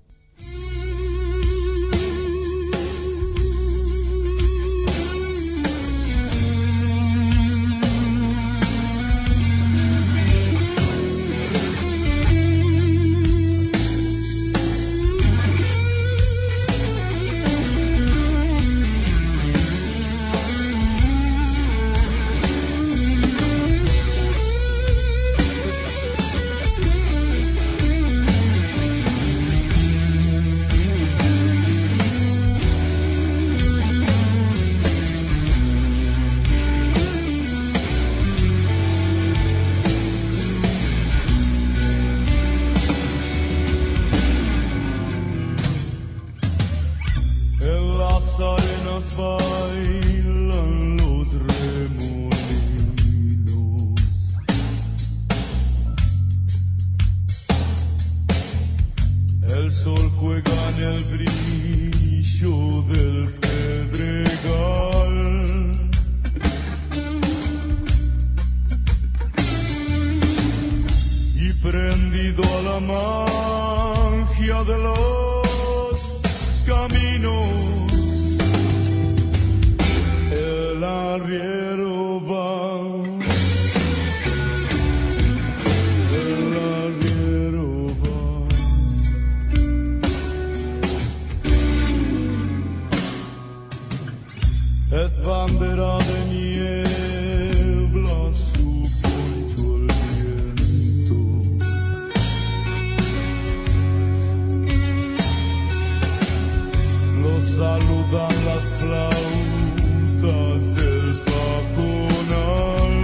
Bailan los remolinos, el sol juega en el brillo del pedregal, y prendido a la magia de los caminos, el arriero va, el arriero va. Es bandera de niebla su poncho el viento, lo saludan las flautas del pajonal,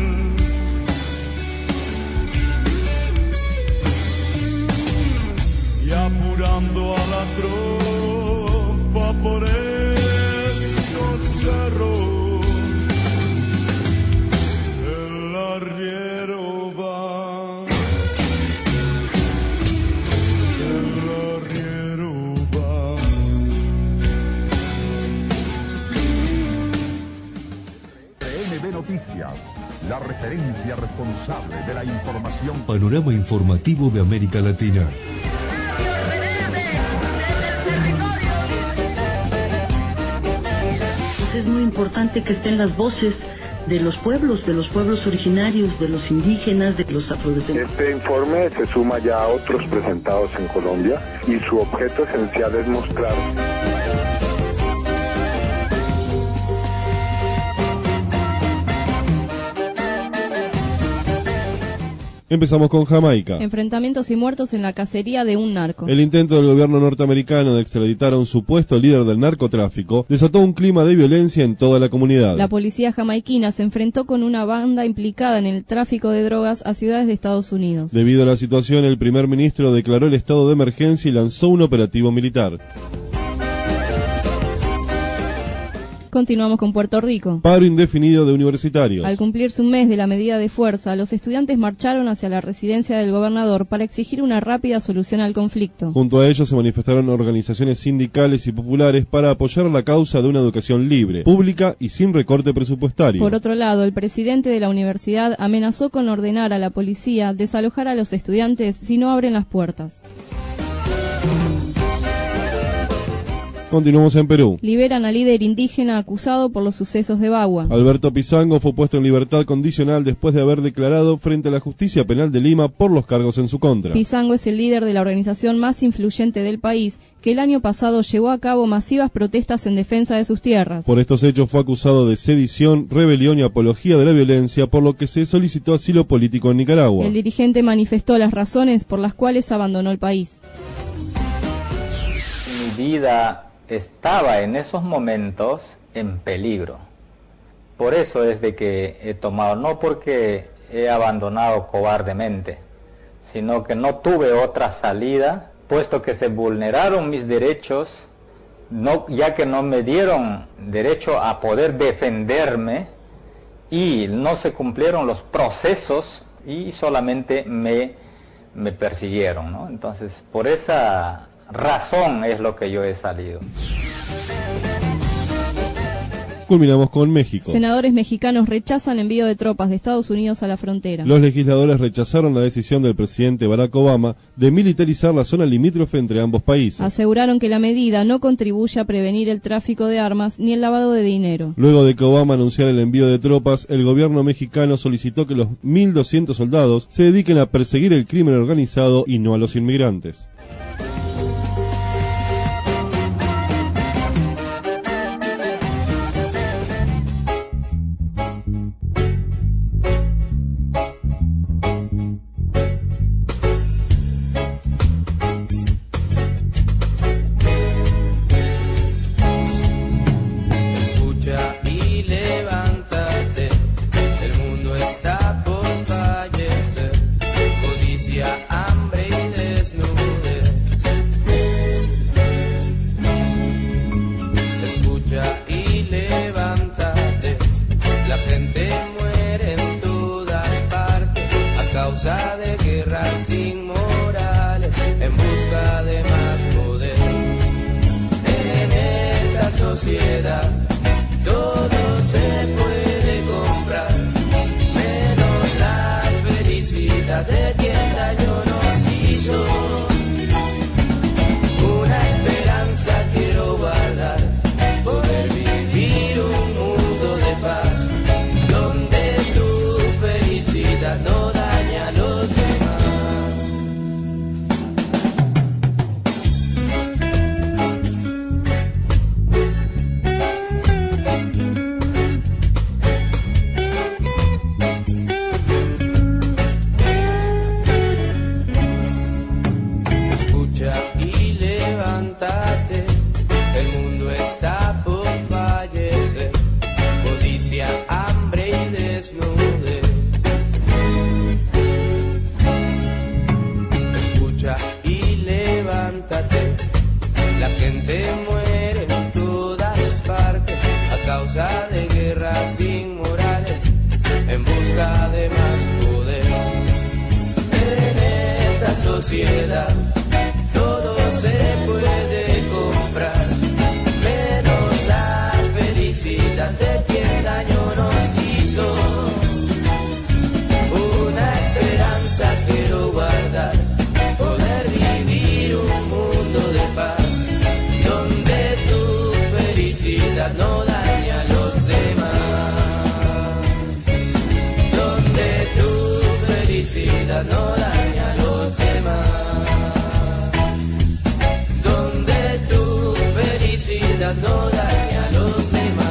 y apurando a la tropa por esos cerros, el arriero va, el arriero va. N B Noticias, la referencia responsable de la información. Panorama informativo de América Latina. Es muy importante que estén las voces de los pueblos, de los pueblos originarios, de los indígenas, de los afrodescendientes. Este informe se suma ya a otros presentados en Colombia y su objeto esencial es mostrar... Empezamos con Jamaica. Enfrentamientos y muertos en la cacería de un narco. El intento del gobierno norteamericano de extraditar a un supuesto líder del narcotráfico desató un clima de violencia en toda la comunidad. La policía jamaiquina se enfrentó con una banda implicada en el tráfico de drogas a ciudades de Estados Unidos. Debido a la situación, el primer ministro declaró el estado de emergencia y lanzó un operativo militar. Continuamos con Puerto Rico. Paro indefinido de universitarios. Al cumplirse un mes de la medida de fuerza, los estudiantes marcharon hacia la residencia del gobernador para exigir una rápida solución al conflicto. Junto a ellos se manifestaron organizaciones sindicales y populares para apoyar la causa de una educación libre, pública y sin recorte presupuestario. Por otro lado, el presidente de la universidad amenazó con ordenar a la policía desalojar a los estudiantes si no abren las puertas. Continuamos en Perú. Liberan al líder indígena acusado por los sucesos de Bagua. Alberto Pizango fue puesto en libertad condicional después de haber declarado frente a la Justicia Penal de Lima por los cargos en su contra. Pizango es el líder de la organización más influyente del país, que el año pasado llevó a cabo masivas protestas en defensa de sus tierras. Por estos hechos fue acusado de sedición, rebelión y apología de la violencia, por lo que se solicitó asilo político en Nicaragua. El dirigente manifestó las razones por las cuales abandonó el país. Mi vida estaba en esos momentos en peligro. Por eso es de que he tomado, no porque he abandonado cobardemente, sino que no tuve otra salida, puesto que se vulneraron mis derechos, no, ya que no me dieron derecho a poder defenderme y no se cumplieron los procesos y solamente me, me persiguieron, ¿no? Entonces, por esa razón es lo que yo he salido. Culminamos con México. Senadores mexicanos rechazan envío de tropas de Estados Unidos a la frontera. Los legisladores rechazaron la decisión del presidente Barack Obama de militarizar la zona limítrofe entre ambos países. Aseguraron que la medida no contribuye a prevenir el tráfico de armas ni el lavado de dinero. Luego de que Obama anunciara el envío de tropas, el gobierno mexicano solicitó que los mil doscientos soldados se dediquen a perseguir el crimen organizado y no a los inmigrantes. De guerras inmorales en busca de más poder. En esta sociedad todo se puede comprar, menos la felicidad de quien daño nos hizo. Una esperanza quiero guardar, poder vivir un mundo de paz, donde tu felicidad no daña a los demás. Escucha y levántate, el mundo está por fallecer, codicia, hambre y desnudez. Escucha y levántate, la gente muere en todas partes a causa de guerras inmorales en busca de más poder. En esta sociedad todo se puede comprar, menos la felicidad de quien daño nos hizo. Una esperanza quiero guardar, poder vivir un mundo de paz, donde tu felicidad no daña a los demás, donde tu felicidad no daña a los demás, donde tu felicidad no daña a los demás.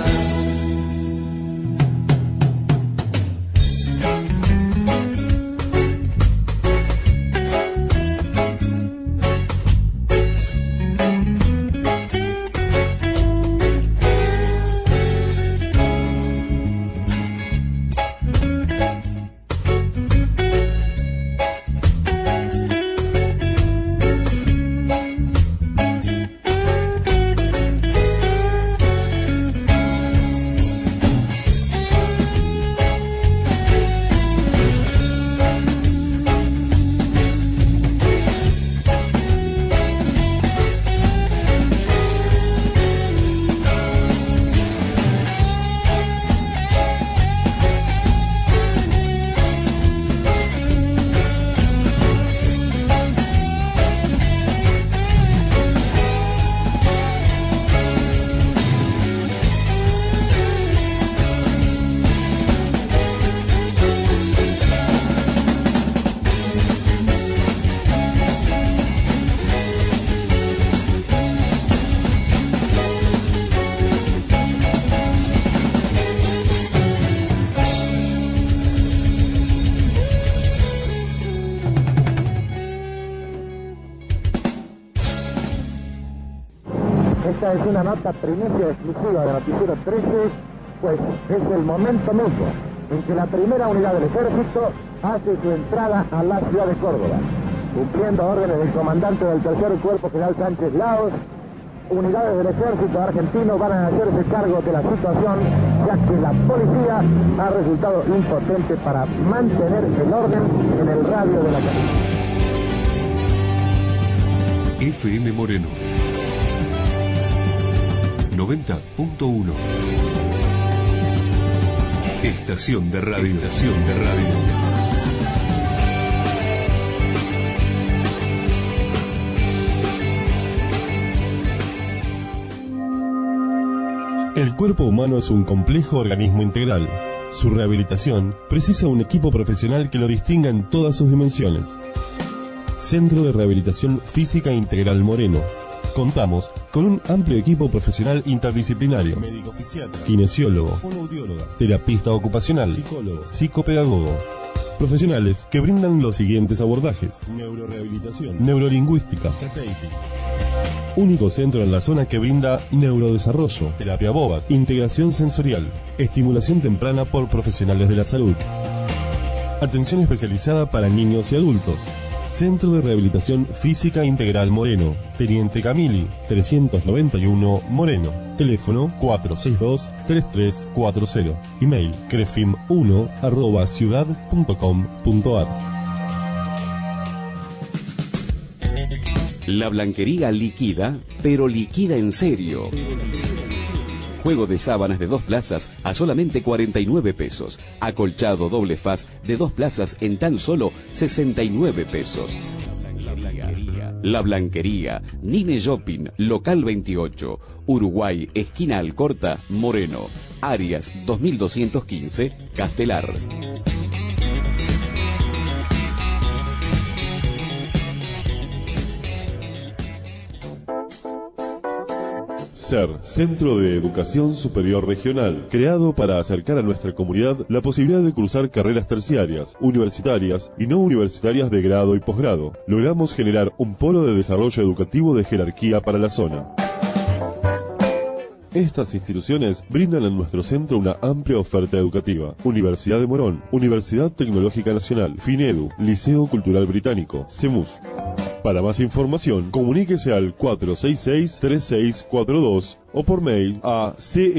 Esta es una nota primicia exclusiva de Noticiero trece, pues es el momento mismo en que la primera unidad del ejército hace su entrada a la ciudad de Córdoba. Cumpliendo órdenes del comandante del tercer Cuerpo General Sánchez Laos, unidades del ejército argentino van a hacerse cargo de la situación, ya que la policía ha resultado impotente para mantener el orden en el radio de la capital. F M Moreno noventa punto uno. Estación de radio. Estación de radio. El cuerpo humano es un complejo organismo integral. Su rehabilitación precisa un equipo profesional que lo distinga en todas sus dimensiones. Centro de Rehabilitación Física Integral Moreno. Contamos con un amplio equipo profesional interdisciplinario: médico fisiatra, kinesiólogo, fonoaudióloga, terapista ocupacional, psicólogo, psicopedagogo. Profesionales que brindan los siguientes abordajes: neurorehabilitación, neurolingüística, único centro en la zona que brinda neurodesarrollo, terapia bobat, integración sensorial, estimulación temprana por profesionales de la salud. Atención especializada para niños y adultos. Centro de Rehabilitación Física Integral Moreno, Teniente Camili, trescientos noventa y uno, Moreno. Teléfono cuatro seis dos, tres tres cuatro cero. Email crefim uno arroba ciudad punto com punto ar. La Blanquería liquida, pero liquida en serio. Juego de sábanas de dos plazas a solamente cuarenta y nueve pesos. Acolchado doble faz de dos plazas en tan solo sesenta y nueve pesos. La Blanquería, Nine Shopping, local veintiocho, Uruguay, esquina Alcorta, Moreno. Arias dos mil doscientos quince, Castelar. SER, Centro de Educación Superior Regional, creado para acercar a nuestra comunidad la posibilidad de cursar carreras terciarias, universitarias y no universitarias de grado y posgrado. Logramos generar un polo de desarrollo educativo de jerarquía para la zona. Estas instituciones brindan en nuestro centro una amplia oferta educativa: Universidad de Morón, Universidad Tecnológica Nacional, FINEDU, Liceo Cultural Británico, CEMUS. Para más información, comuníquese al cuatro seis seis, tres seis cuatro dos o por mail a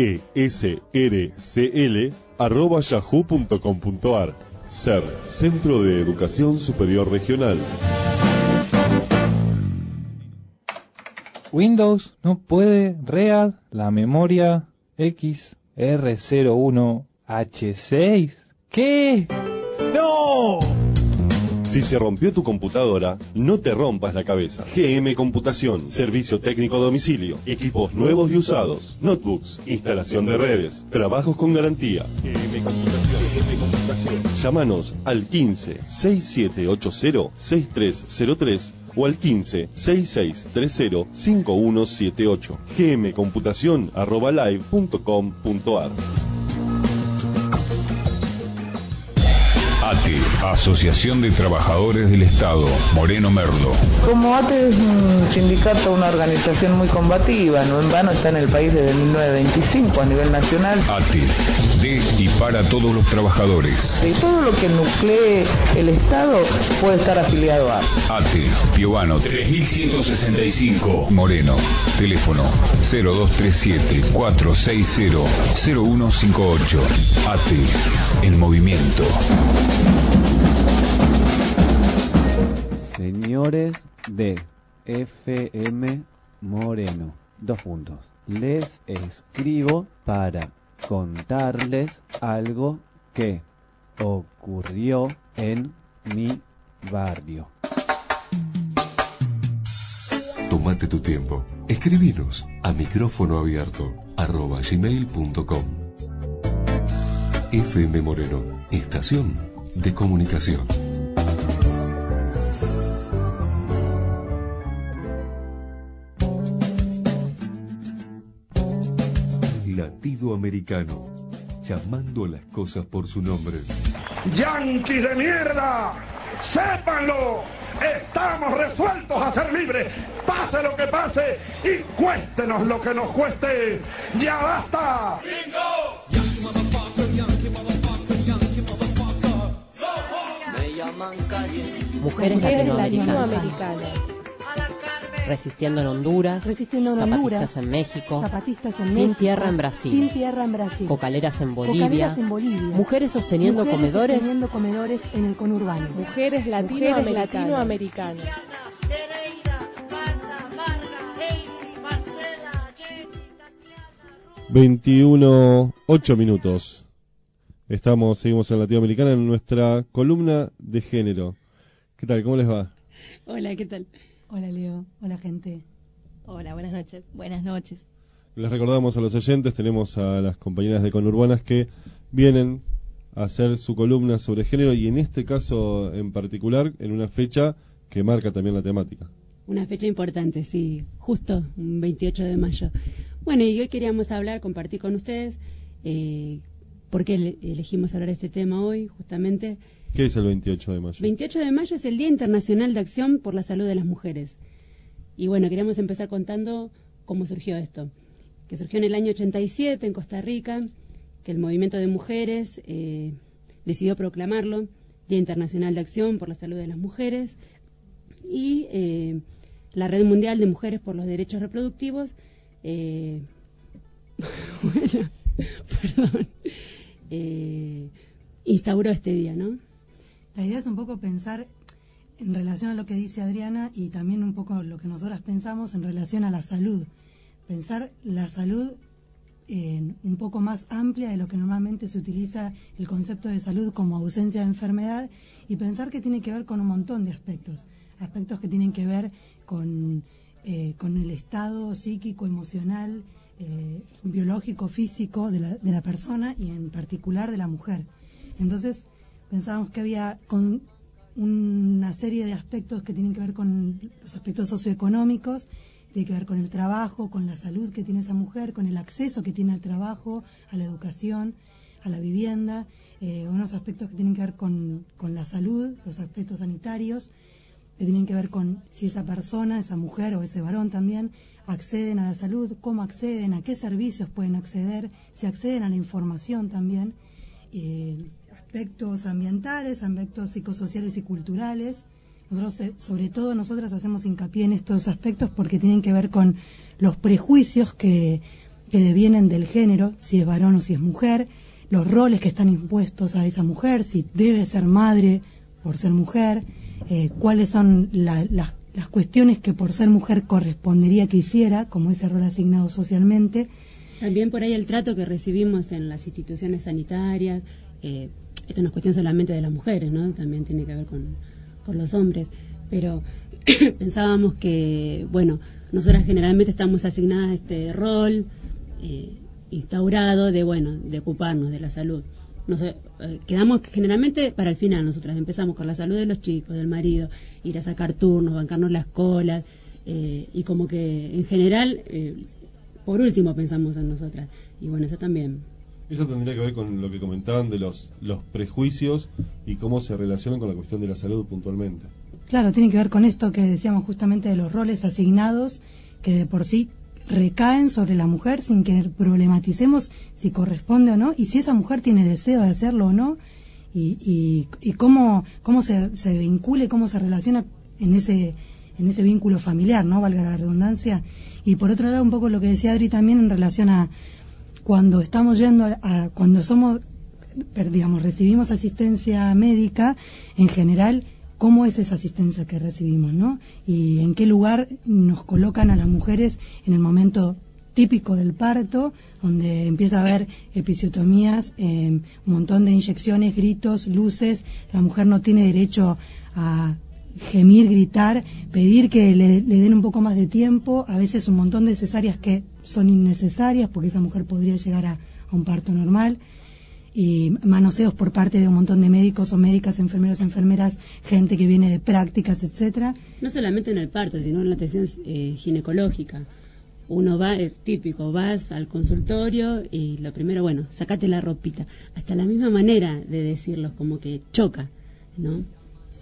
cesrcl arroba yahoo punto com punto ar. SER, Centro de Educación Superior Regional. Windows no puede read la memoria X R cero uno H seis. ¿Qué? ¡No! Si se rompió tu computadora, no te rompas la cabeza. G M Computación, servicio técnico a domicilio, equipos nuevos y usados, notebooks, instalación de redes, trabajos con garantía. G M Computación. G M Computación. Llámanos al quince, sesenta y siete ochenta, sesenta y tres cero tres o al quince, sesenta y seis treinta, cincuenta y uno setenta y ocho. gmcomputación arroba live punto com punto ar. A T E, Asociación de Trabajadores del Estado, Moreno Merlo. Como A T E es un sindicato, una organización muy combativa, no en vano está en el país desde mil novecientos veinticinco a nivel nacional. A T E, de y para todos los trabajadores. Y todo lo que nuclee el Estado puede estar afiliado a A T E, Piovano tres mil ciento sesenta y cinco, Moreno. Teléfono cero dos tres siete, cuatro seis cero, cero uno cinco ocho. A T E, en movimiento. Señores de F M Moreno, dos puntos. Les escribo para contarles algo que ocurrió en mi barrio. Tómate tu tiempo. Escribinos a micrófono abierto arroba gmail punto com. F M Moreno, estación de comunicación. Latido americano, llamando a las cosas por su nombre. ¡Yanquis de mierda! ¡Sépanlo! ¡Estamos resueltos a ser libres! pase lo que pase y cuéstenos lo que nos cueste. ¡Ya basta! Mujeres latinoamericanas. Resistiendo en Honduras, Resistiendo en zapatistas Honduras, en México, zapatistas en sin México, tierra en Brasil, sin tierra en Brasil, cocaleras en Bolivia, cocaleras en Bolivia, mujeres sosteniendo mujeres comedores, sosteniendo comedores en el conurbano, mujeres latinoamericanas. veintiuno, ocho minutos. Estamos, seguimos en Latinoamericana en nuestra columna de género. ¿Qué tal? ¿Cómo les va? Hola, ¿qué tal? Hola Leo, hola gente. Hola, buenas noches. Buenas noches. Les recordamos a los oyentes, tenemos a las compañeras de Conurbanas que vienen a hacer su columna sobre género y en este caso en particular en una fecha que marca también la temática. Una fecha importante, sí, justo un veintiocho de mayo. Bueno, y hoy queríamos hablar, compartir con ustedes eh, por qué ele- elegimos hablar de este tema hoy, justamente. ¿Qué es el veintiocho de mayo? veintiocho de mayo es el Día Internacional de Acción por la Salud de las Mujeres. Y bueno, queríamos empezar contando cómo surgió esto. Que surgió en el año ochenta y siete en Costa Rica, que el movimiento de mujeres eh, decidió proclamarlo, Día Internacional de Acción por la Salud de las Mujeres, y eh, la Red Mundial de Mujeres por los Derechos Reproductivos, eh, bueno, perdón, eh, instauró este día, ¿no? La idea es un poco pensar en relación a lo que dice Adriana y también un poco lo que nosotras pensamos en relación a la salud. Pensar la salud eh, un poco más amplia de lo que normalmente se utiliza el concepto de salud como ausencia de enfermedad y pensar que tiene que ver con un montón de aspectos. Aspectos que tienen que ver con, eh, con el estado psíquico, emocional, eh, biológico, físico de la, de la persona y en particular de la mujer. Entonces pensábamos que había con una serie de aspectos que tienen que ver con los aspectos socioeconómicos, tiene que ver con el trabajo, con la salud que tiene esa mujer, con el acceso que tiene al trabajo, a la educación, a la vivienda, eh, unos aspectos que tienen que ver con, con la salud, los aspectos sanitarios, que tienen que ver con si esa persona, esa mujer o ese varón también acceden a la salud, cómo acceden, a qué servicios pueden acceder, si acceden a la información también, eh, aspectos ambientales, aspectos psicosociales y culturales. Nosotros, eh, sobre todo nosotras hacemos hincapié en estos aspectos porque tienen que ver con los prejuicios que, que devienen del género, si es varón o si es mujer, los roles que están impuestos a esa mujer, si debe ser madre por ser mujer, eh, cuáles son la, la, las cuestiones que por ser mujer correspondería que hiciera, como ese rol asignado socialmente. También por ahí el trato que recibimos en las instituciones sanitarias, eh, esto no es cuestión solamente de las mujeres, ¿no? También tiene que ver con, con los hombres, pero pensábamos que, bueno, nosotras generalmente estamos asignadas a este rol eh, instaurado de, bueno, de ocuparnos de la salud. Nos, eh, quedamos generalmente para el final, nosotras empezamos con la salud de los chicos, del marido, ir a sacar turnos, bancarnos las colas, eh, y como que en general, eh, por último pensamos en nosotras, y bueno, eso también. Eso tendría que ver con lo que comentaban de los, los prejuicios y cómo se relacionan con la cuestión de la salud puntualmente. Claro, tiene que ver con esto que decíamos justamente de los roles asignados que de por sí recaen sobre la mujer sin que problematicemos si corresponde o no y si esa mujer tiene deseo de hacerlo o no y, y, y cómo, cómo se, se vincula y cómo se relaciona en ese, en ese vínculo familiar, ¿no? Valga la redundancia. Y por otro lado, un poco lo que decía Adri también en relación a cuando estamos yendo a, a cuando somos, digamos, recibimos asistencia médica, en general, cómo es esa asistencia que recibimos, ¿no? Y en qué lugar nos colocan a las mujeres en el momento típico del parto, donde empieza a haber episiotomías, eh, un montón de inyecciones, gritos, luces, la mujer no tiene derecho a gemir, gritar, pedir que le, le den un poco más de tiempo, a veces un montón de cesáreas que son innecesarias porque esa mujer podría llegar a, a un parto normal, y manoseos por parte de un montón de médicos o médicas, enfermeros, enfermeras, gente que viene de prácticas, etcétera. No solamente en el parto, sino en la atención eh, ginecológica. Uno va, es típico, vas al consultorio y lo primero, bueno, sacate la ropita. Hasta la misma manera de decirlos, como que choca, ¿no?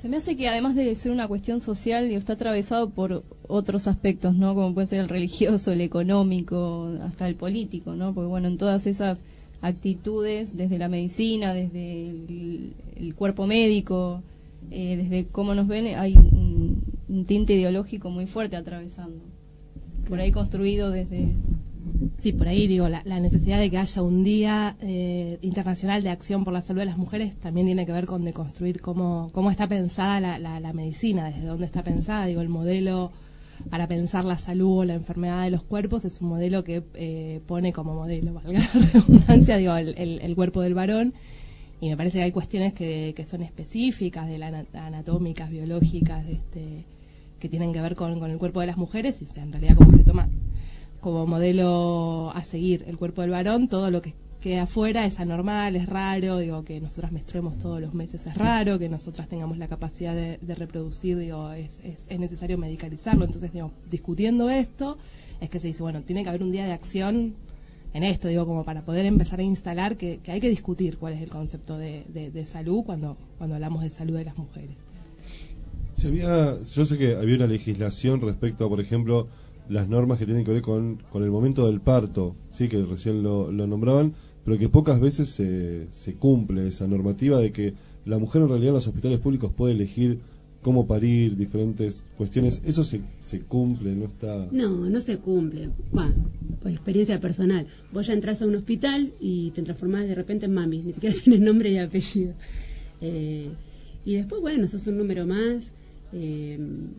Se me hace que además de ser una cuestión social, digo, está atravesado por otros aspectos, ¿no? Como puede ser el religioso, el económico, hasta el político, ¿no? Porque bueno, en todas esas actitudes, desde la medicina, desde el, el cuerpo médico, eh, desde cómo nos ven, hay un, un tinte ideológico muy fuerte atravesando. Por ahí construido desde... Sí, por ahí digo, la, la necesidad de que haya un día eh, internacional de acción por la salud de las mujeres también tiene que ver con deconstruir cómo, cómo está pensada la, la, la medicina, desde dónde está pensada. Digo, el modelo para pensar la salud o la enfermedad de los cuerpos es un modelo que eh, pone como modelo, valga la redundancia, digo, el, el, el cuerpo del varón. Y me parece que hay cuestiones que, que son específicas, de la anatómicas, biológicas, este, que tienen que ver con, con el cuerpo de las mujeres y en realidad cómo se toma como modelo a seguir el cuerpo del varón. Todo lo que queda afuera es anormal, es raro, digo, que nosotras menstruemos todos los meses es raro, que nosotras tengamos la capacidad de, de reproducir, digo, es, es, es necesario medicalizarlo. Entonces, digo, discutiendo esto, es que se dice, bueno, tiene que haber un día de acción en esto, digo, como para poder empezar a instalar que, que hay que discutir cuál es el concepto de, de, de salud cuando, cuando hablamos de salud de las mujeres. Si había, yo sé que había una legislación respecto a, por ejemplo, las normas que tienen que ver con, con el momento del parto, sí, que recién lo, lo nombraban, pero que pocas veces se, se cumple esa normativa de que la mujer en realidad en los hospitales públicos puede elegir cómo parir, diferentes cuestiones. Eso se, se cumple, no está... No, no se cumple. Bueno, por experiencia personal. Vos ya entras a un hospital y te transformás de repente en mami, ni siquiera tienes nombre y apellido. Eh, y después, bueno, sos un número más... Eh,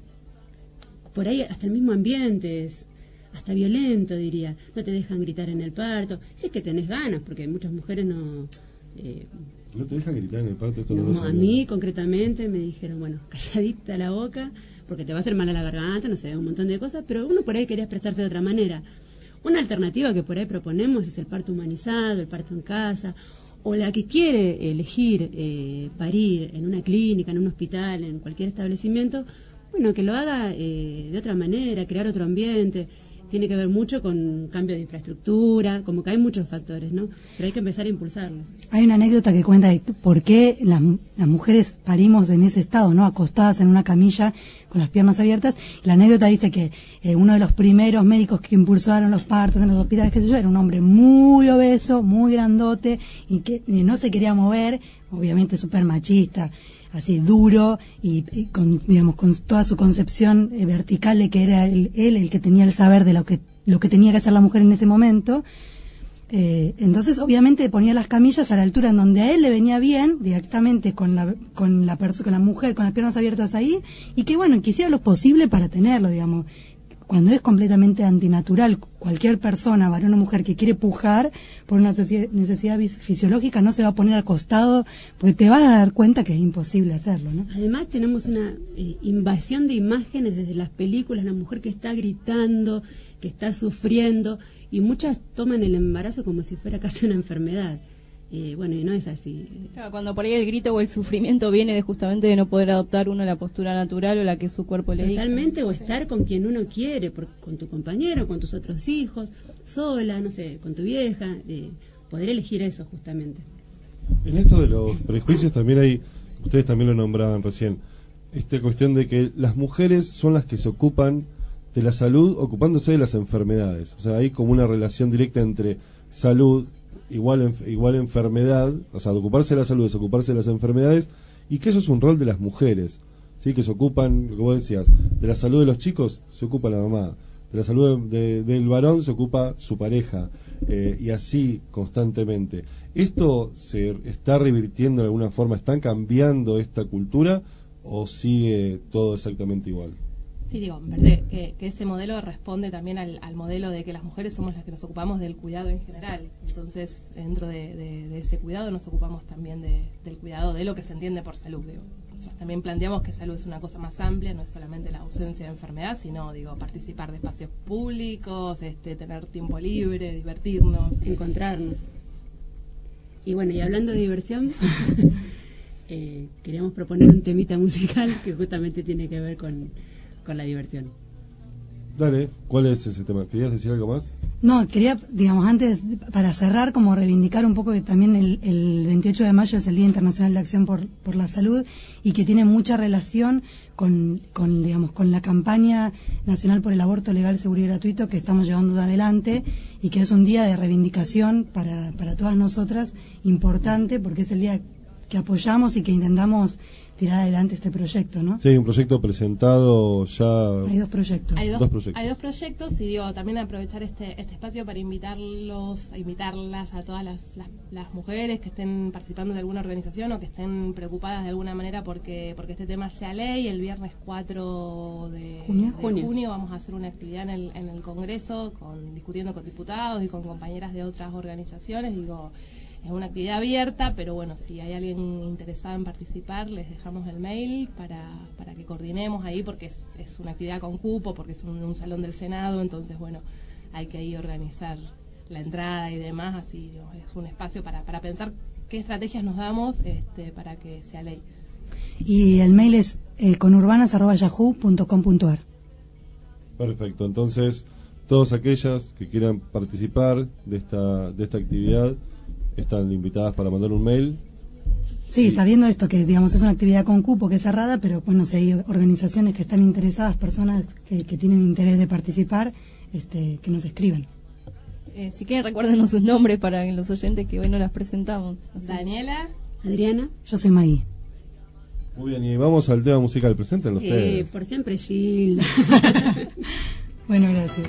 por ahí hasta el mismo ambiente es hasta violento, diría. No te dejan gritar en el parto, si es que tenés ganas, porque muchas mujeres no... Eh, ¿No te dejan gritar en el parto? Esto no, no lo sabía. A mí concretamente me dijeron, bueno, calladita la boca, porque te va a hacer mal a la garganta, no sé, un montón de cosas, pero uno por ahí quería expresarse de otra manera. Una alternativa que por ahí proponemos es el parto humanizado, el parto en casa, o la que quiere elegir eh, parir en una clínica, en un hospital, en cualquier establecimiento, bueno, que lo haga eh, de otra manera, crear otro ambiente. Tiene que ver mucho con cambio de infraestructura, como que hay muchos factores, ¿no? Pero hay que empezar a impulsarlo. Hay una anécdota que cuenta de por qué las, las mujeres parimos en ese estado, ¿no? Acostadas en una camilla con las piernas abiertas. La anécdota dice que eh, uno de los primeros médicos que impulsaron los partos en los hospitales, qué sé yo, era un hombre muy obeso, muy grandote y que eh, no se quería mover, obviamente súper machista, así duro y, y con, digamos, con toda su concepción eh, vertical de que era él, él el que tenía el saber de lo que lo que tenía que hacer la mujer en ese momento. Eh, entonces obviamente ponía las camillas a la altura en donde a él le venía bien, directamente con la con la perso- con la mujer con las piernas abiertas ahí, y que bueno, que hiciera lo posible para tenerlo, digamos. Cuando es completamente antinatural, cualquier persona, varón o mujer, que quiere pujar por una necesidad, necesidad fisiológica, no se va a poner al costado, porque te vas a dar cuenta que es imposible hacerlo, ¿no? Además tenemos una eh, invasión de imágenes desde las películas, la mujer que está gritando, que está sufriendo, y muchas toman el embarazo como si fuera casi una enfermedad. Eh, bueno, y no es así. Claro, cuando por ahí el grito o el sufrimiento viene de justamente de no poder adoptar uno la postura natural o la que su cuerpo le dicta. Totalmente, o estar con quien uno quiere, por, con tu compañero, con tus otros hijos, sola, no sé, con tu vieja, eh, poder elegir eso justamente. En esto de los prejuicios también hay, ustedes también lo nombraban recién, esta cuestión de que las mujeres son las que se ocupan de la salud ocupándose de las enfermedades. O sea, hay como una relación directa entre salud igual igual enfermedad, o sea, de ocuparse de la salud es ocuparse de las enfermedades, y que eso es un rol de las mujeres, ¿sí? Que se ocupan, lo que vos decías, de la salud de los chicos se ocupa la mamá, de la salud de, de, del varón se ocupa su pareja, eh, y así constantemente. ¿Esto se está revirtiendo de alguna forma? ¿Están cambiando esta cultura o sigue todo exactamente igual? Sí, digo, en verdad que, que ese modelo responde también al, al modelo de que las mujeres somos las que nos ocupamos del cuidado en general. Entonces, dentro de, de, de ese cuidado nos ocupamos también de, del cuidado de lo que se entiende por salud. Digo. Nosotros también planteamos que salud es una cosa más amplia, no es solamente la ausencia de enfermedad, sino, digo, participar de espacios públicos, este, tener tiempo libre, divertirnos, encontrarnos. Y bueno, y hablando de diversión, eh, queríamos proponer un temita musical que justamente tiene que ver con con la diversión. Dale, ¿cuál es ese tema? ¿Querías decir algo más? No, quería, digamos, antes, para cerrar, como reivindicar un poco que también el, el veintiocho de mayo es el Día Internacional de Acción por, por la Salud y que tiene mucha relación con, con, digamos, con la campaña nacional por el aborto legal, seguro y gratuito que estamos llevando adelante y que es un día de reivindicación para, para todas nosotras importante porque es el día que apoyamos y que intentamos tirar adelante este proyecto, ¿no? Sí, un proyecto presentado ya... Hay dos proyectos. Hay dos, dos proyectos. Hay dos proyectos y digo, también aprovechar este este espacio para invitarlos, a invitarlas a todas las, las, las mujeres que estén participando de alguna organización o que estén preocupadas de alguna manera porque porque este tema sea ley. El viernes cuatro de junio, de junio. junio vamos a hacer una actividad en el, en el Congreso con discutiendo con diputados y con compañeras de otras organizaciones. Digo, es una actividad abierta, pero bueno, si hay alguien interesado en participar, les dejamos el mail para, para que coordinemos ahí, porque es, es una actividad con cupo, porque es un, un salón del Senado, entonces bueno, hay que ahí organizar la entrada y demás, así digo, es un espacio para, para pensar qué estrategias nos damos este, para que sea ley. Y el mail es eh, conurbanas arroba yahoo punto com punto ar. Perfecto, entonces todas aquellas que quieran participar de esta, de esta actividad están invitadas para mandar un mail. Sí, sabiendo esto, que digamos es una actividad con cupo, que es cerrada, pero bueno, si hay organizaciones que están interesadas, personas que, que tienen interés de participar, este, que nos escriban. Eh, si quieren, recuérdenos sus nombres para los oyentes que hoy no las presentamos. Así. Daniela, Adriana. Yo soy Maggie. Muy bien, y vamos al tema musical. Preséntenlo Eh, ustedes. por siempre, Gilda. Bueno, gracias.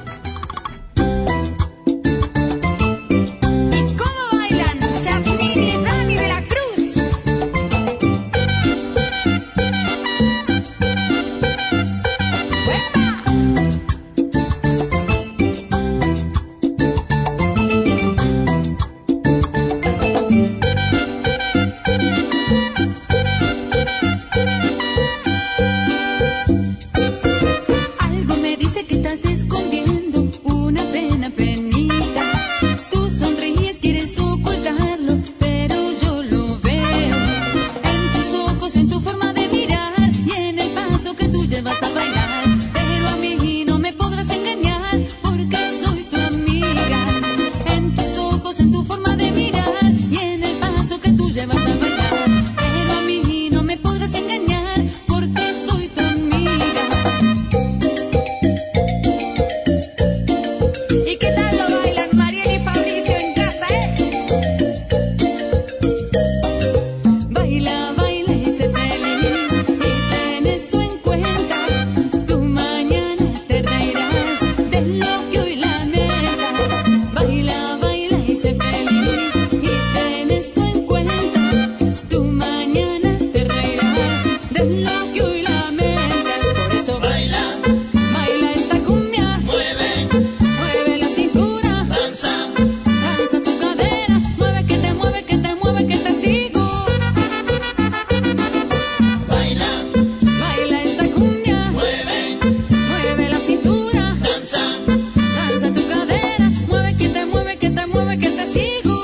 Algo me dice que estás escondiendo una pena penita. Tú sonríes, quieres ocultarlo, pero yo lo veo en tus ojos, en tu forma de mirar y en el paso que tú llevas a bailar. Pero a mí no me podrás engañar porque soy tu amiga. En tus ojos, en tu forma de mirar y en el paso que tú llevas a bailar. Pero a mí no me podrás engañar porque soy tu amiga. ¿Y qué tal lo bailan Mariel y Fabricio en casa, eh? Baila, baila y sé feliz y ten esto en cuenta. Tú mañana te reirás de lo que hoy lamentas. Baila, baila y sé feliz y ten esto en cuenta. Tú mañana te reirás de lo que hoy lamentas. Por eso baila, baila esta cumbia. Mueve la cintura, danza, danza tu cadera, mueve que te mueve, que te mueve, que te sigo. Baila, baila esta cumbia, mueve, mueve la cintura, danza, danza tu cadera, mueve que te mueve, que te mueve, que te sigo.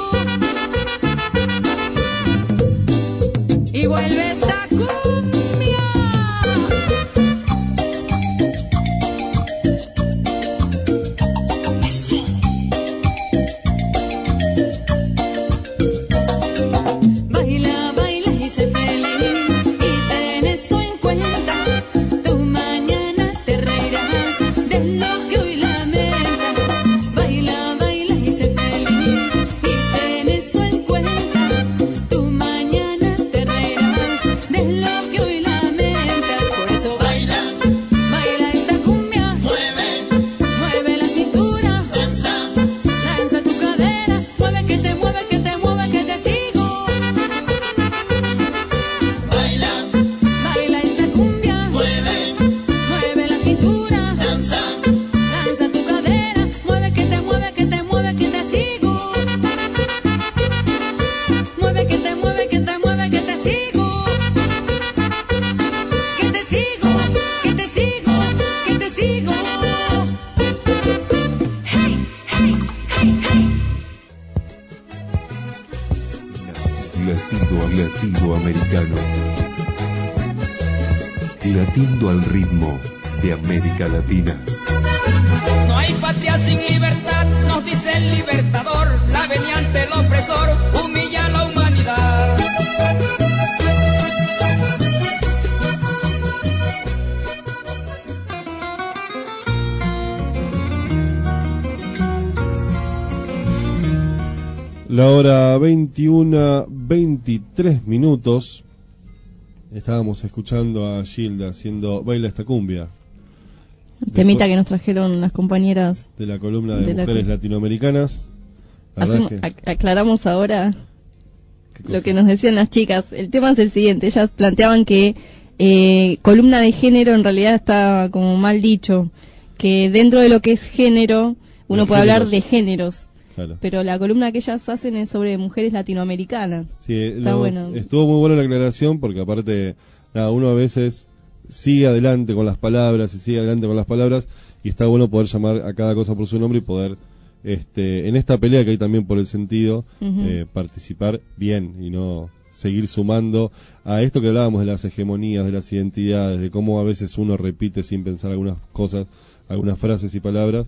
Y vuelve esta cumbia. Eso. Baila, baila y sé feliz y ten esto en cuenta. Tú mañana te reirás de lo que hoy lamentas. Baila, baila y sé feliz y ten esto en cuenta. Tú mañana te reirás de lo que hoy lamentas. Por eso baila, baila esta cumbia. Mueve, mueve la cintura, danza, danza tu cadera, mueve que te mueve, que te mueve, que te sigo. Baila, baila esta cumbia. Mueve, mueve la cintura, danza, danza tu cadera, mueve que te mueve, que te mueve, que te sigo. Mueve que te mueve, que te mueve, que te sigo. Que te sigo, que te sigo, que te sigo. Hey, hey, hey, hey. Latido, latido americano. Latiendo al ritmo de América Latina. No hay patria sin libertad, nos dice el libertador. La venia ante el opresor humilla a la humanidad. La hora veintiuna, veintitrés minutos. Estábamos escuchando a Gilda haciendo Baila esta cumbia. Temita que nos trajeron las compañeras de la columna de, de la mujeres cu- latinoamericanas. La Hacemos- verdad es que- ac- aclaramos ahora lo que nos decían las chicas. El tema es el siguiente. Ellas planteaban que eh, columna de género en realidad está como mal dicho. Que dentro de lo que es género, uno De puede hablar géneros. de géneros. Claro. Pero la columna que ellas hacen es sobre mujeres latinoamericanas. Sí, Está los- bueno. estuvo muy buena la aclaración porque aparte, nada, uno a veces sigue adelante con las palabras y sigue adelante con las palabras y está bueno poder llamar a cada cosa por su nombre y poder, este, en esta pelea que hay también por el sentido, Ujú. eh, participar bien y no seguir sumando a esto que hablábamos de las hegemonías, de las identidades, de cómo a veces uno repite sin pensar algunas cosas, algunas frases y palabras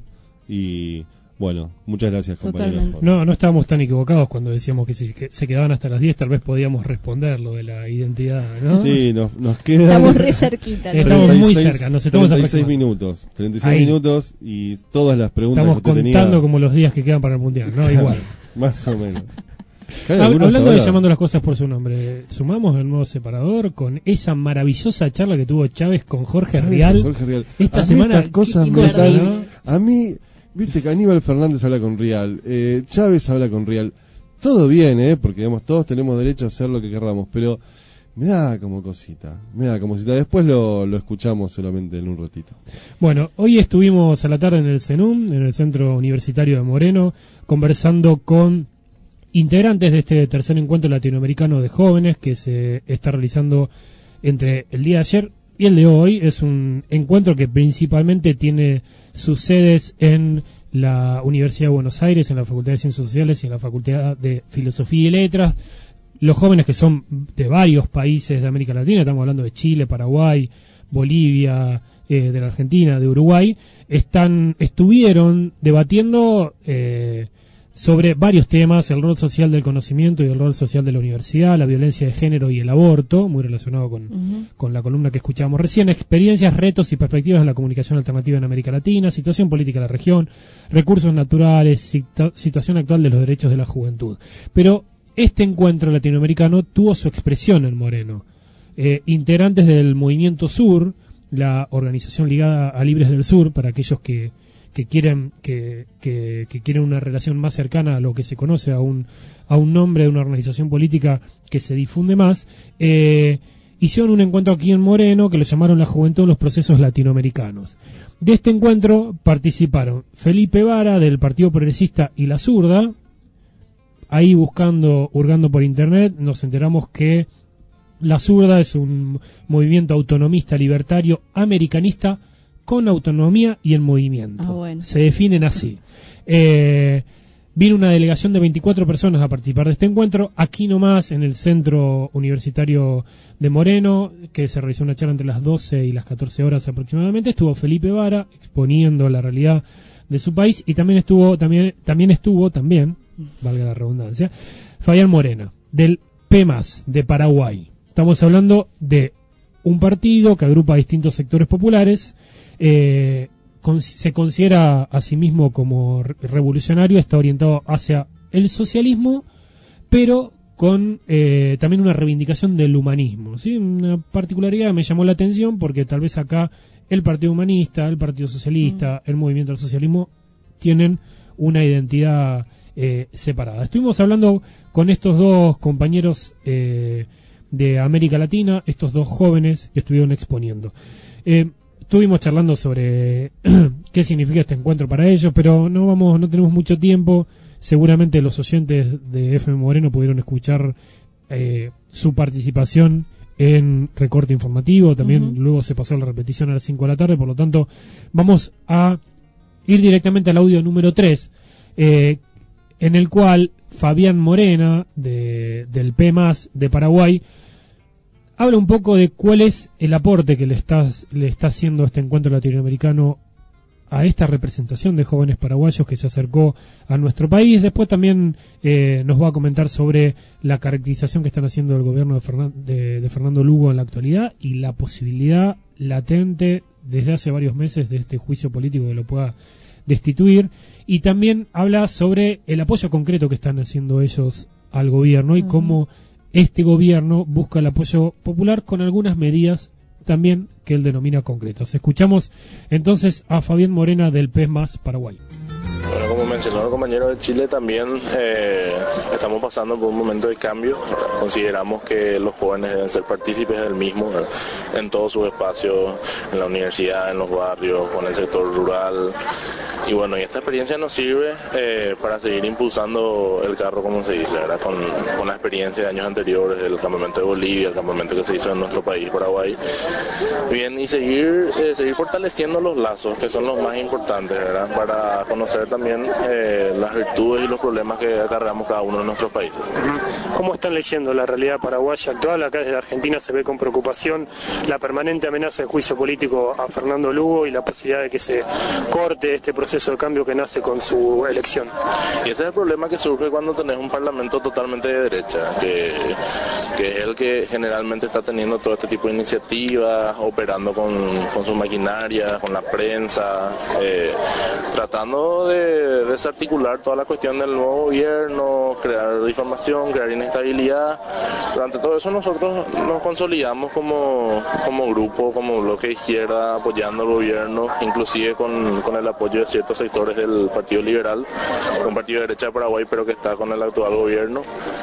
y bueno, muchas gracias compañeros. por- No, no estábamos tan equivocados cuando decíamos que si que se quedaban hasta las diez tal vez podíamos responder lo de la identidad, ¿no? Sí, nos, nos quedan... Estamos re cerquita, ¿no? Estamos muy treinta y seis cerca, nos estamos treinta y seis aproximando. minutos, treinta y seis Ahí. minutos y todas las preguntas Estamos que usted contando tenía... como los días que quedan para el Mundial, ¿no? Igual. Más o menos. Hab- Claro, algunos Hablando de ahora- llamando las cosas por su nombre, sumamos el nuevo separador con esa maravillosa charla que tuvo Chávez con Jorge Chávez Rial. con Jorge Rial. Esta A mí semana. estas cosas qué me cosa, salen- ¿no? A mí, viste que Aníbal Fernández habla con Rial, eh, Chávez habla con Rial. Todo bien, ¿eh? Porque digamos, todos tenemos derecho a hacer lo que querramos, pero me da como cosita. Me da como cosita. Después lo, lo escuchamos solamente en un ratito. Bueno, hoy estuvimos a la tarde en el CENUM, en el Centro Universitario de Moreno, conversando con integrantes de este tercer encuentro latinoamericano de jóvenes que se está realizando entre el día de ayer y el de hoy. Es un encuentro que principalmente tiene sus sedes en la Universidad de Buenos Aires, en la Facultad de Ciencias Sociales y en la Facultad de Filosofía y Letras. Los jóvenes que son de varios países de América Latina, estamos hablando de Chile, Paraguay, Bolivia, eh, de la Argentina, de Uruguay, están estuvieron debatiendo eh, sobre varios temas: el rol social del conocimiento y el rol social de la universidad, la violencia de género y el aborto, muy relacionado con, Ujú. con la columna que escuchábamos recién, experiencias, retos y perspectivas en la comunicación alternativa en América Latina, situación política de la región, recursos naturales, situ- situación actual de los derechos de la juventud. Pero este encuentro latinoamericano tuvo su expresión en Moreno. Eh, integrantes del Movimiento Sur, la organización ligada a Libres del Sur, para aquellos que, que quieren que, que, que quieren una relación más cercana a lo que se conoce a un, a un nombre de una organización política que se difunde más, eh, hicieron un encuentro aquí en Moreno que lo llamaron La Juventud en los Procesos Latinoamericanos. De este encuentro participaron Felipe Vara del Partido Progresista y La Zurda. Ahí buscando, hurgando por internet, nos enteramos que La Zurda es un movimiento autonomista, libertario, americanista, con autonomía y en movimiento. Ah, bueno. Se definen así. Eh, vino una delegación de veinticuatro personas a participar de este encuentro, aquí nomás en el Centro Universitario de Moreno, que se realizó una charla entre las doce y las catorce horas aproximadamente. Estuvo Felipe Vara exponiendo la realidad de su país y también estuvo, también, también estuvo, también, valga la redundancia, Fabián Morena, del P M A S de Paraguay. Estamos hablando de un partido que agrupa a distintos sectores populares, eh, con- se considera a sí mismo como re- revolucionario, está orientado hacia el socialismo, pero con eh, también una reivindicación del humanismo, ¿sí? Una particularidad me llamó la atención porque tal vez acá el Partido Humanista, el Partido Socialista, el Movimiento del Socialismo tienen una identidad eh, separada. Estuvimos hablando con estos dos compañeros eh, de América Latina, estos dos jóvenes que estuvieron exponiendo. Eh, estuvimos charlando sobre qué significa este encuentro para ellos, pero no vamos, no tenemos mucho tiempo. Seguramente los oyentes de F M Moreno pudieron escuchar eh, su participación en recorte informativo, también Ujú. luego se pasó la repetición a las cinco de la tarde, por lo tanto vamos a ir directamente al audio número tres, eh, en el cual Fabián Morena, de, del P M A S de Paraguay, habla un poco de cuál es el aporte que le está, le está haciendo este encuentro latinoamericano a esta representación de jóvenes paraguayos que se acercó a nuestro país. Después también eh, nos va a comentar sobre la caracterización que están haciendo el gobierno de, Fernan- de, de Fernando Lugo en la actualidad y la posibilidad latente desde hace varios meses de este juicio político que lo pueda destituir. Y también habla sobre el apoyo concreto que están haciendo ellos al gobierno y uh-huh. cómo este gobierno busca el apoyo popular con algunas medidas también que él denomina concretas. Escuchamos entonces a Fabián Morena del P E M A S Paraguay. Bueno, como mencionó el compañero de Chile, también eh, estamos pasando por un momento de cambio. Consideramos que los jóvenes deben ser partícipes del mismo, ¿verdad? En todos sus espacios, en la universidad, en los barrios, con el sector rural. Y bueno, y esta experiencia nos sirve eh, para seguir impulsando el carro, como se dice, ¿verdad? Con, con la experiencia de años anteriores, del campamento de Bolivia, el campamento que se hizo en nuestro país, Paraguay. Bien, y seguir, eh, seguir fortaleciendo los lazos, que son los más importantes, ¿verdad? Para conocer también eh, las virtudes y los problemas que acarreamos cada uno de nuestros países. ¿Cómo están leyendo la realidad paraguaya actual? Acá desde Argentina se ve con preocupación la permanente amenaza de juicio político a Fernando Lugo y la posibilidad de que se corte este proceso de cambio que nace con su elección. Y ese es el problema que surge cuando tenés un parlamento totalmente de derecha, que, que es el que generalmente está teniendo todo este tipo de iniciativas, operando con, con su maquinaria, con la prensa, eh, tratando de desarticular toda la cuestión del nuevo gobierno, crear difamación, crear inestabilidad. Durante todo eso nosotros nos consolidamos como, como grupo, como bloque de izquierda, apoyando al gobierno, inclusive con, con el apoyo de ciertos sectores del Partido Liberal, un partido de derecha de Paraguay, pero que está con el actual gobierno.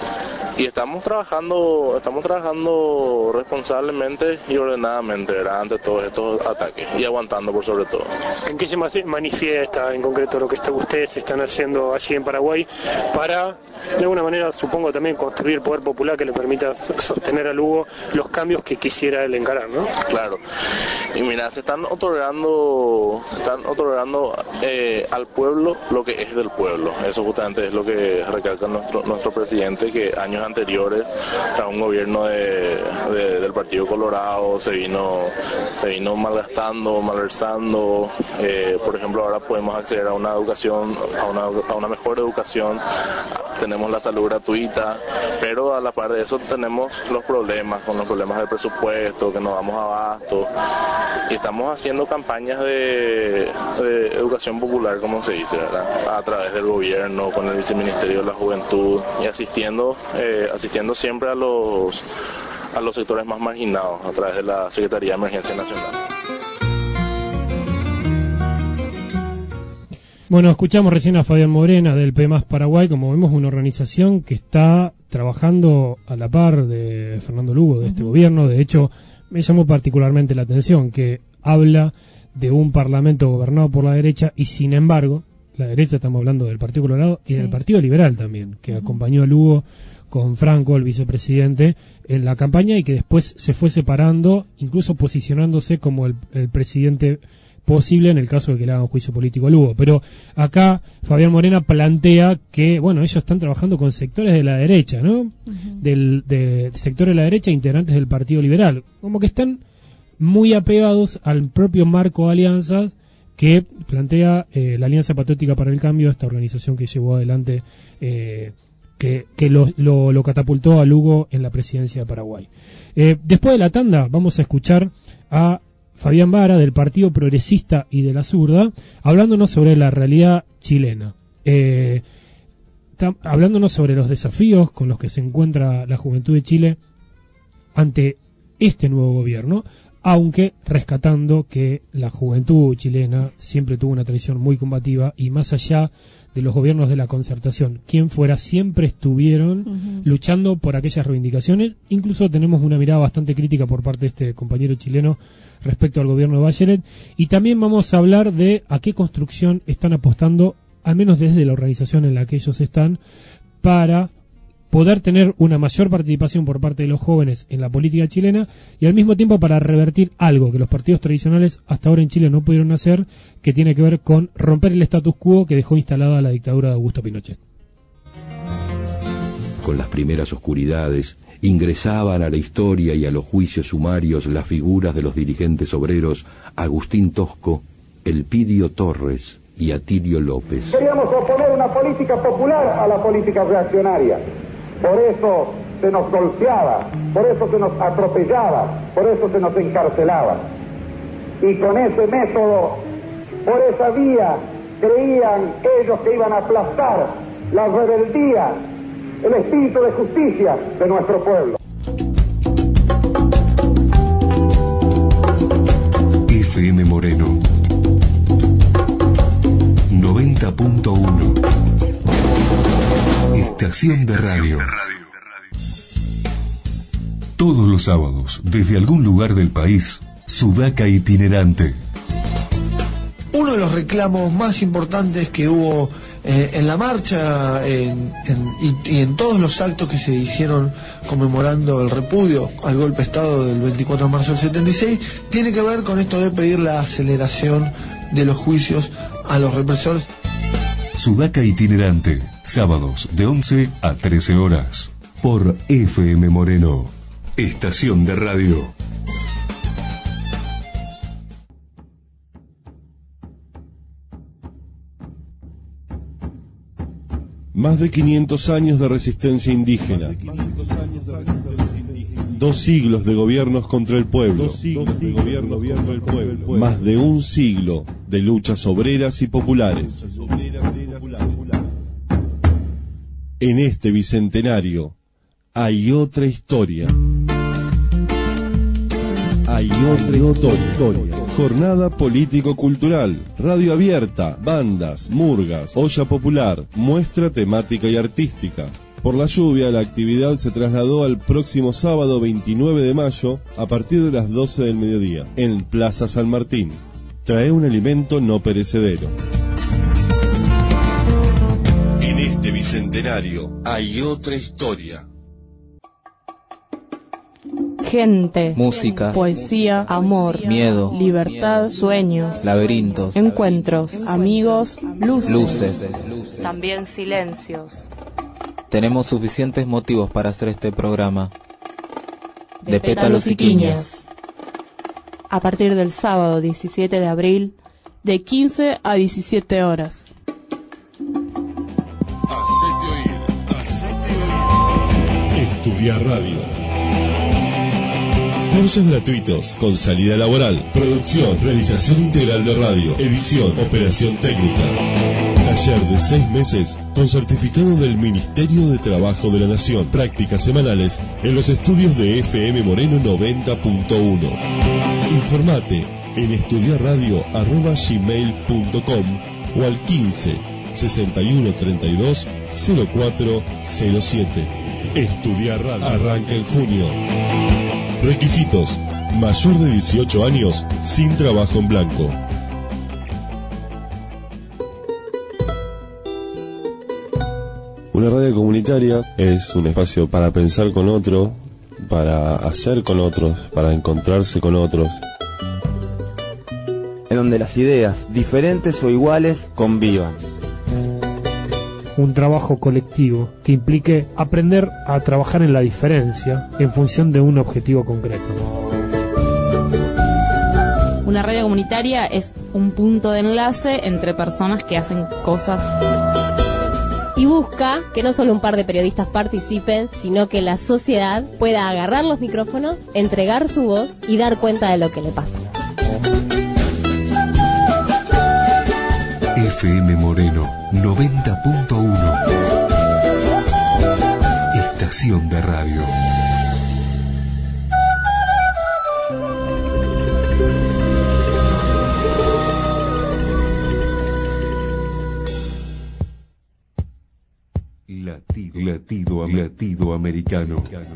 Y estamos trabajando, estamos trabajando responsablemente y ordenadamente, ¿verdad? Ante todos estos ataques y aguantando por sobre todo. ¿En qué se manifiesta en concreto lo que está, ustedes están haciendo allí en Paraguay para, de alguna manera, supongo también construir poder popular que le permita sostener a Lugo los cambios que quisiera él encarar, ¿no? Claro. Y mira, se están otorgando, están otorgando eh, al pueblo lo que es del pueblo. Eso justamente es lo que recalca nuestro nuestro presidente, que años anteriores, tras un gobierno de, de, del Partido Colorado, se vino se vino malgastando, malversando. Eh, por ejemplo, ahora podemos acceder a una educación, a una, a una mejor educación, tenemos la salud gratuita, pero a la par de eso tenemos los problemas, con los problemas del presupuesto, que no damos abasto, y estamos haciendo campañas de, de educación popular, como se dice, ¿verdad? A través del gobierno, con el viceministerio de la Juventud, y asistiendo eh, asistiendo siempre a los a los sectores más marginados a través de la Secretaría de Emergencia Nacional. Bueno, escuchamos recién a Fabián Morena del P E M A S Paraguay. Como vemos, una organización que está trabajando a la par de Fernando Lugo, de este uh-huh. gobierno. De hecho, me llamó particularmente la atención que habla de un parlamento gobernado por la derecha y, sin embargo, la derecha, estamos hablando del Partido Colorado y sí. del Partido Liberal también, que uh-huh. acompañó a Lugo con Franco, el vicepresidente, en la campaña y que después se fue separando, incluso posicionándose como el, el presidente posible en el caso de que le hagan juicio político a Lugo. Pero acá Fabián Morena plantea que, bueno, ellos están trabajando con sectores de la derecha, ¿no? Uh-huh. Del de, sectores de la derecha, integrantes del Partido Liberal. Como que están muy apegados al propio marco de alianzas que plantea eh, la Alianza Patriótica para el Cambio, esta organización que llevó adelante, eh, que, que lo, lo, lo catapultó a Lugo en la presidencia de Paraguay. Eh, después de la tanda vamos a escuchar a Fabián Vara del Partido Progresista y de la Zurda, hablándonos sobre la realidad chilena, eh, tam, hablándonos sobre los desafíos con los que se encuentra la juventud de Chile ante este nuevo gobierno, aunque rescatando que la juventud chilena siempre tuvo una tradición muy combativa y más allá de los gobiernos de la concertación, quien fuera, siempre estuvieron uh-huh. luchando por aquellas reivindicaciones. Incluso tenemos una mirada bastante crítica por parte de este compañero chileno respecto al gobierno de Bachelet, y también vamos a hablar de a qué construcción están apostando, al menos desde la organización en la que ellos están, para poder tener una mayor participación por parte de los jóvenes en la política chilena y al mismo tiempo para revertir algo que los partidos tradicionales hasta ahora en Chile no pudieron hacer, que tiene que ver con romper el status quo que dejó instalada la dictadura de Augusto Pinochet. Con las primeras oscuridades ingresaban a la historia y a los juicios sumarios las figuras de los dirigentes obreros Agustín Tosco, Elpidio Torres y Atilio López. Queríamos oponer una política popular a la política reaccionaria. Por eso se nos golpeaba, por eso se nos atropellaba, por eso se nos encarcelaba. Y con ese método, por esa vía, creían ellos que iban a aplastar la rebeldía, el espíritu de justicia de nuestro pueblo. F M Moreno noventa punto uno. Estación de radio. Todos los sábados, desde algún lugar del país, Sudaca itinerante. Uno de los reclamos más importantes que hubo eh, en la marcha en, en, y, y en todos los actos que se hicieron conmemorando el repudio al golpe de Estado del veinticuatro de marzo del setenta y seis tiene que ver con esto de pedir la aceleración de los juicios a los represores. Sudaca itinerante, sábados de once a trece horas, por F M Moreno, estación de radio. Más de quinientos años de resistencia indígena. Dos siglos de gobiernos contra el pueblo. Dos siglos de gobiernos contra el pueblo. Más de un siglo de luchas obreras y populares. En este bicentenario hay otra historia. Hay otra historia. Jornada político-cultural, radio abierta, bandas, murgas, olla popular, muestra temática y artística. Por la lluvia, la actividad se trasladó al próximo sábado veintinueve de mayo a partir de las doce del mediodía, en Plaza San Martín. Trae un alimento no perecedero. En este bicentenario hay otra historia. Gente, música, poesía, amor, miedo, libertad, sueños, laberintos, encuentros, amigos, luces, luces, también silencios. Tenemos suficientes motivos para hacer este programa. De, de pétalos y quiñas. A partir del sábado diecisiete de abril, de quince a diecisiete horas. Hacete oír, hacete oír. Estudiar radio. Cursos gratuitos, con salida laboral, producción, realización integral de radio, edición, operación técnica. Taller de seis meses con certificado del Ministerio de Trabajo de la Nación. Prácticas semanales en los estudios de F M Moreno noventa punto uno. Informate en estudiarradio arroba gmail punto com o al quince, sesenta y uno, treinta y dos, cero cuatro cero siete. Estudiar radio arranca en junio. Requisitos: mayor de dieciocho años, sin trabajo en blanco. Una radio comunitaria es un espacio para pensar con otro, para hacer con otros, para encontrarse con otros. En donde las ideas, diferentes o iguales, convivan. Un trabajo colectivo que implique aprender a trabajar en la diferencia en función de un objetivo concreto. Una radio comunitaria es un punto de enlace entre personas que hacen cosas. Y busca que no solo un par de periodistas participen, sino que la sociedad pueda agarrar los micrófonos, entregar su voz y dar cuenta de lo que le pasa. F M Moreno noventa punto uno. Estación de radio. Latido, latido, latido americano.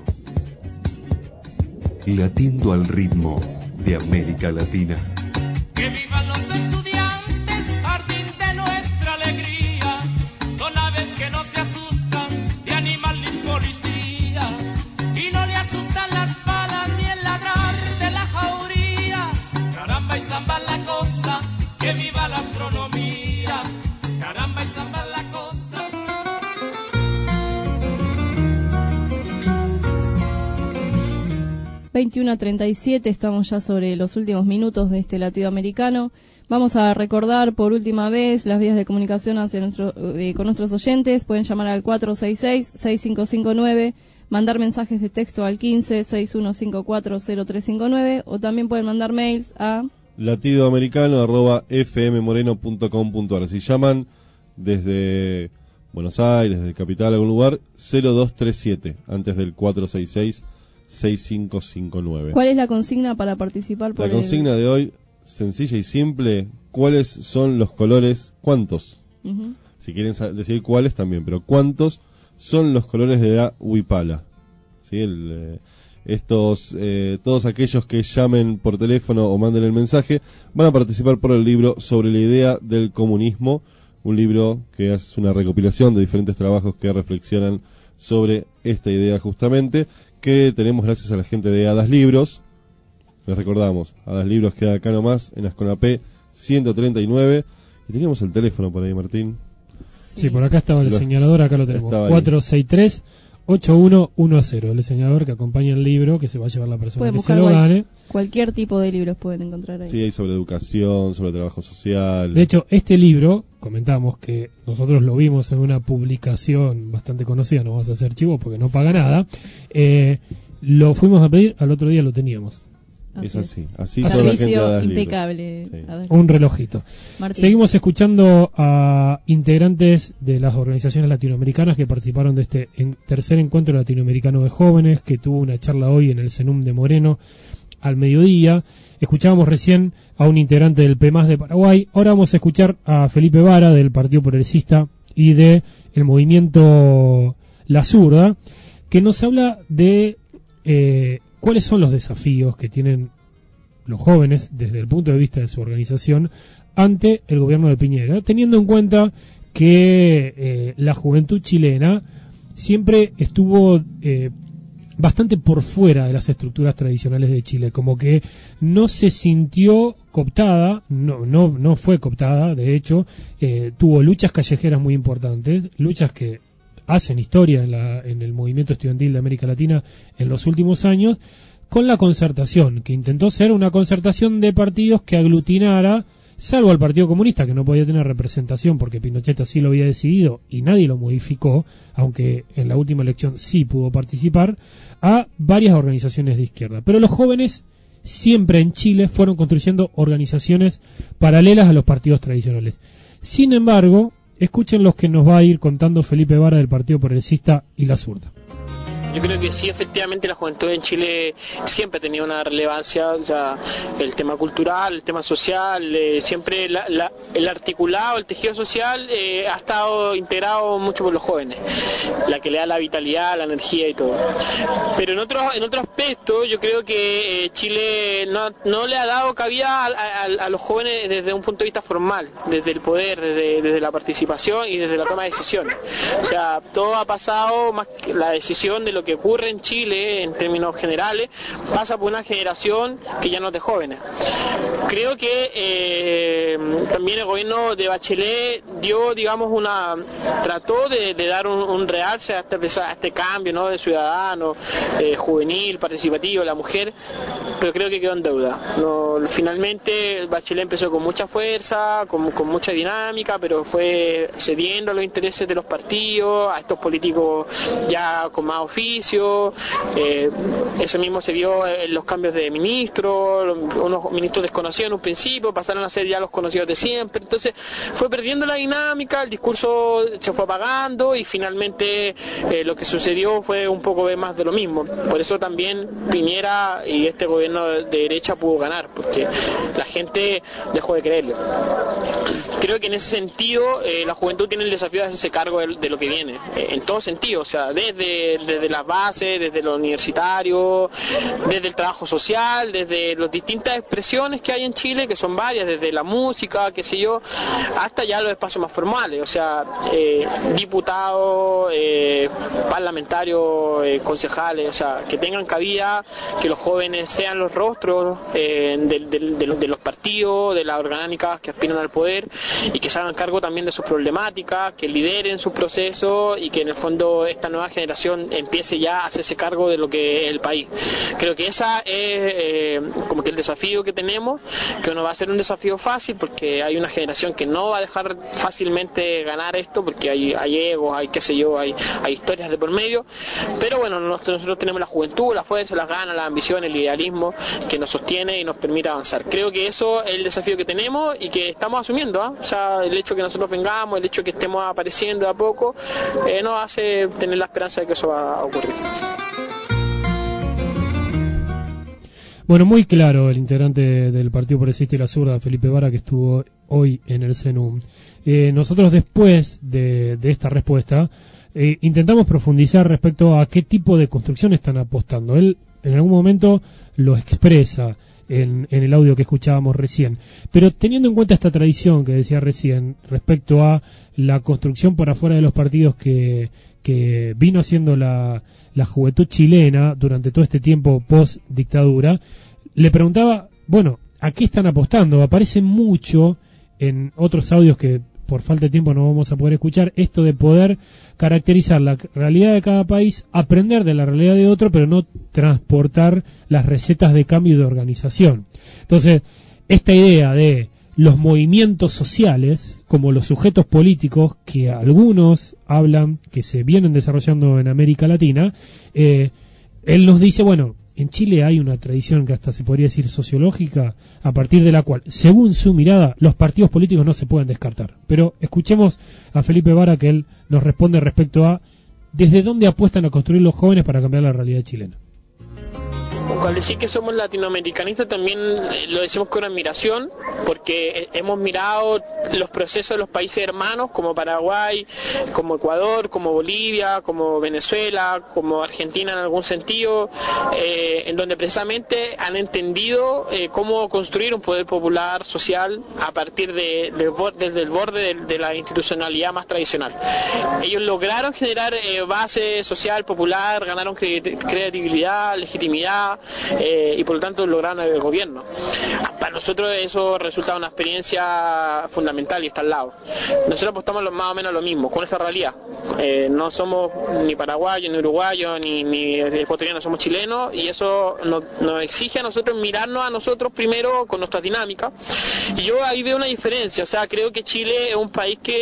Latiendo al ritmo de América Latina. Que vivan los estudiantes, jardín de nuestra alegría. Son aves que no se asustan de animal ni policía. Y no le asustan las balas ni el ladrar de la jauría. Caramba y zamba la cosa, que viva la astronomía. Caramba y zamba la cosa. veintiuno a treinta y siete, estamos ya sobre los últimos minutos de este latido americano. Vamos a recordar por última vez las vías de comunicación hacia nuestro, eh, con nuestros oyentes. Pueden llamar al cuatro seis seis, seis cinco cinco nueve, mandar mensajes de texto al quince, sesenta y uno cincuenta y cuatro, cero tres cincuenta y nueve, o también pueden mandar mails a latidoamericano arroba f m moreno punto com punto a r. Si llaman desde Buenos Aires, desde Capital, algún lugar, cero dos tres siete, antes del cuatro seis seis, seis cinco cinco nueve. ¿Cuál es la consigna para participar? Por La consigna el... de hoy, sencilla y simple: ¿cuáles son los colores? ¿Cuántos? Uh-huh. Si quieren decir cuáles también, pero ¿cuántos son los colores de la huipala? ¿Sí? El, eh, estos, eh, todos aquellos que llamen por teléfono o manden el mensaje van a participar por el libro Sobre la idea del comunismo, un libro que es una recopilación de diferentes trabajos que reflexionan sobre esta idea justamente, que tenemos gracias a la gente de Hadas Libros. Les recordamos, Hadas Libros queda acá nomás, en Asconapé ciento treinta y nueve. Y teníamos el teléfono por ahí, Martín. Sí, sí, por acá estaba el Lo, señalador, acá lo tenemos. cuatro seis tres, ocho uno uno cero, el señalador que acompaña el libro que se va a llevar la persona pueden que buscar se lo cual, gane. Cualquier tipo de libros pueden encontrar ahí. Sí, hay sobre educación, sobre trabajo social. De hecho, este libro, comentamos que nosotros lo vimos en una publicación bastante conocida, no vamos a hacer chivo porque no paga nada, eh, lo fuimos a pedir, al otro día lo teníamos. Es así, así es. toda la gente da impecable. Sí. Un relojito. Martín. Seguimos escuchando a integrantes de las organizaciones latinoamericanas que participaron de este en, tercer encuentro latinoamericano de jóvenes, que tuvo una charla hoy en el CENUM de Moreno al mediodía. Escuchábamos recién a un integrante del P M A S de Paraguay. Ahora vamos a escuchar a Felipe Vara del Partido Progresista y de el movimiento La Zurda, que nos habla de eh, cuáles son los desafíos que tienen los jóvenes desde el punto de vista de su organización ante el gobierno de Piñera, teniendo en cuenta que eh, la juventud chilena siempre estuvo eh, bastante por fuera de las estructuras tradicionales de Chile, como que no se sintió cooptada, no no no fue cooptada, de hecho eh, tuvo luchas callejeras muy importantes, luchas que hacen historia en, la, en el movimiento estudiantil de América Latina en los últimos años, con la concertación, que intentó ser una concertación de partidos que aglutinara, salvo al Partido Comunista, que no podía tener representación porque Pinochet así lo había decidido y nadie lo modificó, aunque en la última elección sí pudo participar, a varias organizaciones de izquierda. Pero los jóvenes siempre en Chile fueron construyendo organizaciones paralelas a los partidos tradicionales. Sin embargo, escuchen los que nos va a ir contando Felipe Vara del Partido Progresista y La Zurda. Yo creo que sí, efectivamente la juventud en Chile siempre ha tenido una relevancia, o sea, el tema cultural, el tema social, eh, siempre la, la, el articulado, el tejido social eh, ha estado integrado mucho por los jóvenes, la que le da la vitalidad, la energía y todo. Pero en otro, en otro aspecto, yo creo que eh, Chile no, no le ha dado cabida a, a, a los jóvenes desde un punto de vista formal, desde el poder, desde, desde la participación y desde la toma de decisiones. O sea, todo ha pasado, más que la decisión de lo que ocurre en Chile en términos generales pasa por una generación que ya no es de jóvenes. Creo que eh, también el gobierno de Bachelet dio, digamos, una trató de, de dar un, un realce a este, a este cambio, ¿no?, de ciudadano, eh, juvenil, participativo, la mujer, pero creo que quedó en deuda. No, finalmente Bachelet empezó con mucha fuerza, con, con mucha dinámica, pero fue cediendo a los intereses de los partidos, a estos políticos ya con más oficio. Eh, eso mismo se vio en los cambios de ministros, unos ministros desconocidos en un principio, pasaron a ser ya los conocidos de siempre, entonces fue perdiendo la dinámica, el discurso se fue apagando y finalmente eh, lo que sucedió fue un poco más de lo mismo. Por eso también Piñera y este gobierno de derecha pudo ganar, porque la gente dejó de creerlo. Creo que en ese sentido eh, la juventud tiene el desafío de hacerse cargo de, de lo que viene, eh, en todo sentido, o sea, desde, desde las bases, desde lo universitario, desde el trabajo social, desde las distintas expresiones que hay en Chile, que son varias, desde la música, qué sé yo, hasta ya los espacios más formales, o sea, eh, diputados, eh, parlamentarios, eh, concejales, o sea, que tengan cabida, que los jóvenes sean los rostros eh, de, de, de, de los partidos, de las orgánicas que aspiran al poder y que se hagan cargo también de sus problemáticas, que lideren sus procesos y que en el fondo esta nueva generación empiece merece ya hacerse cargo de lo que es el país. Creo que esa es eh, como que el desafío que tenemos, que no va a ser un desafío fácil porque hay una generación que no va a dejar fácilmente ganar esto porque hay, hay egos, hay qué sé yo, hay, hay historias de por medio, pero bueno, nosotros, nosotros tenemos la juventud, la fuerza, las ganas, la ambición, el idealismo que nos sostiene y nos permite avanzar. Creo que eso es el desafío que tenemos y que estamos asumiendo, ¿eh? O sea, el hecho que nosotros vengamos, el hecho que estemos apareciendo de a poco, eh, nos hace tener la esperanza de que eso va a ocurrir. Bueno, muy claro el integrante del Partido Progresista y la Zurda, Felipe Vara, que estuvo hoy en el CENUM. Eh, nosotros después de, de esta respuesta eh, intentamos profundizar respecto a qué tipo de construcción están apostando. Él en algún momento lo expresa en, en el audio que escuchábamos recién, pero teniendo en cuenta esta tradición que decía recién respecto a la construcción por afuera de los partidos que, que vino haciendo la la juventud chilena durante todo este tiempo post dictadura, le preguntaba, bueno, ¿a qué están apostando? Aparece mucho en otros audios que por falta de tiempo no vamos a poder escuchar, esto de poder caracterizar la realidad de cada país, aprender de la realidad de otro, pero no transportar las recetas de cambio y de organización. Entonces, esta idea de los movimientos sociales como los sujetos políticos que algunos hablan que se vienen desarrollando en América Latina, eh, él nos dice, bueno, en Chile hay una tradición que hasta se podría decir sociológica, a partir de la cual, según su mirada, los partidos políticos no se pueden descartar. Pero escuchemos a Felipe Vara, que él nos responde respecto a desde dónde apuestan a construir los jóvenes para cambiar la realidad chilena. Al decir que somos latinoamericanistas también lo decimos con admiración porque hemos mirado los procesos de los países hermanos como Paraguay, como Ecuador, como Bolivia, como Venezuela, como Argentina en algún sentido, eh, en donde precisamente han entendido eh, cómo construir un poder popular social a partir de, de, desde el borde de, de la institucionalidad más tradicional. Ellos lograron generar eh, base social, popular, ganaron cre- credibilidad, legitimidad, Eh, y por lo tanto lograron el gobierno. Para nosotros eso resulta una experiencia fundamental y está al lado. Nosotros apostamos lo, más o menos lo mismo, con esta realidad. Eh, no somos ni paraguayos, ni uruguayos, ni, ni ecuatorianos, somos chilenos y eso nos, nos exige a nosotros mirarnos a nosotros primero con nuestras dinámicas. Y yo ahí veo una diferencia, o sea, creo que Chile es un país que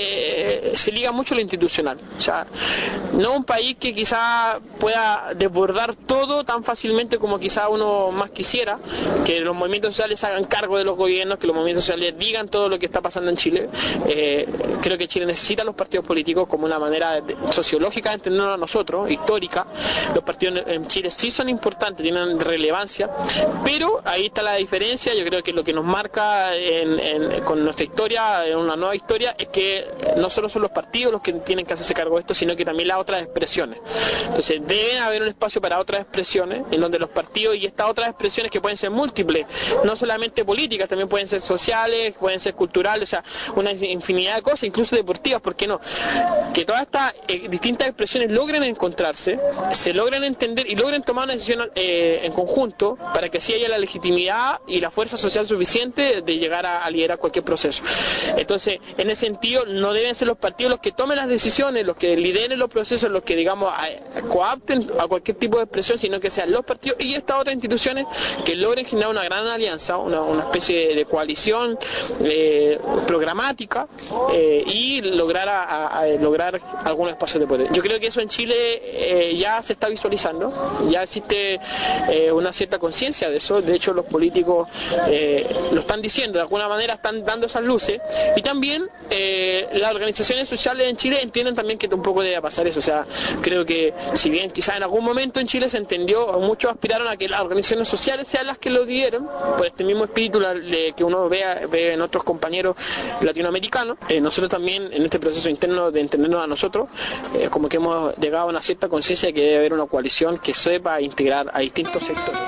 eh, se liga mucho a lo institucional. O sea, no un país que quizá pueda desbordar todo tan fácilmente como quizá uno más quisiera, que los movimientos sociales hagan cargo de los gobiernos, que los movimientos sociales digan todo lo que está pasando en Chile. Eh, creo que Chile necesita a los partidos políticos como una manera de, sociológica de entendernos a nosotros, histórica. Los partidos en Chile sí son importantes, tienen relevancia, pero ahí está la diferencia. Yo creo que lo que nos marca en, en, con nuestra historia, en una nueva historia, es que no solo son los partidos los que tienen que hacerse cargo de esto, sino que también las otras expresiones. Entonces debe haber un espacio para otras expresiones, en donde los partidos y estas otras expresiones que pueden ser múltiples, no solamente políticas, también pueden ser sociales, pueden ser culturales, o sea, una infinidad de cosas, incluso deportivas, ¿por qué no? Que todas estas eh, distintas expresiones logren encontrarse, se logren entender y logren tomar una decisión eh, en conjunto para que así haya la legitimidad y la fuerza social suficiente de llegar a, a liderar cualquier proceso. Entonces, en ese sentido, no deben ser los partidos los que tomen las decisiones, los que lideren los procesos, los que, digamos, a, a, coapten a cualquier tipo de expresión, sino que sean los partidos y estas otras instituciones que logren generar una gran alianza, una, una especie de, de coalición eh, programática eh, y lograr a, a, a lograr algunos espacios de poder. Yo creo que eso en Chile eh, ya se está visualizando, ya existe eh, una cierta conciencia de eso. De hecho, los políticos eh, lo están diciendo, de alguna manera están dando esas luces, y también eh, las organizaciones sociales en Chile entienden también que un poco debe pasar eso. O sea, creo que si bien quizás en algún momento en Chile se entendió, muchos aspiraron a que las organizaciones sociales sean las que lo dieran, por este mismo espíritu la, de, que uno vea, ve en otros compañeros latinoamericanos. Eh, nosotros también en este proceso interno de entendernos a nosotros, eh, como que hemos llegado a una cierta conciencia de que debe haber una coalición que sepa integrar a distintos sectores.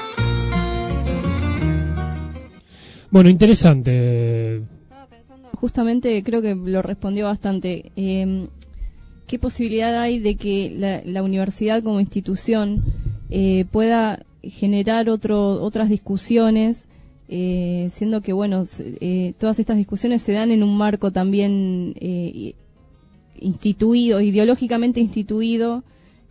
Bueno, interesante. Justamente creo que lo respondió bastante. Eh, ¿Qué posibilidad hay de que la, la universidad como institución eh, pueda generar otro, otras discusiones, eh, siendo que bueno, eh, todas estas discusiones se dan en un marco también eh, instituido, ideológicamente instituido,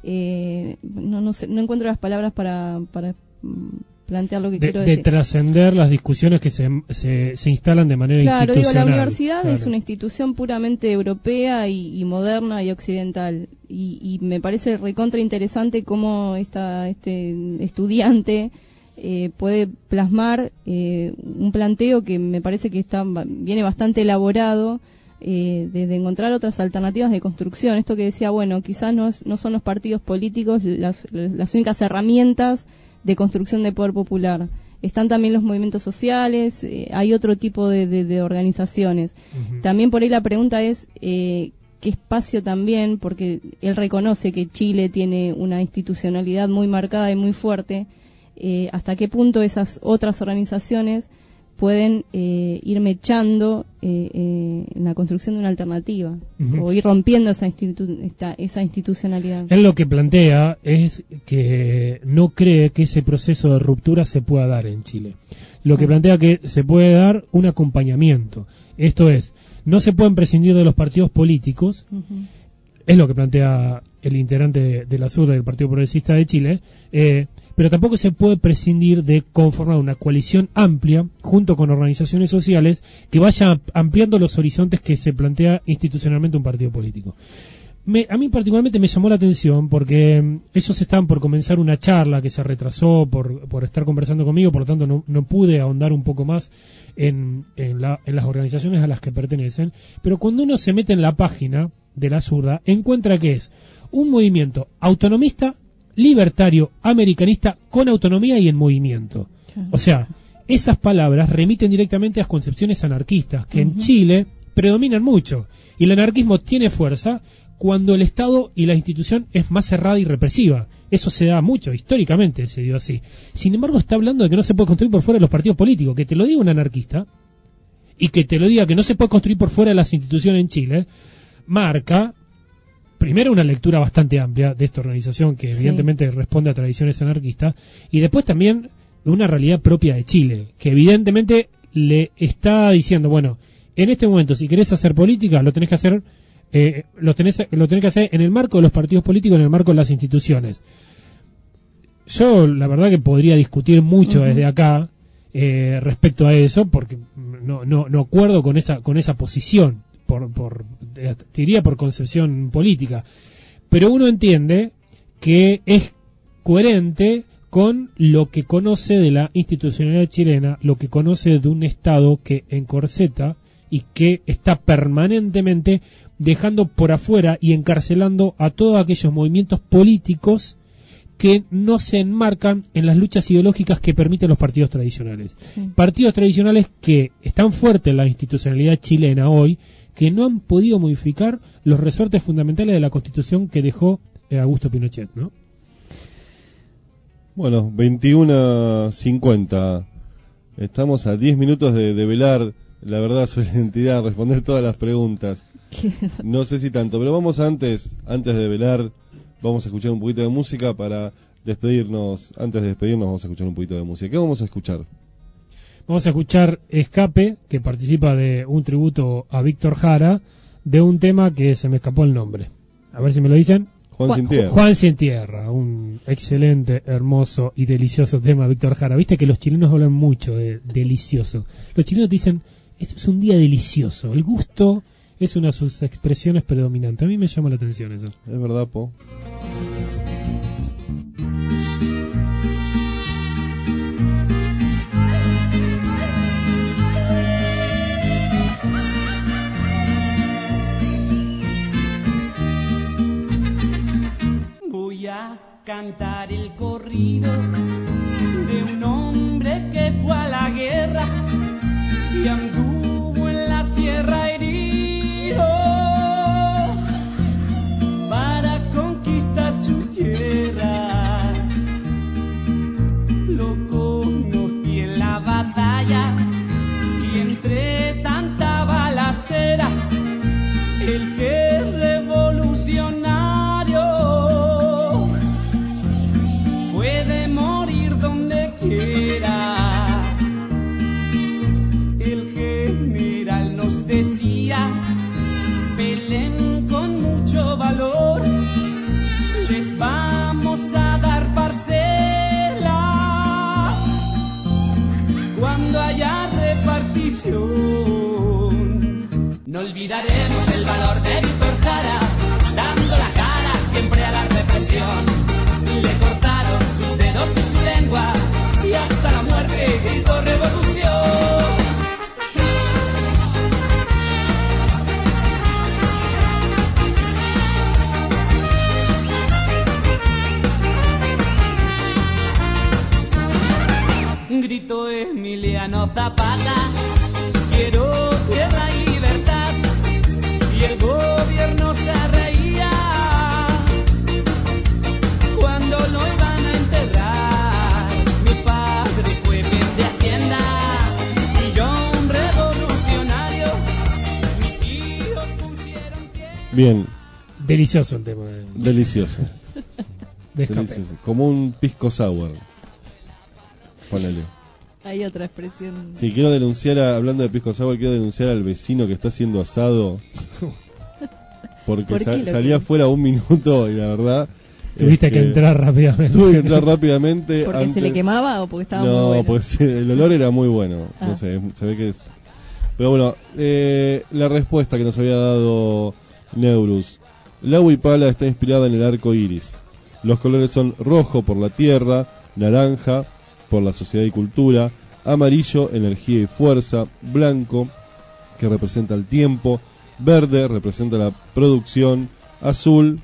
eh, no, no, sé, no encuentro las palabras para, para plantear lo que de, quiero de decir. trascender las discusiones que se, se, se instalan de manera Claro, digo, institucional. la universidad Claro. es una institución puramente europea y, y moderna y occidental. Y, y me parece recontra interesante cómo esta, este estudiante eh, puede plasmar eh, un planteo que me parece que está viene bastante elaborado, eh, de, de encontrar otras alternativas de construcción. Esto que decía, bueno, quizás no, es- no son los partidos políticos las, las únicas herramientas de construcción de poder popular. Están también los movimientos sociales, eh, hay otro tipo de, de, de organizaciones. Ujú. También por ahí la pregunta es eh, qué espacio también, porque él reconoce que Chile tiene una institucionalidad muy marcada y muy fuerte, eh, hasta qué punto esas otras organizaciones pueden eh, ir mechando eh, eh, en la construcción de una alternativa, Ujú. o ir rompiendo esa, institu- esta, esa institucionalidad. Él lo que plantea es que no cree que ese proceso de ruptura se pueda dar en Chile. Lo que plantea que se puede dar un acompañamiento. Esto es, no se pueden prescindir de los partidos políticos, Ujú. es lo que plantea el integrante de, de la S U R del Partido Progresista de Chile, eh, pero tampoco se puede prescindir de conformar una coalición amplia junto con organizaciones sociales que vaya ampliando los horizontes que se plantea institucionalmente un partido político. Me, a mí particularmente me llamó la atención porque mm, ellos estaban por comenzar una charla que se retrasó por, por estar conversando conmigo, por lo tanto no, no pude ahondar un poco más en, en, la, en las organizaciones a las que pertenecen, pero cuando uno se mete en la página de la zurda, encuentra que es un movimiento autonomista, libertario, americanista, con autonomía y en movimiento. O sea, esas palabras remiten directamente a concepciones anarquistas que en Ujú. Chile predominan mucho, y el anarquismo tiene fuerza cuando el Estado y la institución es más cerrada y represiva. Eso se da mucho, históricamente se dio así. Sin embargo, está hablando de que no se puede construir por fuera de los partidos políticos. Que te lo diga un anarquista y que te lo diga que no se puede construir por fuera de las instituciones en Chile, marca primero una lectura bastante amplia de esta organización que Sí. evidentemente responde a tradiciones anarquistas, y después también una realidad propia de Chile, que evidentemente le está diciendo, bueno, en este momento si querés hacer política lo tenés que hacer eh, lo tenés lo tenés que hacer en el marco de los partidos políticos, en el marco de las instituciones. Yo la verdad que podría discutir mucho Ujú. desde acá eh, respecto a eso, porque no no no acuerdo con esa con esa posición, por por eh, te diría por concepción política, pero uno entiende que es coherente con lo que conoce de la institucionalidad chilena, lo que conoce de un Estado que encorseta y que está permanentemente dejando por afuera y encarcelando a todos aquellos movimientos políticos que no se enmarcan en las luchas ideológicas que permiten los partidos tradicionales. Sí. Partidos tradicionales que están fuertes en la institucionalidad chilena hoy, que no han podido modificar los resortes fundamentales de la Constitución que dejó eh, Augusto Pinochet, ¿no? Bueno, veintiuno cincuenta. Estamos a diez minutos de, de velar la verdad sobre la identidad, responder todas las preguntas. No sé si tanto, pero vamos antes, antes de velar, vamos a escuchar un poquito de música para despedirnos. Antes de despedirnos vamos a escuchar un poquito de música. ¿Qué vamos a escuchar? Vamos a escuchar Escape, que participa de un tributo a Víctor Jara, de un tema que se me escapó el nombre. A ver si me lo dicen. Juan Sin Tierra. Juan Sin Tierra, un excelente, hermoso y delicioso tema de Víctor Jara. Viste que los chilenos hablan mucho de delicioso. Los chilenos dicen, es, es un día delicioso. El gusto es una de sus expresiones predominantes. A mí me llama la atención eso. Es verdad, Po. Voy a cantar el corrido de un hombre que fue a la guerra y anduvo en la sierra herido para conquistar su tierra. Lo conocí en la batalla y entre tanta balacera, el que es revolucionario puede morir No olvidaremos el valor de Víctor Jara, dando la cara siempre a la represión. Le cortaron sus dedos y su lengua, y hasta la muerte gritó revolución. Gritó Emiliano Zapata, quiero tierra y libertad, y el gobierno se reía cuando lo iban a enterrar. Mi padre fue bien de Hacienda y yo un revolucionario, mis hijos pusieron pie. Bien. Delicioso el tema. Delicioso. De escape. Delicioso. Como un pisco sour. Ponele. Hay otra expresión. Sí, quiero denunciar, a- hablando de pisco sour, quiero denunciar al vecino que está haciendo asado. Porque ¿Por qué sa- lo salía quiere? afuera un minuto y la verdad... Tuviste este, que entrar rápidamente. Tuve que entrar rápidamente. ¿Porque se antes- le quemaba o porque estaba no, muy bueno? pues el olor era muy bueno. Ah. No sé, se ve que es... Pero bueno, eh, la respuesta que nos había dado Neurus. La huipala está inspirada en el arco iris. Los colores son rojo por la tierra, naranja por la sociedad y cultura, amarillo, energía y fuerza, blanco, que representa el tiempo, verde representa la producción, azul,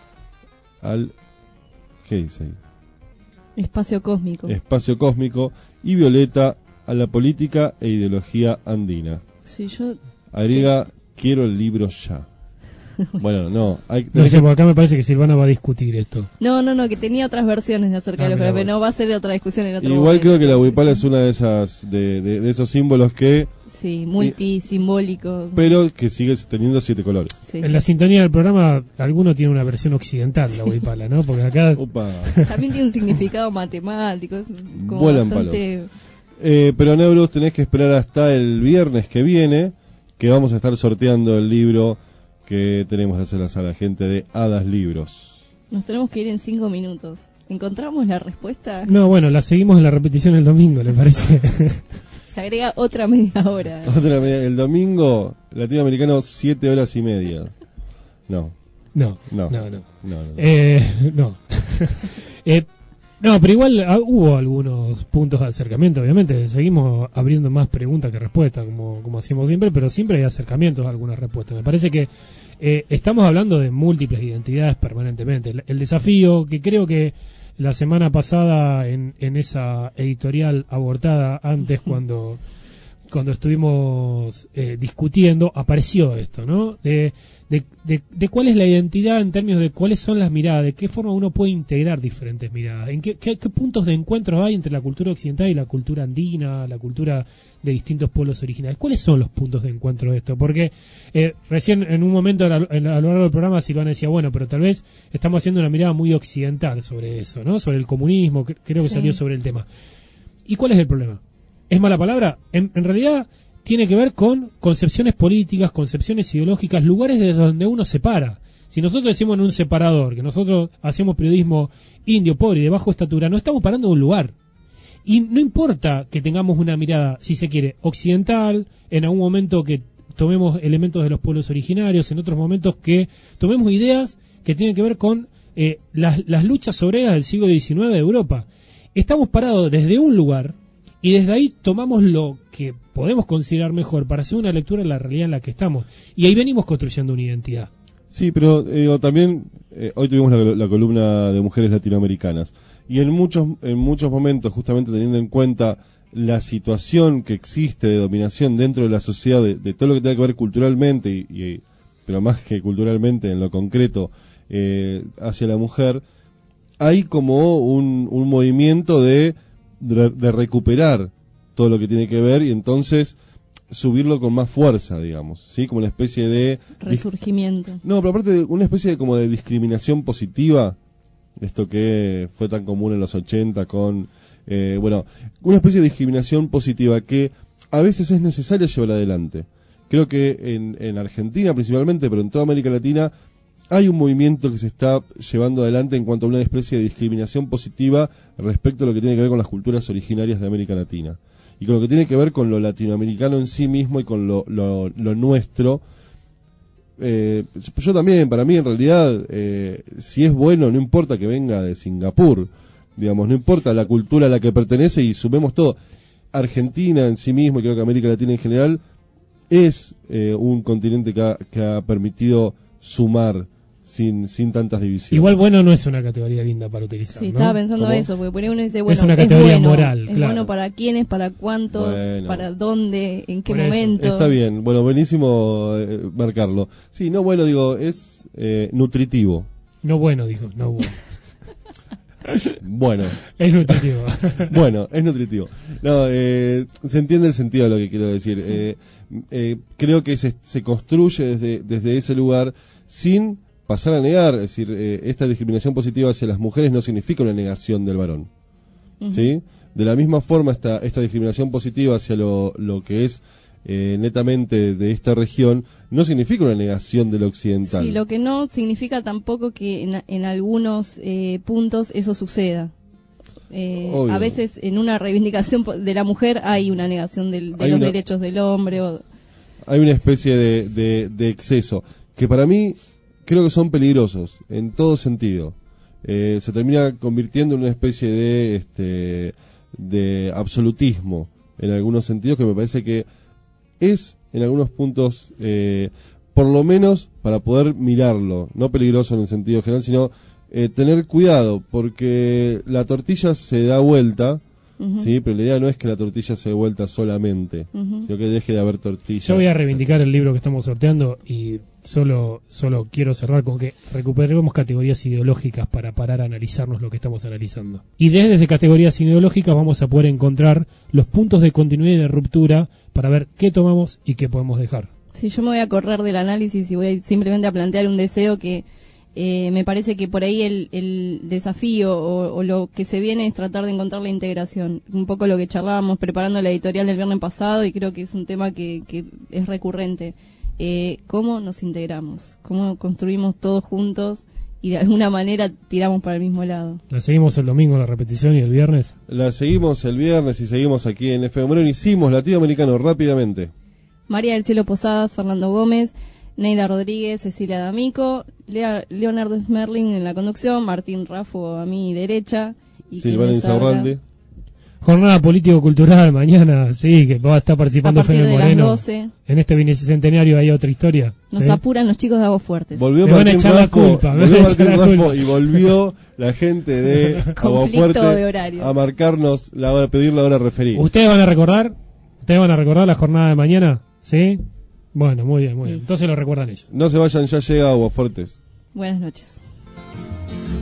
al... ¿qué dice ahí? Espacio cósmico. Espacio cósmico, y violeta a la política e ideología andina. Sí, yo... Agrega, quiero el libro ya. Bueno, no. Hay, No tenés sé, que- porque acá me parece que Silvana va a discutir esto. No, no, no, que tenía otras versiones de acerca Ah, de los mirá pero vos. no va a ser otra discusión en otro Igual momento. creo que la huipala es una de esas de, de, de esos símbolos que, Sí, multisimbólico. pero que sigue teniendo siete colores. Sí, En la sintonía del programa, alguno tiene una versión occidental de la huipala, ¿no? Porque acá... También tiene un significado matemático. Es como Vuelan bastante... Eh, pero Neurus, tenés que esperar hasta el viernes que viene, que vamos a estar sorteando el libro que tenemos gracias a la gente de Hadas Libros. Nos tenemos que ir en cinco minutos. ¿Encontramos la respuesta? No, bueno, la seguimos en la repetición el domingo, ¿le parece? Se agrega otra media hora. Otra media- el domingo, latinoamericano, siete horas y media. No. No, No. no, no. No, no, no. Eh, no. Eh, no, pero igual ah, hubo algunos puntos de acercamiento, obviamente. Seguimos abriendo más preguntas que respuestas, como, como hacíamos siempre, pero siempre hay acercamientos a algunas respuestas. Me parece que eh, estamos hablando de múltiples identidades permanentemente. El, el desafío que creo que la semana pasada en, en esa editorial abortada antes cuando cuando estuvimos eh, discutiendo apareció esto, ¿no? De, de, de, de cuál es la identidad en términos de cuáles son las miradas, de qué forma uno puede integrar diferentes miradas, en qué, qué, qué puntos de encuentro hay entre la cultura occidental y la cultura andina, la cultura de distintos pueblos originales. ¿Cuáles son los puntos de encuentro de esto? Porque eh, recién en un momento a, la- a lo largo del programa Silvana decía, bueno, pero tal vez estamos haciendo una mirada muy occidental sobre eso, ¿no? Sobre el comunismo, cre- creo que Sí. salió sobre el tema. ¿Y cuál es el problema? ¿Es mala palabra? En, en realidad tiene que ver con concepciones políticas, concepciones ideológicas, lugares desde donde uno se para. Si nosotros decimos en un separador que nosotros hacemos periodismo indio, pobre y de bajo estatura, no estamos parando de un lugar. Y no importa que tengamos una mirada, si se quiere, occidental, en algún momento que tomemos elementos de los pueblos originarios, en otros momentos que tomemos ideas que tienen que ver con eh, las, las luchas obreras del siglo diecinueve de Europa. Estamos parados desde un lugar y desde ahí tomamos lo que podemos considerar mejor para hacer una lectura de la realidad en la que estamos. Y ahí venimos construyendo una identidad. Sí, pero eh, digo, también eh, hoy tuvimos la, la columna de mujeres latinoamericanas y en muchos en muchos momentos, justamente teniendo en cuenta la situación que existe de dominación dentro de la sociedad, de, de todo lo que tenga que ver culturalmente, y, y- pero más que culturalmente, en lo concreto, eh, hacia la mujer, hay como un, un movimiento de, de, de recuperar todo lo que tiene que ver y entonces subirlo con más fuerza, digamos, ¿sí? Como una especie de... Resurgimiento. No, pero aparte de una especie de como de discriminación positiva, esto que fue tan común en los ochenta con, eh, bueno, una especie de discriminación positiva que a veces es necesario llevar adelante. Creo que en, en Argentina principalmente, pero en toda América Latina, hay un movimiento que se está llevando adelante en cuanto a una especie de discriminación positiva respecto a lo que tiene que ver con las culturas originarias de América Latina. Y con lo que tiene que ver con lo latinoamericano en sí mismo y con lo, lo, lo nuestro eh, yo, yo también, para mí en realidad, eh, si es bueno, no importa que venga de Singapur, digamos, no importa la cultura a la que pertenece y sumemos todo. Argentina en sí mismo, y creo que América Latina en general, es eh, un continente que ha, que ha permitido sumar sin sin tantas divisiones. Igual bueno no es una categoría linda para utilizar. Sí, ¿no? estaba pensando ¿Cómo? eso, porque por ahí uno dice, bueno, es una categoría bueno, moral, es claro. bueno para quiénes, para cuántos, Bueno. para dónde, en qué Por eso. momento. Está bien, bueno, buenísimo eh, marcarlo. Sí, no bueno, digo, es eh, nutritivo. No bueno, dijo, no bueno. Bueno. Es nutritivo. Bueno, es nutritivo. No, eh, se entiende el sentido de lo que quiero decir. Eh, eh, creo que se, se construye desde, desde ese lugar sin pasar a negar. Es decir, eh, esta discriminación positiva hacia las mujeres no significa una negación del varón. Ujú. ¿Sí? De la misma forma, esta, esta discriminación positiva hacia lo, lo que es eh, netamente de esta región no significa una negación del occidental. Sí, lo que no significa tampoco que en, en algunos eh, puntos eso suceda. Eh, Obvio. a veces en una reivindicación po- de la mujer hay una negación del- de Hay los una- derechos del hombre. O, Hay una especie de, de, de exceso que para mí creo que son peligrosos en todo sentido. Eh, se termina convirtiendo en una especie de este de absolutismo en algunos sentidos que me parece que es en algunos puntos eh, por lo menos para poder mirarlo, no peligroso en el sentido general, sino eh, tener cuidado porque la tortilla se da vuelta. Ujú. Sí, pero la idea no es que la tortilla se dé vuelta solamente, Ujú. sino que deje de haber tortilla. Yo voy a reivindicar el libro que estamos sorteando y solo solo quiero cerrar con que recuperemos categorías ideológicas para parar a analizarnos lo que estamos analizando. Y desde esas categorías ideológicas vamos a poder encontrar los puntos de continuidad y de ruptura para ver qué tomamos y qué podemos dejar. Sí, yo me voy a correr del análisis y voy a simplemente a plantear un deseo que eh, me parece que por ahí el, el desafío o, o lo que se viene es tratar de encontrar la integración. Un poco lo que charlábamos preparando la editorial del viernes pasado y creo que es un tema que, que es recurrente. Eh, ¿Cómo nos integramos? ¿Cómo construimos todos juntos y de alguna manera tiramos para el mismo lado? La seguimos el domingo, la repetición, y el viernes. La seguimos el viernes y seguimos aquí en F M Moreno. Hicimos Latinoamericano rápidamente. María del Cielo Posadas, Fernando Gómez, Neida Rodríguez, Cecilia D'Amico, Lea- Leonardo Smerling en la conducción, Martín Raffo a mi derecha. Y Silvana quien les habla. Insaurralde. Jornada político-cultural mañana, sí, que va a estar participando A partir Fede de las Moreno. doce. En este bicentenario hay otra historia. Nos ¿sí? apuran los chicos de Aguas Fuertes. Volvió Me van a Martín echar la Raffo, culpa, me volvió van a Martín echar la Raffo culpa. y volvió la gente de Conflicto Aguafuerte de horario. a marcarnos la hora, pedir la hora referida. ¿Ustedes van a recordar? ¿Ustedes van a recordar la jornada de mañana? ¿Sí? Bueno, muy bien, muy bien. Entonces lo recuerdan ellos. No se vayan, ya llega Aguafuertes. Buenas noches.